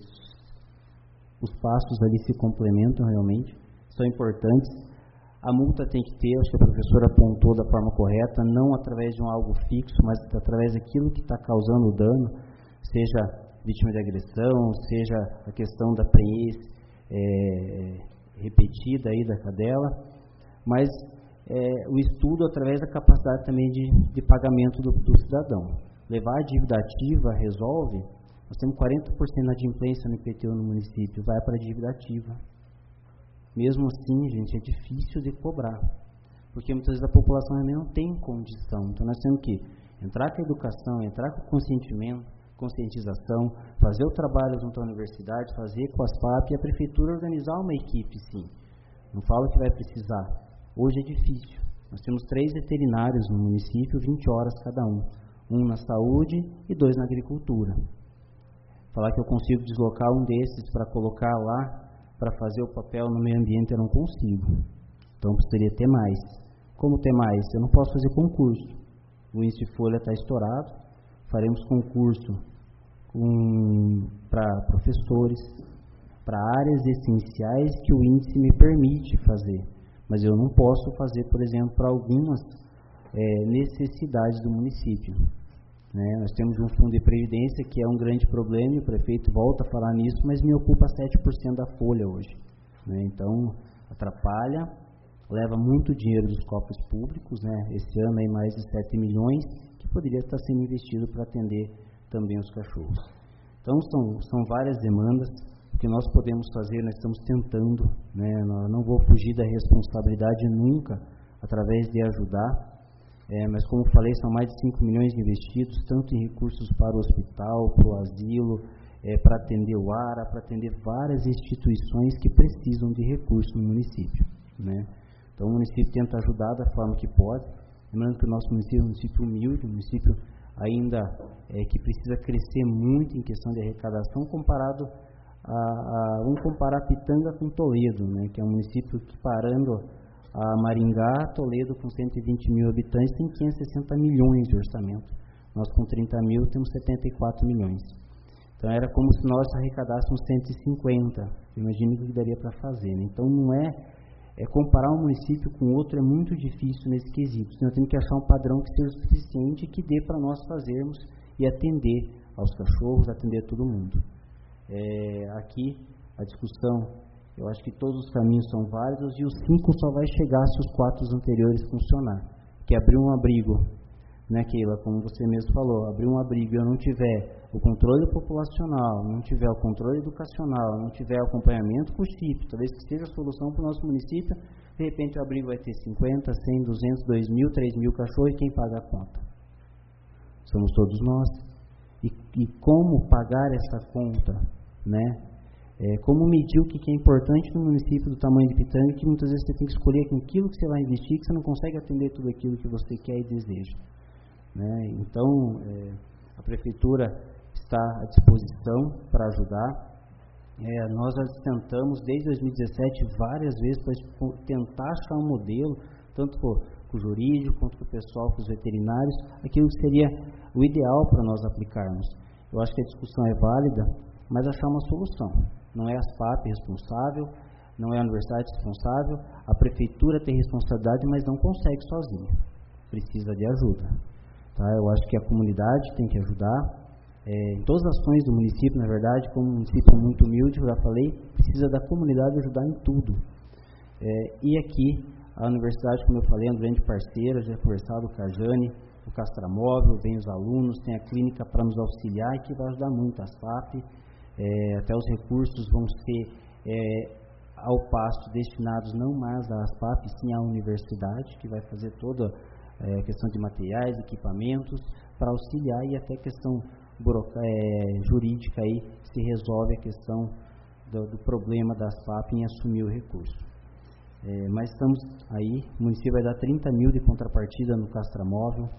os passos ali se complementam realmente, são importantes. A multa tem que ter, acho que a professora apontou da forma correta, não através de um algo fixo, mas através daquilo que está causando o dano, seja vítima de agressão, seja a questão da prenhez é, repetida aí da cadela, mas é, o estudo através da capacidade também de, de pagamento do, do cidadão. Levar a dívida ativa resolve, nós temos quarenta por cento da adimplência no I P T U no município, vai para a dívida ativa. Mesmo assim, gente, é difícil de cobrar, porque muitas vezes a população também não tem condição. Então, nós temos que entrar com a educação, entrar com o consentimento, conscientização, fazer o trabalho junto à universidade, fazer com as P A P e a prefeitura organizar uma equipe, sim. Não falo que vai precisar. Hoje é difícil. Nós temos três veterinários no município, vinte horas cada um. Um na saúde e dois na agricultura. Falar que eu consigo deslocar um desses para colocar lá, para fazer o papel no meio ambiente, eu não consigo. Então, precisaria ter mais. Como ter mais? Eu não posso fazer concurso. O índice de folha está estourado. Faremos concurso para professores, para áreas essenciais que o índice me permite fazer. Mas eu não posso fazer, por exemplo, para algumas é, necessidades do município. Né? Nós temos um fundo de previdência que é um grande problema, e o prefeito volta a falar nisso, mas me ocupa sete por cento da folha hoje. Né? Então, atrapalha, leva muito dinheiro dos cofres públicos, né? Esse ano aí mais de sete milhões, que poderia estar sendo investido para atender também os cachorros. Então, são, são várias demandas. O que nós podemos fazer, nós estamos tentando, né? Eu não vou fugir da responsabilidade nunca, através de ajudar. É, mas como falei, são mais de cinco milhões investidos, tanto em recursos para o hospital, para o asilo, é, para atender o ARA, para atender várias instituições que precisam de recursos no município. Né? Então o município tenta ajudar da forma que pode, lembrando que o nosso município é um município humilde, um município ainda é, que precisa crescer muito em questão de arrecadação, comparado a, a vamos comparar Pitanga com Toledo, né? Que é um município que, parando a Maringá, Toledo, com cento e vinte mil habitantes, tem quinhentos e sessenta milhões de orçamento. Nós, com trinta mil, temos setenta e quatro milhões. Então, era como se nós arrecadássemos cento e cinquenta. Imagine o que daria para fazer. Né? Então, não é, é... Comparar um município com outro é muito difícil nesse quesito. Nós temos que achar um padrão que seja suficiente e que dê para nós fazermos e atender aos cachorros, atender todo mundo. É, aqui, a discussão... Eu acho que todos os caminhos são válidos e os cinco só vai chegar se os quatro anteriores funcionar. Que abrir um abrigo, né, Keila, como você mesmo falou, abrir um abrigo e eu não tiver o controle populacional, não tiver o controle educacional, não tiver acompanhamento com o chip, talvez que seja a solução para o nosso município, de repente o abrigo vai ter cinquenta, cem, duzentos, dois mil, três mil cachorros e quem paga a conta? Somos todos nós. E, e como pagar essa conta, né? É, como medir o que é importante no município do tamanho de Pitanga, que muitas vezes você tem que escolher aquilo que você vai investir, que você não consegue atender tudo aquilo que você quer e deseja. Né? Então, é, a Prefeitura está à disposição para ajudar. É, nós tentamos, desde dois mil e dezessete, várias vezes, para tentar achar um modelo, tanto com, com o jurídico, quanto com o pessoal, com os veterinários, aquilo que seria o ideal para nós aplicarmos. Eu acho que a discussão é válida, mas achar uma solução. Não é a SPAP responsável, não é a universidade responsável, a prefeitura tem responsabilidade, mas não consegue sozinha. Precisa de ajuda. Tá? Eu acho que a comunidade tem que ajudar. É, em todas as ações do município, na verdade, como o município é muito humilde, eu já falei, precisa da comunidade ajudar em tudo. É, e aqui, a universidade, como eu falei, é um grande parceiro, já conversado com a Jane, o Castramóvel, vem os alunos, tem a clínica para nos auxiliar e que vai ajudar muito a SPAP. É, até os recursos vão ser é, ao pasto destinados não mais à SPAP, sim à universidade, que vai fazer toda a é, questão de materiais, equipamentos, para auxiliar, e até a questão é, jurídica aí se resolve a questão do, do problema da SPAP em assumir o recurso. É, mas estamos aí, o município vai dar trinta mil de contrapartida no Castramóvel.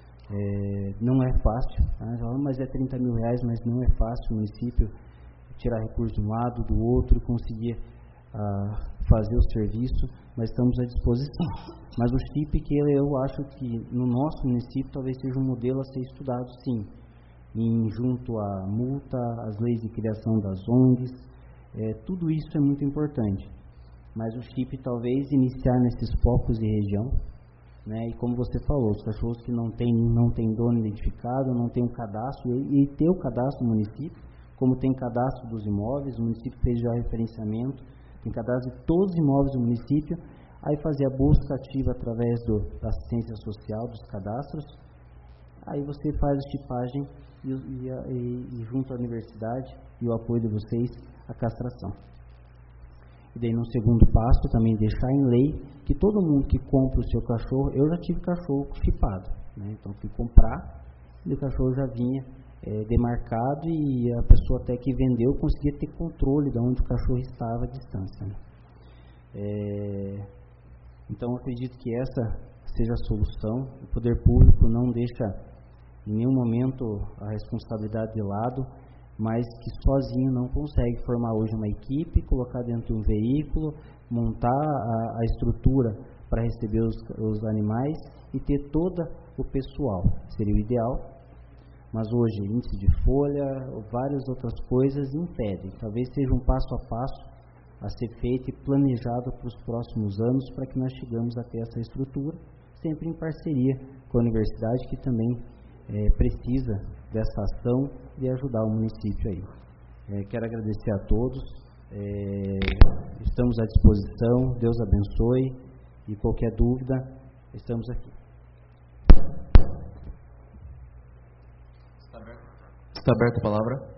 É, não é fácil, tá? Mas é trinta mil reais, mas não é fácil o município tirar recursos de um lado, do outro, e conseguir ah, fazer o serviço, mas estamos à disposição. Mas o chip, que eu acho que no nosso município talvez seja um modelo a ser estudado, sim, em, junto à multa, às leis de criação das O N Gs, é, tudo isso é muito importante. Mas o chip talvez iniciar nesses focos de região, né? E como você falou, os cachorros que não têm não tem dono identificado, não tem um cadastro, e, e ter o cadastro no município, como tem cadastro dos imóveis, o município fez já referenciamento, tem cadastro de todos os imóveis do município, aí fazer a busca ativa através do, da assistência social, dos cadastros, aí você faz a chipagem e, e, e, e junto à universidade e o apoio de vocês, a castração. E daí, no segundo passo, também deixar em lei que todo mundo que compra o seu cachorro, eu já tive cachorro chipado, né? Então fui comprar e o cachorro já vinha é, demarcado, e a pessoa até que vendeu conseguia ter controle de onde o cachorro estava à distância, né? É, então acredito que essa seja a solução. O poder público não deixa em nenhum momento a responsabilidade de lado, mas que sozinho não consegue formar hoje uma equipe, colocar dentro de um veículo, montar a, a estrutura para receber os, os animais e ter todo o pessoal. Seria o ideal, mas hoje índice de folha, várias outras coisas impedem. Talvez seja um passo a passo a ser feito e planejado para os próximos anos, para que nós chegamos a ter essa estrutura, sempre em parceria com a universidade, que também é, precisa dessa ação de ajudar o município aí. É, quero agradecer a todos, é, estamos à disposição, Deus abençoe, e qualquer dúvida, estamos aqui. Está aberta a palavra.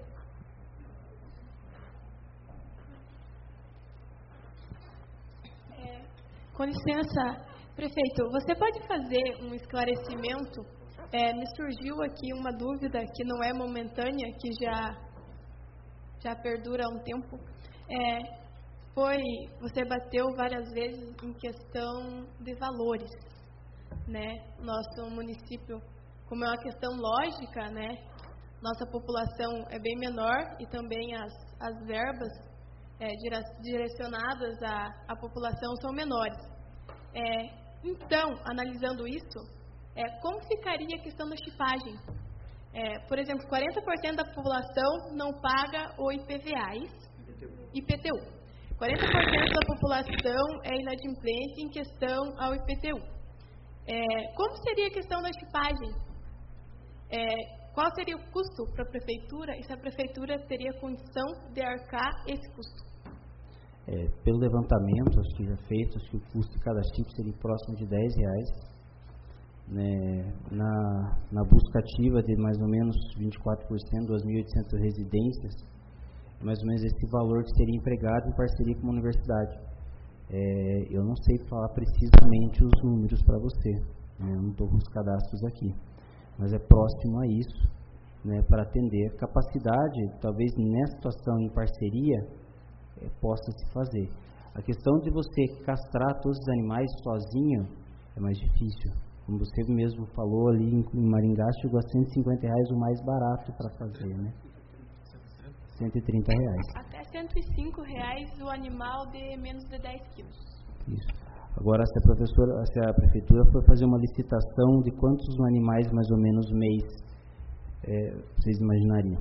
É, com licença, prefeito, você pode fazer um esclarecimento? É, me surgiu aqui uma dúvida que não é momentânea, que já, já perdura há um tempo. É, foi, você bateu várias vezes em questão de valores, né? Nosso município, como é uma questão lógica, né? Nossa população é bem menor e também as, as verbas é, direcionadas à, à população são menores. É, então, analisando isso, é, como ficaria a questão da chipagem? É, por exemplo, quarenta por cento da população não paga o I P V A, I P T U. quarenta por cento da população é inadimplente em questão ao I P T U. É, como seria a questão da chipagem? É, qual seria o custo para a prefeitura e se a prefeitura teria condição de arcar esse custo? É, pelo levantamento acho que já feito, acho que o custo de cada chip seria próximo de dez reais. Né, na, na busca ativa de mais ou menos vinte e quatro por cento, duas mil e oitocentas residências, mais ou menos esse valor que seria empregado em parceria com a universidade. É, eu não sei falar precisamente os números para você, né, eu não estou com os cadastros aqui, mas é próximo a isso, né, para atender. Capacidade, talvez nessa situação em parceria, é, possa se fazer. A questão de você castrar todos os animais sozinho é mais difícil. Como você mesmo falou, ali em Maringá chegou a cento e cinquenta reais o mais barato para fazer, né? cento e trinta reais. Até cento e cinco reais o animal de menos de dez quilos. Isso. Agora, se a, professora, se a prefeitura for fazer uma licitação de quantos animais mais ou menos mês é, vocês imaginariam?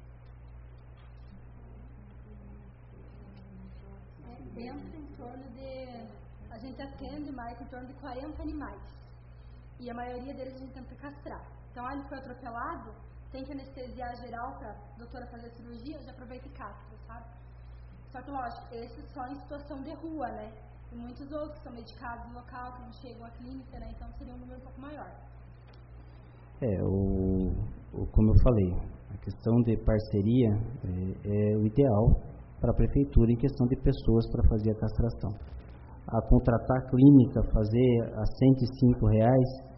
É, pensa em torno de... A gente atende mais em torno de quarenta animais. E a maioria deles a gente tenta castrar. Então, ah, ele foi atropelado, tem que anestesiar geral para a doutora fazer a cirurgia, já aproveita e castra, sabe? Só que, lógico, esses só em situação de rua, né? E muitos outros que são medicados no local, que não chegam à clínica, né? Então, seria um número um pouco maior. É, o, o, como eu falei, a questão de parceria é, é o ideal para a prefeitura em questão de pessoas para fazer a castração. A contratar a clínica, fazer a cento e cinco reais,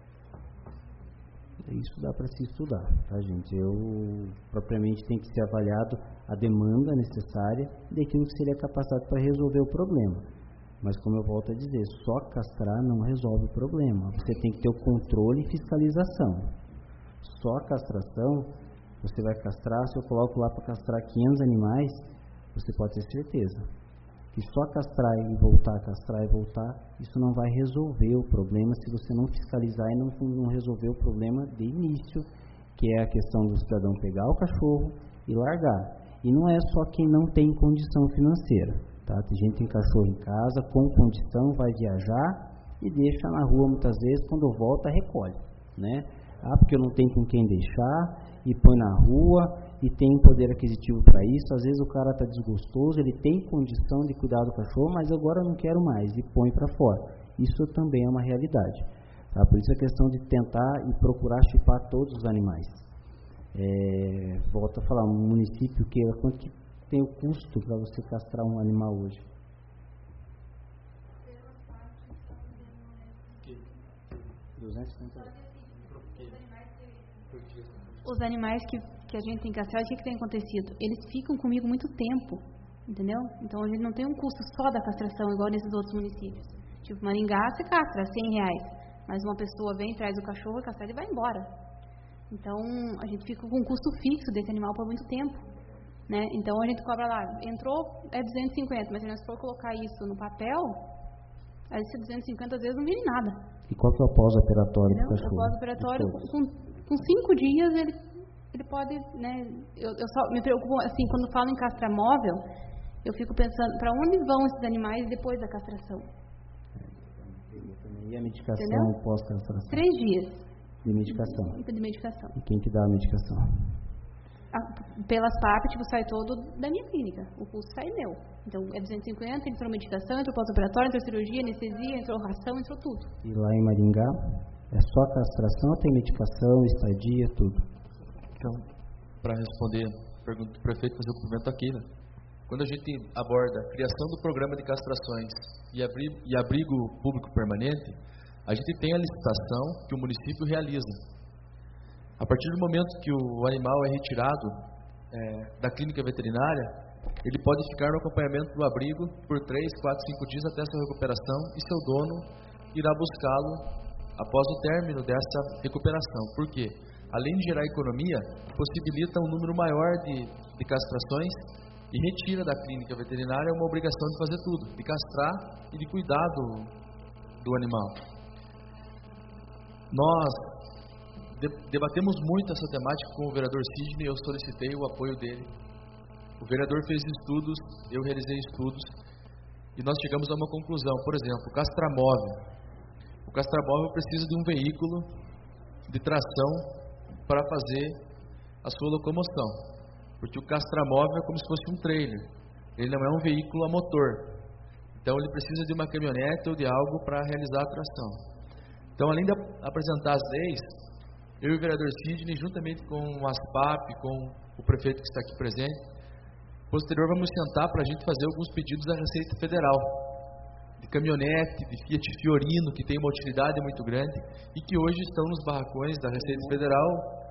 isso dá para se estudar, tá, gente? Eu, propriamente, tem que ser avaliado a demanda necessária daquilo que seria capacitado para resolver o problema. Mas, como eu volto a dizer, só castrar não resolve o problema. Você tem que ter o controle e fiscalização. Só a castração, você vai castrar, se eu coloco lá para castrar quinhentos animais, você pode ter certeza que só castrar e voltar, castrar e voltar, isso não vai resolver o problema se você não fiscalizar e não, não resolver o problema de início, que é a questão do cidadão pegar o cachorro e largar. E não é só quem não tem condição financeira, tá? Tem gente que tem cachorro em casa, com condição, vai viajar e deixa na rua muitas vezes, quando volta recolhe, né? Ah, porque eu não tenho com quem deixar, e põe na rua, e tem poder aquisitivo para isso. Às vezes o cara está desgostoso, ele tem condição de cuidar do cachorro, mas agora eu não quero mais, e põe para fora. Isso também é uma realidade, tá? Por isso a questão de tentar e procurar chipar todos os animais. É, volto a falar, um município que quanto que tem o custo para você castrar um animal hoje? duzentos e cinquenta. Os animais que, que a gente tem castrado, o que, que tem acontecido? Eles ficam comigo muito tempo, entendeu? Então a gente não tem um custo só da castração, igual nesses outros municípios. Tipo, Maringá, você castra cem reais, mas uma pessoa vem, traz o cachorro, e castra e vai embora. Então a gente fica com um custo fixo desse animal por muito tempo, né? Então a gente cobra lá, entrou, é duzentos e cinquenta, mas se nós for colocar isso no papel, esse duzentos e cinquenta às vezes não vira nada. E qual que é o pós-operatório do O cachorro? pós-operatório, com, com cinco dias, ele, ele pode, né, eu, eu só me preocupo, assim, quando falo em castramóvel, eu fico pensando, para onde vão esses animais depois da castração? E a medicação Entendeu? pós-castração? Três dias. De medicação. De medicação. E quem que dá a medicação? A, pelas P A P, tipo, sai todo da minha clínica. O custo sai meu. Então, é duzentos e cinquenta, entrou medicação, entrou pós-operatório, entrou cirurgia, anestesia, entrou ração, entrou tudo. E lá em Maringá, é só castração ou tem medicação, estadia, tudo? Então, para responder a pergunta do prefeito, fazer o cumprimento aqui, né? Quando a gente aborda a criação do programa de castrações e abrigo, e abrigo público permanente, a gente tem a licitação que o município realiza. A partir do momento que o animal é retirado é, da clínica veterinária, ele pode ficar no acompanhamento do abrigo por três, quatro, cinco dias até sua recuperação e seu dono irá buscá-lo após o término dessa recuperação. Por quê? Além de gerar economia, possibilita um número maior de, de castrações e retira da clínica veterinária uma obrigação de fazer tudo, de castrar e de cuidar do, do animal. Nós debatemos muito essa temática com o vereador Sidney, eu solicitei o apoio dele. O vereador fez estudos, eu realizei estudos e nós chegamos a uma conclusão. Por exemplo, o castramóvel. O castramóvel precisa de um veículo de tração para fazer a sua locomoção, porque o castramóvel é como se fosse um trailer, ele não é um veículo a motor, então ele precisa de uma caminhonete ou de algo para realizar a tração. Então, além de apresentar as leis, eu e o vereador Sidney, juntamente com o ASPAP, com o prefeito que está aqui presente, posterior vamos sentar para a gente fazer alguns pedidos à Receita Federal, de caminhonete, de Fiat Fiorino, que tem uma utilidade muito grande, e que hoje estão nos barracões da Receita Federal,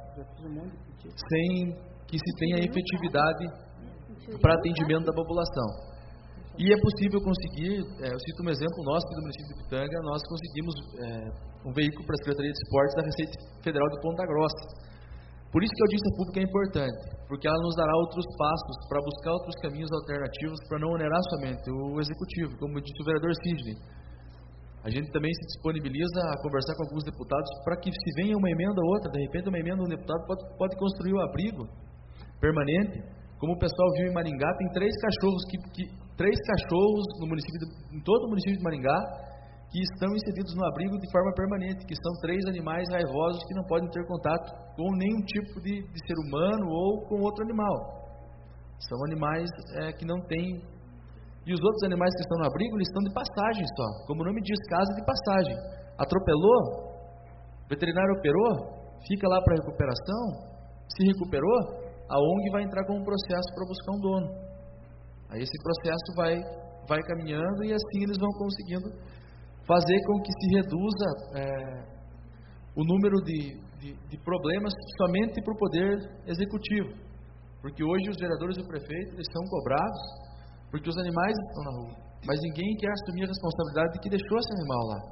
sem que se tenha efetividade para atendimento da população. E é possível conseguir, é, eu cito um exemplo nosso aqui do município de Pitanga, nós conseguimos é, um veículo para a Secretaria de Esportes da Receita Federal de Ponta Grossa. Por isso que a audiência pública é importante, porque ela nos dará outros passos para buscar outros caminhos alternativos para não onerar somente o executivo, como disse o vereador Sidney. A gente também se disponibiliza a conversar com alguns deputados para que, se venha uma emenda ou outra, de repente uma emenda, um deputado pode, pode construir o abrigo permanente. Como o pessoal viu em Maringá, tem três cachorros, que, que, três cachorros no município de, em todo o município de Maringá que estão inseridos no abrigo de forma permanente, que são três animais raivosos que não podem ter contato com nenhum tipo de, de ser humano ou com outro animal. São animais é, que não têm... E os outros animais que estão no abrigo, eles estão de passagem só. Como o nome diz, casa de passagem. Atropelou, veterinário operou, fica lá para recuperação, se recuperou, a O N G vai entrar com um processo para buscar um dono. Aí esse processo vai, vai caminhando e assim eles vão conseguindo fazer com que se reduza é, o número de, de, de problemas somente para o poder executivo. Porque hoje os vereadores e o prefeito eles são cobrados porque os animais estão na rua, mas ninguém quer assumir a responsabilidade de que deixou esse animal lá.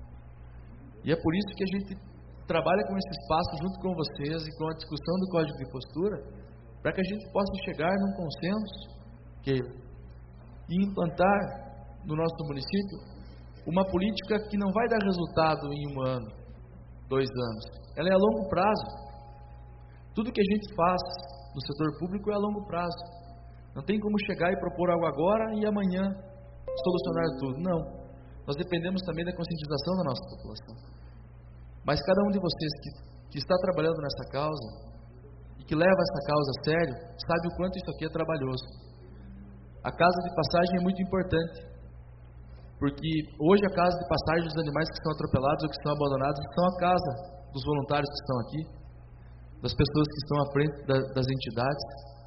E é por isso que a gente trabalha com esse espaço junto com vocês e com a discussão do Código de Postura, para que a gente possa chegar num consenso que, e implantar no nosso município uma política que não vai dar resultado em um ano, dois anos. Ela é a longo prazo. Tudo que a gente faz no setor público é a longo prazo. Não tem como chegar e propor algo agora e amanhã solucionar tudo. Não. Nós dependemos também da conscientização da nossa população. Mas cada um de vocês que, que está trabalhando nessa causa e que leva essa causa a sério, sabe o quanto isso aqui é trabalhoso. A casa de passagem é muito importante, porque hoje a casa de passagem dos animais que são atropelados ou que são abandonados são a casa dos voluntários que estão aqui, das pessoas que estão à frente da, das entidades,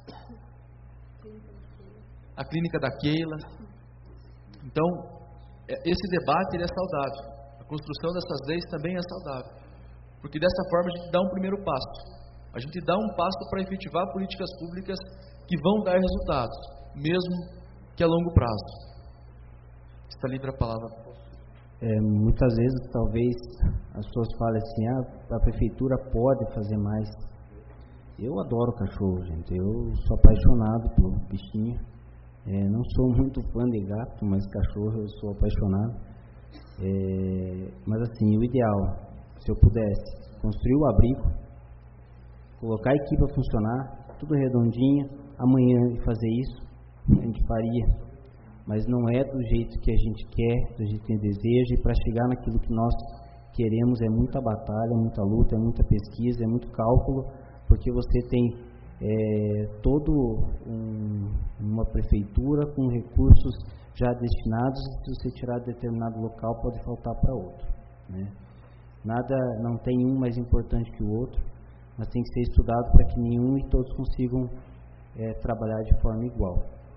a clínica da Keila. Então, esse debate ele é saudável. A construção dessas leis também é saudável, porque dessa forma a gente dá um primeiro passo. A gente dá um passo para efetivar políticas públicas que vão dar resultados, mesmo que a longo prazo. Está livre a palavra. É, muitas vezes, talvez, as pessoas falem assim, ah, a prefeitura pode fazer mais. Eu adoro cachorro, gente. Eu sou apaixonado por bichinho. É, não sou muito fã de gato, mas cachorro eu sou apaixonado. É, mas assim, o ideal, se eu pudesse construir o abrigo, colocar a equipe a funcionar, tudo redondinho, amanhã fazer isso, a gente faria. Mas não é do jeito que a gente quer, do jeito que a gente deseja, e para chegar naquilo que nós queremos é muita batalha, muita luta, é muita pesquisa, é muito cálculo, porque você tem é, todo um, uma prefeitura com recursos já destinados, e se você tirar de determinado local pode faltar para outro, né? Nada, não tem um mais importante que o outro, mas tem que ser estudado para que nenhum e todos consigam é, trabalhar de forma igual.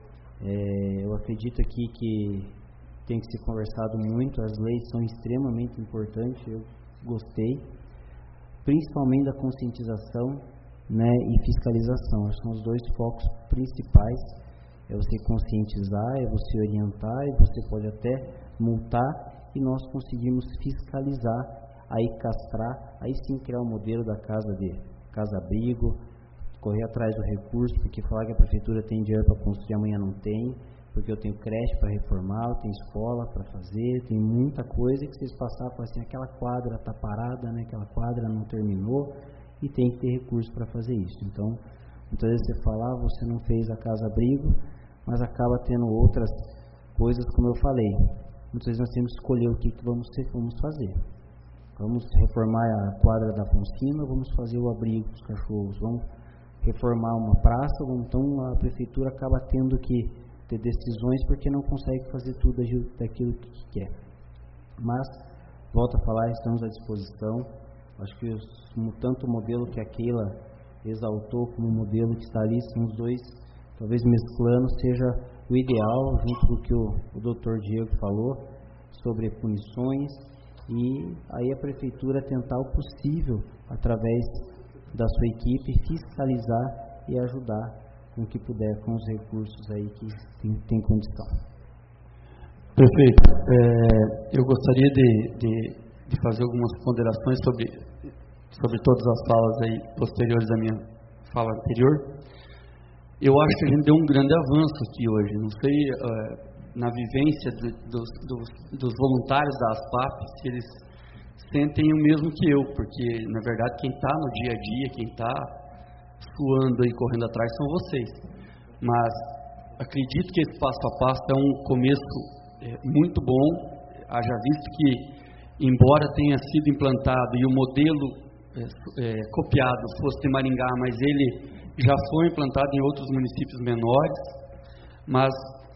É, eu acredito aqui que tem que ser conversado muito, as leis são extremamente importantes, eu gostei, principalmente da conscientização, né, e fiscalização. São os dois focos principais, é você conscientizar, é você orientar, e você pode até multar, e nós conseguimos fiscalizar, aí castrar, aí sim criar o um modelo da casa de casa-abrigo, correr atrás do recurso, porque falar que a prefeitura tem dinheiro para construir amanhã não tem, porque eu tenho creche para reformar, eu tenho escola para fazer, tem muita coisa que vocês passaram, falam assim, aquela quadra está parada, né, aquela quadra não terminou, e tem que ter recurso para fazer isso. Então, muitas vezes você fala, ah, você não fez a casa-abrigo, mas acaba tendo outras coisas, como eu falei. Muitas vezes nós temos que escolher o que, que vamos, vamos fazer. Vamos reformar a quadra da Fonsina, vamos fazer o abrigo dos cachorros, vamos reformar uma praça, então a prefeitura acaba tendo que ter decisões porque não consegue fazer tudo daquilo que quer. Mas, volto a falar, estamos à disposição. Acho que os, tanto o modelo que a Keila exaltou como o modelo que está ali, são os dois, talvez mesclando, seja o ideal, junto com o que o, o doutor Diego falou, sobre punições, e aí a prefeitura tentar o possível, através da sua equipe, fiscalizar e ajudar com o que puder, com os recursos aí que tem, tem condição. Prefeito, é, eu gostaria de, de, de fazer algumas ponderações sobre, sobre todas as falas aí posteriores à minha fala anterior. Eu acho que a gente deu um grande avanço aqui hoje, não sei, é, na vivência de, dos, dos, dos voluntários da ASPAP, se eles sentem o mesmo que eu, porque, na verdade, quem está no dia a dia, quem está suando e correndo atrás são vocês. Mas acredito que esse passo a passo é um começo é, muito bom, haja visto que, embora tenha sido implantado e o modelo é, é, copiado fosse de Maringá, mas ele já foi implantado em outros municípios menores, mas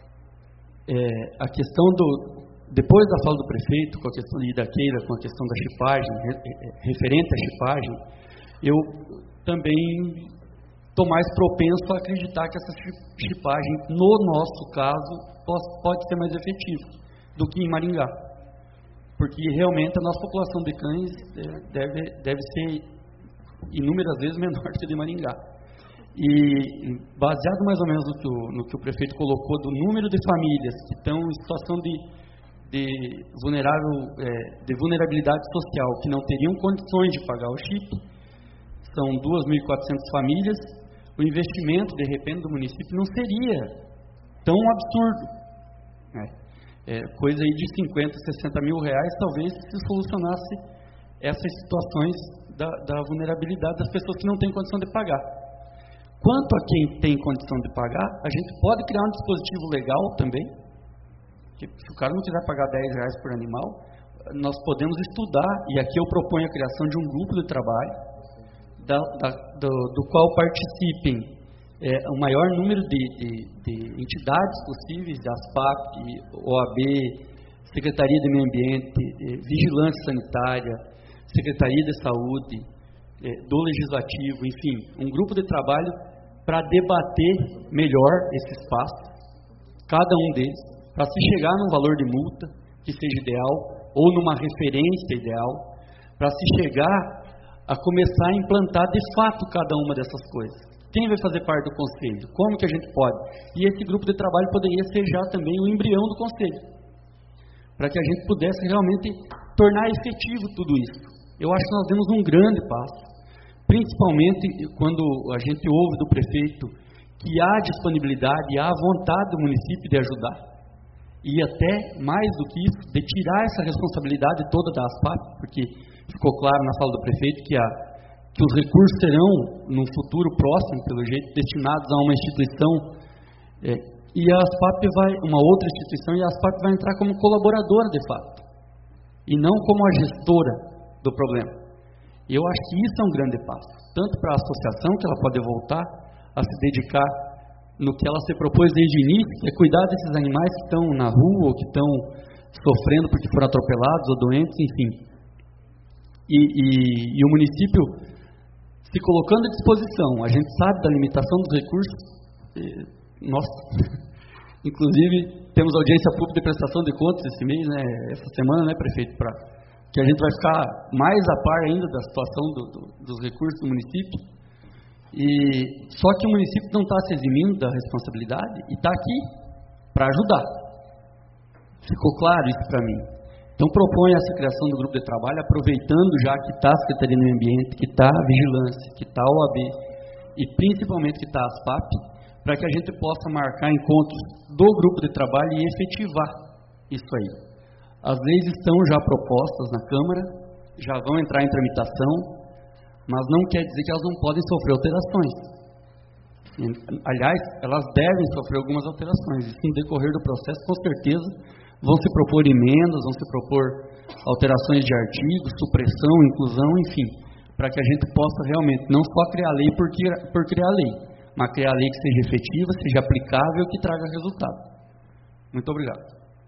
é, a questão do... Depois da fala do prefeito, com a questão de Idaqueira, com a questão da chipagem, referente à chipagem, eu também estou mais propenso a acreditar que essa chipagem, no nosso caso, pode ser mais efetiva do que em Maringá. Porque realmente a nossa população de cães deve, deve ser inúmeras vezes menor que a de Maringá. E baseado mais ou menos no que o, no que o prefeito colocou do número de famílias que estão em situação de De, vulnerável, é, de vulnerabilidade social, que não teriam condições de pagar o chip, são duas mil e quatrocentas famílias, o investimento, de repente, do município não seria tão absurdo. É, é, coisa aí de cinquenta, sessenta mil reais, talvez se solucionasse essas situações da, da vulnerabilidade das pessoas que não têm condição de pagar. Quanto a quem tem condição de pagar, a gente pode criar um dispositivo legal também, que se o cara não quiser pagar dez reais por animal, nós podemos estudar, e aqui eu proponho a criação de um grupo de trabalho, da, da, do, do qual participem é, o maior número de, de, de entidades possíveis, a ASPAP, O A B, Secretaria de Meio Ambiente, Vigilância Sanitária, Secretaria de Saúde, é, do Legislativo, enfim, um grupo de trabalho para debater melhor esse espaço, cada um deles, para se chegar num valor de multa que seja ideal, ou numa referência ideal, para se chegar a começar a implantar de fato cada uma dessas coisas. Quem vai fazer parte do conselho? Como que a gente pode? E esse grupo de trabalho poderia ser já também o embrião do conselho, para que a gente pudesse realmente tornar efetivo tudo isso. Eu acho que nós demos um grande passo, principalmente quando a gente ouve do prefeito que há disponibilidade e há vontade do município de ajudar. e até mais do que isso, de tirar essa responsabilidade toda da ASPAP, porque ficou claro na fala do prefeito que, a, que os recursos serão, no futuro próximo, pelo jeito, destinados a uma instituição, é, e a ASPAP vai, uma outra instituição, e a ASPAP vai entrar como colaboradora, de fato, e não como a gestora do problema. E eu acho que isso é um grande passo, tanto para a associação, que ela pode voltar a se dedicar no que ela se propôs desde o início, que é cuidar desses animais que estão na rua, ou que estão sofrendo porque foram atropelados ou doentes, enfim. E, e, e o município se colocando à disposição, a gente sabe da limitação dos recursos, e, nossa, inclusive temos audiência pública de prestação de contas esse mês, né, essa semana, né, prefeito, para que a gente vai ficar mais a par ainda da situação do, do, dos recursos do município. E só que o município não está se eximindo da responsabilidade e está aqui para ajudar. Ficou claro isso para mim. Então propõe essa criação do grupo de trabalho, aproveitando já que está a Secretaria do Meio Ambiente, que está a Vigilância, que está a O A B e principalmente que está a ASPAP, para que a gente possa marcar encontros do grupo de trabalho e efetivar isso aí. As leis estão já propostas na Câmara, já vão entrar em tramitação, mas não quer dizer que elas não podem sofrer alterações. Aliás, elas devem sofrer algumas alterações, e no decorrer do processo, com certeza, vão se propor emendas, vão se propor alterações de artigos, supressão, inclusão, enfim, para que a gente possa realmente não só criar lei por criar, por criar lei, mas criar lei que seja efetiva, seja aplicável e que traga resultado. Muito obrigado.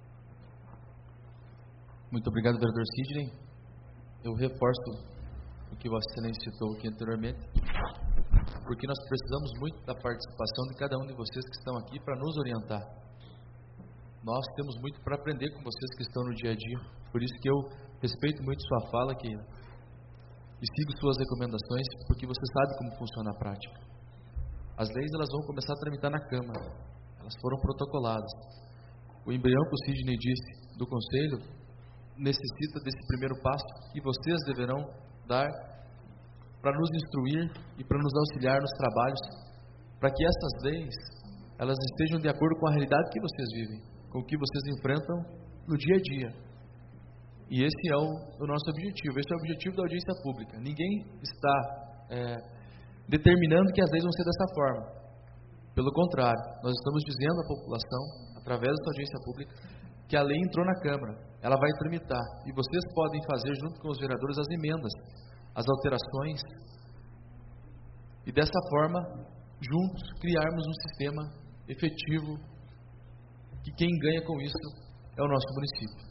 Muito obrigado, vereador Sidney. Eu reforço o que Vossa Excelência citou aqui anteriormente, porque nós precisamos muito da participação de cada um de vocês que estão aqui para nos orientar. Nós temos muito para aprender com vocês que estão no dia a dia, por isso que eu respeito muito sua fala que, e sigo suas recomendações, porque você sabe como funciona a prática. As leis elas vão começar a tramitar na Câmara, elas foram protocoladas. O embrião que o Sidney disse do Conselho necessita desse primeiro passo que vocês deverão dar para nos instruir e para nos auxiliar nos trabalhos, para que essas leis elas estejam de acordo com a realidade que vocês vivem, com o que vocês enfrentam no dia a dia. E esse é o, o nosso objetivo, esse é o objetivo da audiência pública. Ninguém está é, determinando que as leis vão ser dessa forma. Pelo contrário, nós estamos dizendo à população, através dessa audiência pública, que a lei entrou na Câmara, ela vai tramitar, e vocês podem fazer, junto com os vereadores, as emendas, as alterações, e dessa forma, juntos, criarmos um sistema efetivo, que quem ganha com isso é o nosso município.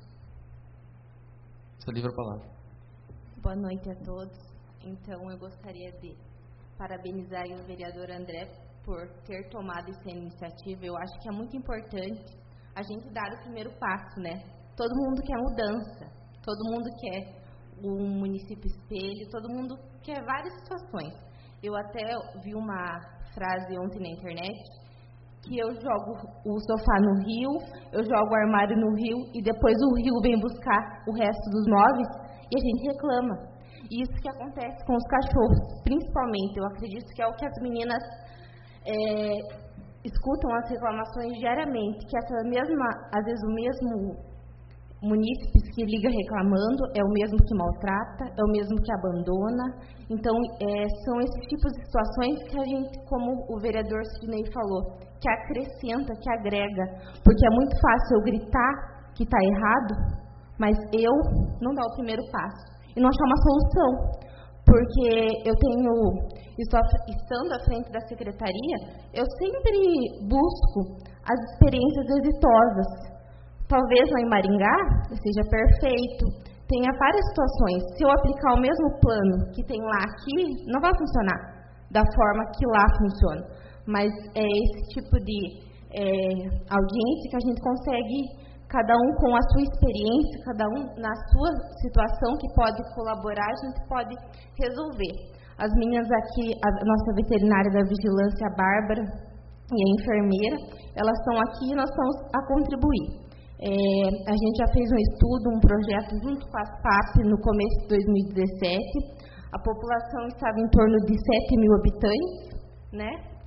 Está livre a palavra. Boa noite a todos. Então, eu gostaria de parabenizar o vereador André por ter tomado essa iniciativa. Eu acho que é muito importante a gente dar o primeiro passo, né? Todo mundo quer mudança, todo mundo quer um município espelho, todo mundo quer várias situações. Eu até vi uma frase ontem na internet, que eu jogo o sofá no rio, eu jogo o armário no rio, e depois o rio vem buscar o resto dos móveis, e a gente reclama. E isso que acontece com os cachorros, principalmente. Eu acredito que é o que as meninas é, escutam as reclamações diariamente, que essa mesma, às vezes o mesmo munícipe que liga reclamando é o mesmo que maltrata, é o mesmo que abandona. Então, é, são esses tipos de situações que a gente, como o vereador Sidney falou, que acrescenta, que agrega, porque é muito fácil eu gritar que está errado, mas eu não dar o primeiro passo e não achar uma solução. Porque eu tenho, estou, estando à frente da secretaria, eu sempre busco as experiências exitosas. Talvez lá em Maringá seja perfeito, tenha várias situações. Se eu aplicar o mesmo plano que tem lá aqui, não vai funcionar da forma que lá funciona. Mas é esse tipo de é, audiência que a gente consegue, cada um com a sua experiência, cada um na sua situação que pode colaborar, a gente pode resolver. As meninas aqui, a nossa veterinária da vigilância, a Bárbara, e a enfermeira, elas estão aqui e nós estamos a contribuir. É, a gente já fez um estudo, um projeto junto com a ASPAP no começo de dois mil e dezessete. A população estava em torno de sete mil habitantes, né?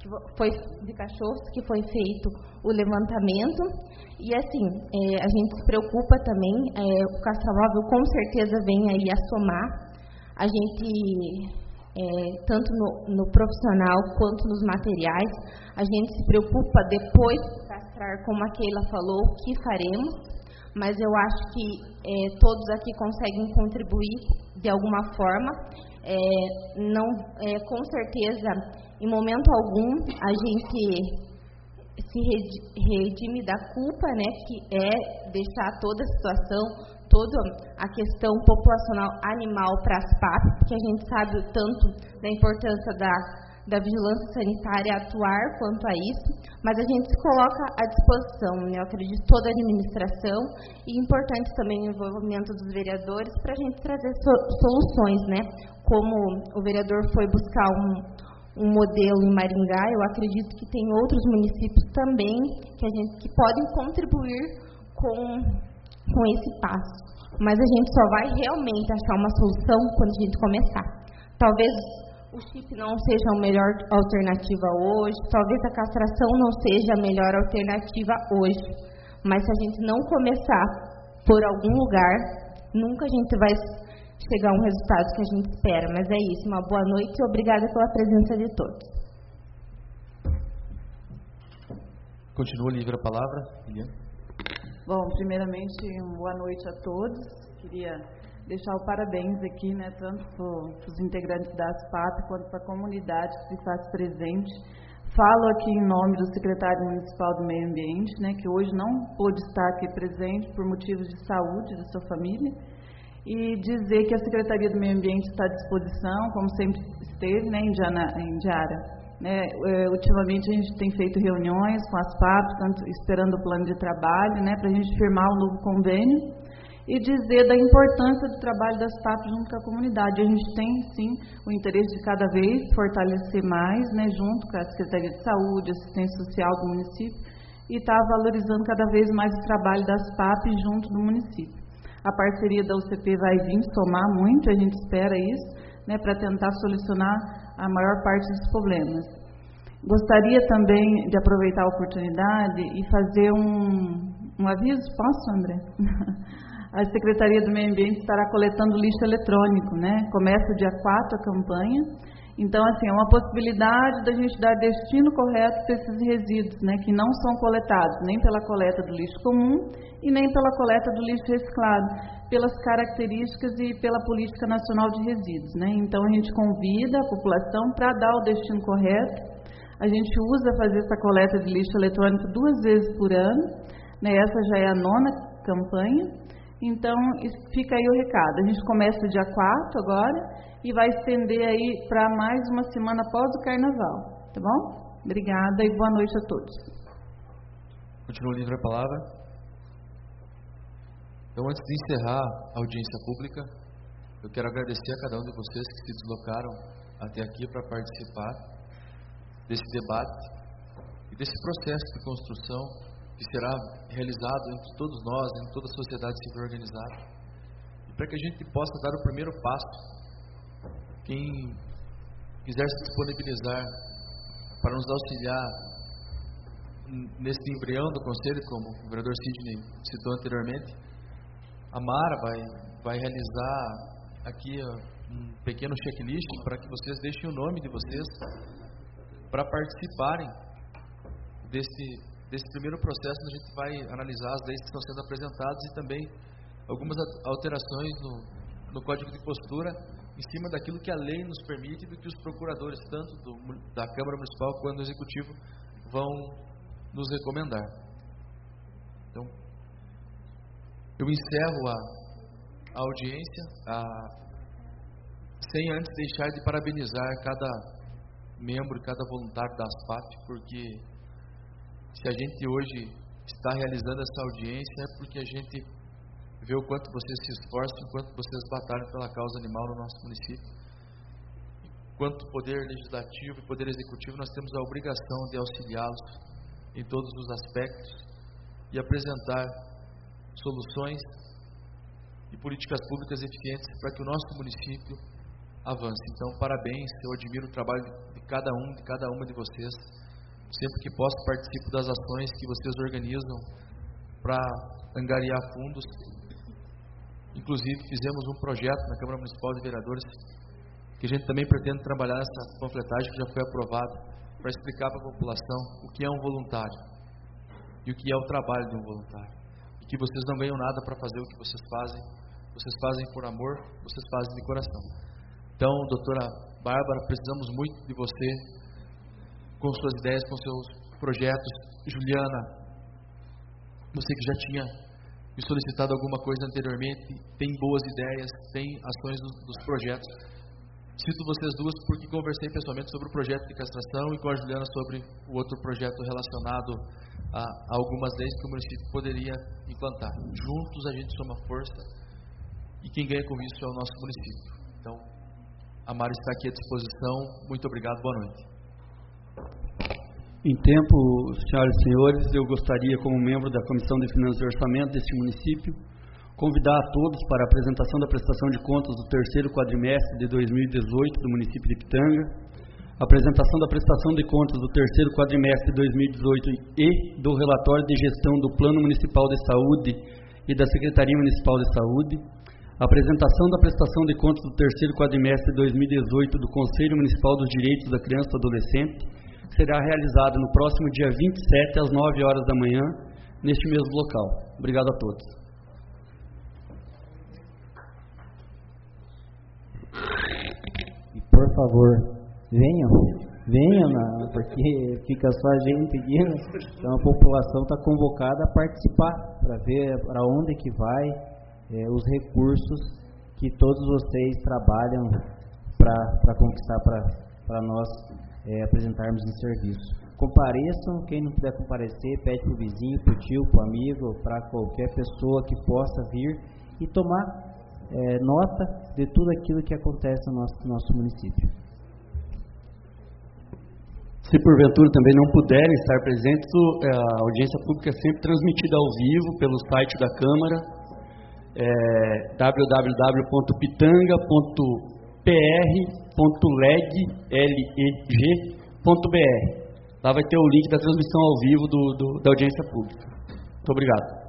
que foi de cachorros que foi feito o levantamento. E assim, é, a gente se preocupa também, é, o castramóvel com certeza vem aí a somar. A gente, é, tanto no, no profissional quanto nos materiais, a gente se preocupa depois de castrar, como a Keila falou, o que faremos. Mas eu acho que é, todos aqui conseguem contribuir de alguma forma. É, não, é, com certeza, em momento algum, a gente se redime da culpa, né, que é deixar toda a situação, toda a questão populacional animal para as P A P, porque a gente sabe o tanto da importância da, da vigilância sanitária atuar quanto a isso, mas a gente se coloca à disposição, né, eu acredito, toda a administração, e importante também o envolvimento dos vereadores para a gente trazer so, soluções, né, como o vereador foi buscar um um modelo em Maringá, eu acredito que tem outros municípios também que, a gente, que podem contribuir com, com esse passo. Mas a gente só vai realmente achar uma solução quando a gente começar. Talvez o chip não seja a melhor alternativa hoje, talvez a castração não seja a melhor alternativa hoje, mas se a gente não começar por algum lugar, nunca a gente vai chegar a um resultado que a gente espera. Mas é isso, uma boa noite e obrigada pela presença de todos. Continua livre a palavra, Liliana. Bom, primeiramente, uma boa noite a todos. Queria deixar o parabéns aqui, né, tanto para os integrantes da ASPAP quanto para a comunidade que se faz presente. Falo aqui em nome do secretário municipal do Meio Ambiente, né, que hoje não pôde estar aqui presente por motivos de saúde da sua família, e dizer que a Secretaria do Meio Ambiente está à disposição, como sempre esteve, né, em Diana, em Diara. Né, é, ultimamente a gente tem feito reuniões com as P A P, tanto esperando o plano de trabalho, né, para a gente firmar um novo convênio, e dizer da importância do trabalho das P A P junto com a comunidade. A gente tem, sim, o interesse de cada vez fortalecer mais, né, junto com a Secretaria de Saúde, Assistência Social do município, e está valorizando cada vez mais o trabalho das P A P junto do município. A parceria da U C P vai vir somar muito, a gente espera isso, né, para tentar solucionar a maior parte dos problemas. Gostaria também de aproveitar a oportunidade e fazer um, um aviso, posso, André? A Secretaria do Meio Ambiente estará coletando lixo eletrônico, né? Começa dia quatro a campanha. Então, assim, é uma possibilidade da gente dar destino correto para esses resíduos, né, que não são coletados nem pela coleta do lixo comum e nem pela coleta do lixo reciclado, pelas características e pela Política Nacional de Resíduos, né? Então, a gente convida a população para dar o destino correto. A gente usa fazer essa coleta de lixo eletrônico duas vezes por ano, né? Essa já é a nona campanha. Então, fica aí o recado. A gente começa dia quatro agora e vai estender aí para mais uma semana após o Carnaval. Tá bom? Obrigada e boa noite a todos. Continua livre a palavra. Então, antes de encerrar a audiência pública, eu quero agradecer a cada um de vocês que se deslocaram até aqui para participar desse debate e desse processo de construção que será realizado entre todos nós, entre toda a sociedade civil organizada, e para que a gente possa dar o primeiro passo. Quem quiser se disponibilizar para nos auxiliar nesse embrião do Conselho, como o vereador Sidney citou anteriormente, a Mara vai, vai realizar aqui um pequeno checklist para que vocês deixem o nome de vocês para participarem desse Desse primeiro processo, a gente vai analisar as leis que estão sendo apresentadas e também algumas alterações no, no Código de Postura, em cima daquilo que a lei nos permite e do que os procuradores, tanto do, da Câmara Municipal quanto do Executivo, vão nos recomendar. Então, eu encerro a, a audiência, a, sem antes deixar de parabenizar cada membro e cada voluntário da ASPAP, porque se a gente hoje está realizando essa audiência é porque a gente vê o quanto vocês se esforçam, o quanto vocês batalham pela causa animal no nosso município. Enquanto poder legislativo e poder executivo, nós temos a obrigação de auxiliá-los em todos os aspectos e apresentar soluções e políticas públicas eficientes para que o nosso município avance. Então, parabéns, eu admiro o trabalho de cada um, de cada uma de vocês. Sempre que posso, participo das ações que vocês organizam para angariar fundos. Inclusive, fizemos um projeto na Câmara Municipal de Vereadores que a gente também pretende trabalhar essa panfletagem que já foi aprovada, para explicar para a população o que é um voluntário e o que é o trabalho de um voluntário. E que vocês não ganham nada para fazer o que vocês fazem, vocês fazem por amor, vocês fazem de coração. Então, doutora Bárbara, precisamos muito de você, com suas ideias, com seus projetos. Juliana, você que já tinha me solicitado alguma coisa anteriormente, tem boas ideias, tem ações dos, dos projetos. Cito vocês duas porque conversei pessoalmente sobre o projeto de castração e com a Juliana sobre o outro projeto relacionado a, a algumas leis que o município poderia implantar. Juntos a gente soma força e quem ganha com isso é o nosso município. Então, a Mara está aqui à disposição. Muito obrigado, boa noite. Em tempo, senhoras e senhores, eu gostaria, como membro da Comissão de Finanças e Orçamento deste município, convidar a todos para a apresentação da prestação de contas do terceiro quadrimestre de dois mil e dezoito do município de Pitanga, apresentação da prestação de contas do terceiro quadrimestre de dois mil e dezoito e do relatório de gestão do Plano Municipal de Saúde e da Secretaria Municipal de Saúde, apresentação da prestação de contas do terceiro quadrimestre de dois mil e dezoito do Conselho Municipal dos Direitos da Criança e do Adolescente, que será realizado no próximo dia vinte e sete às nove horas da manhã, neste mesmo local. Obrigado a todos. Por favor, venham, venham, na, porque fica só a gente aqui, então a população está convocada a participar, para ver para onde que vai é, os recursos que todos vocês trabalham para conquistar para nós é, apresentarmos em serviço. Compareçam, quem não puder comparecer, pede para o vizinho, para o tio, para o amigo, para qualquer pessoa que possa vir e tomar É, nota de tudo aquilo que acontece no nosso, nosso município. Se porventura também não puderem estar presentes, a audiência pública é sempre transmitida ao vivo pelo site da Câmara, é, w w w ponto pitanga ponto p r ponto leg ponto b r. Lá vai ter o link da transmissão ao vivo do, do, da audiência pública. Muito obrigado.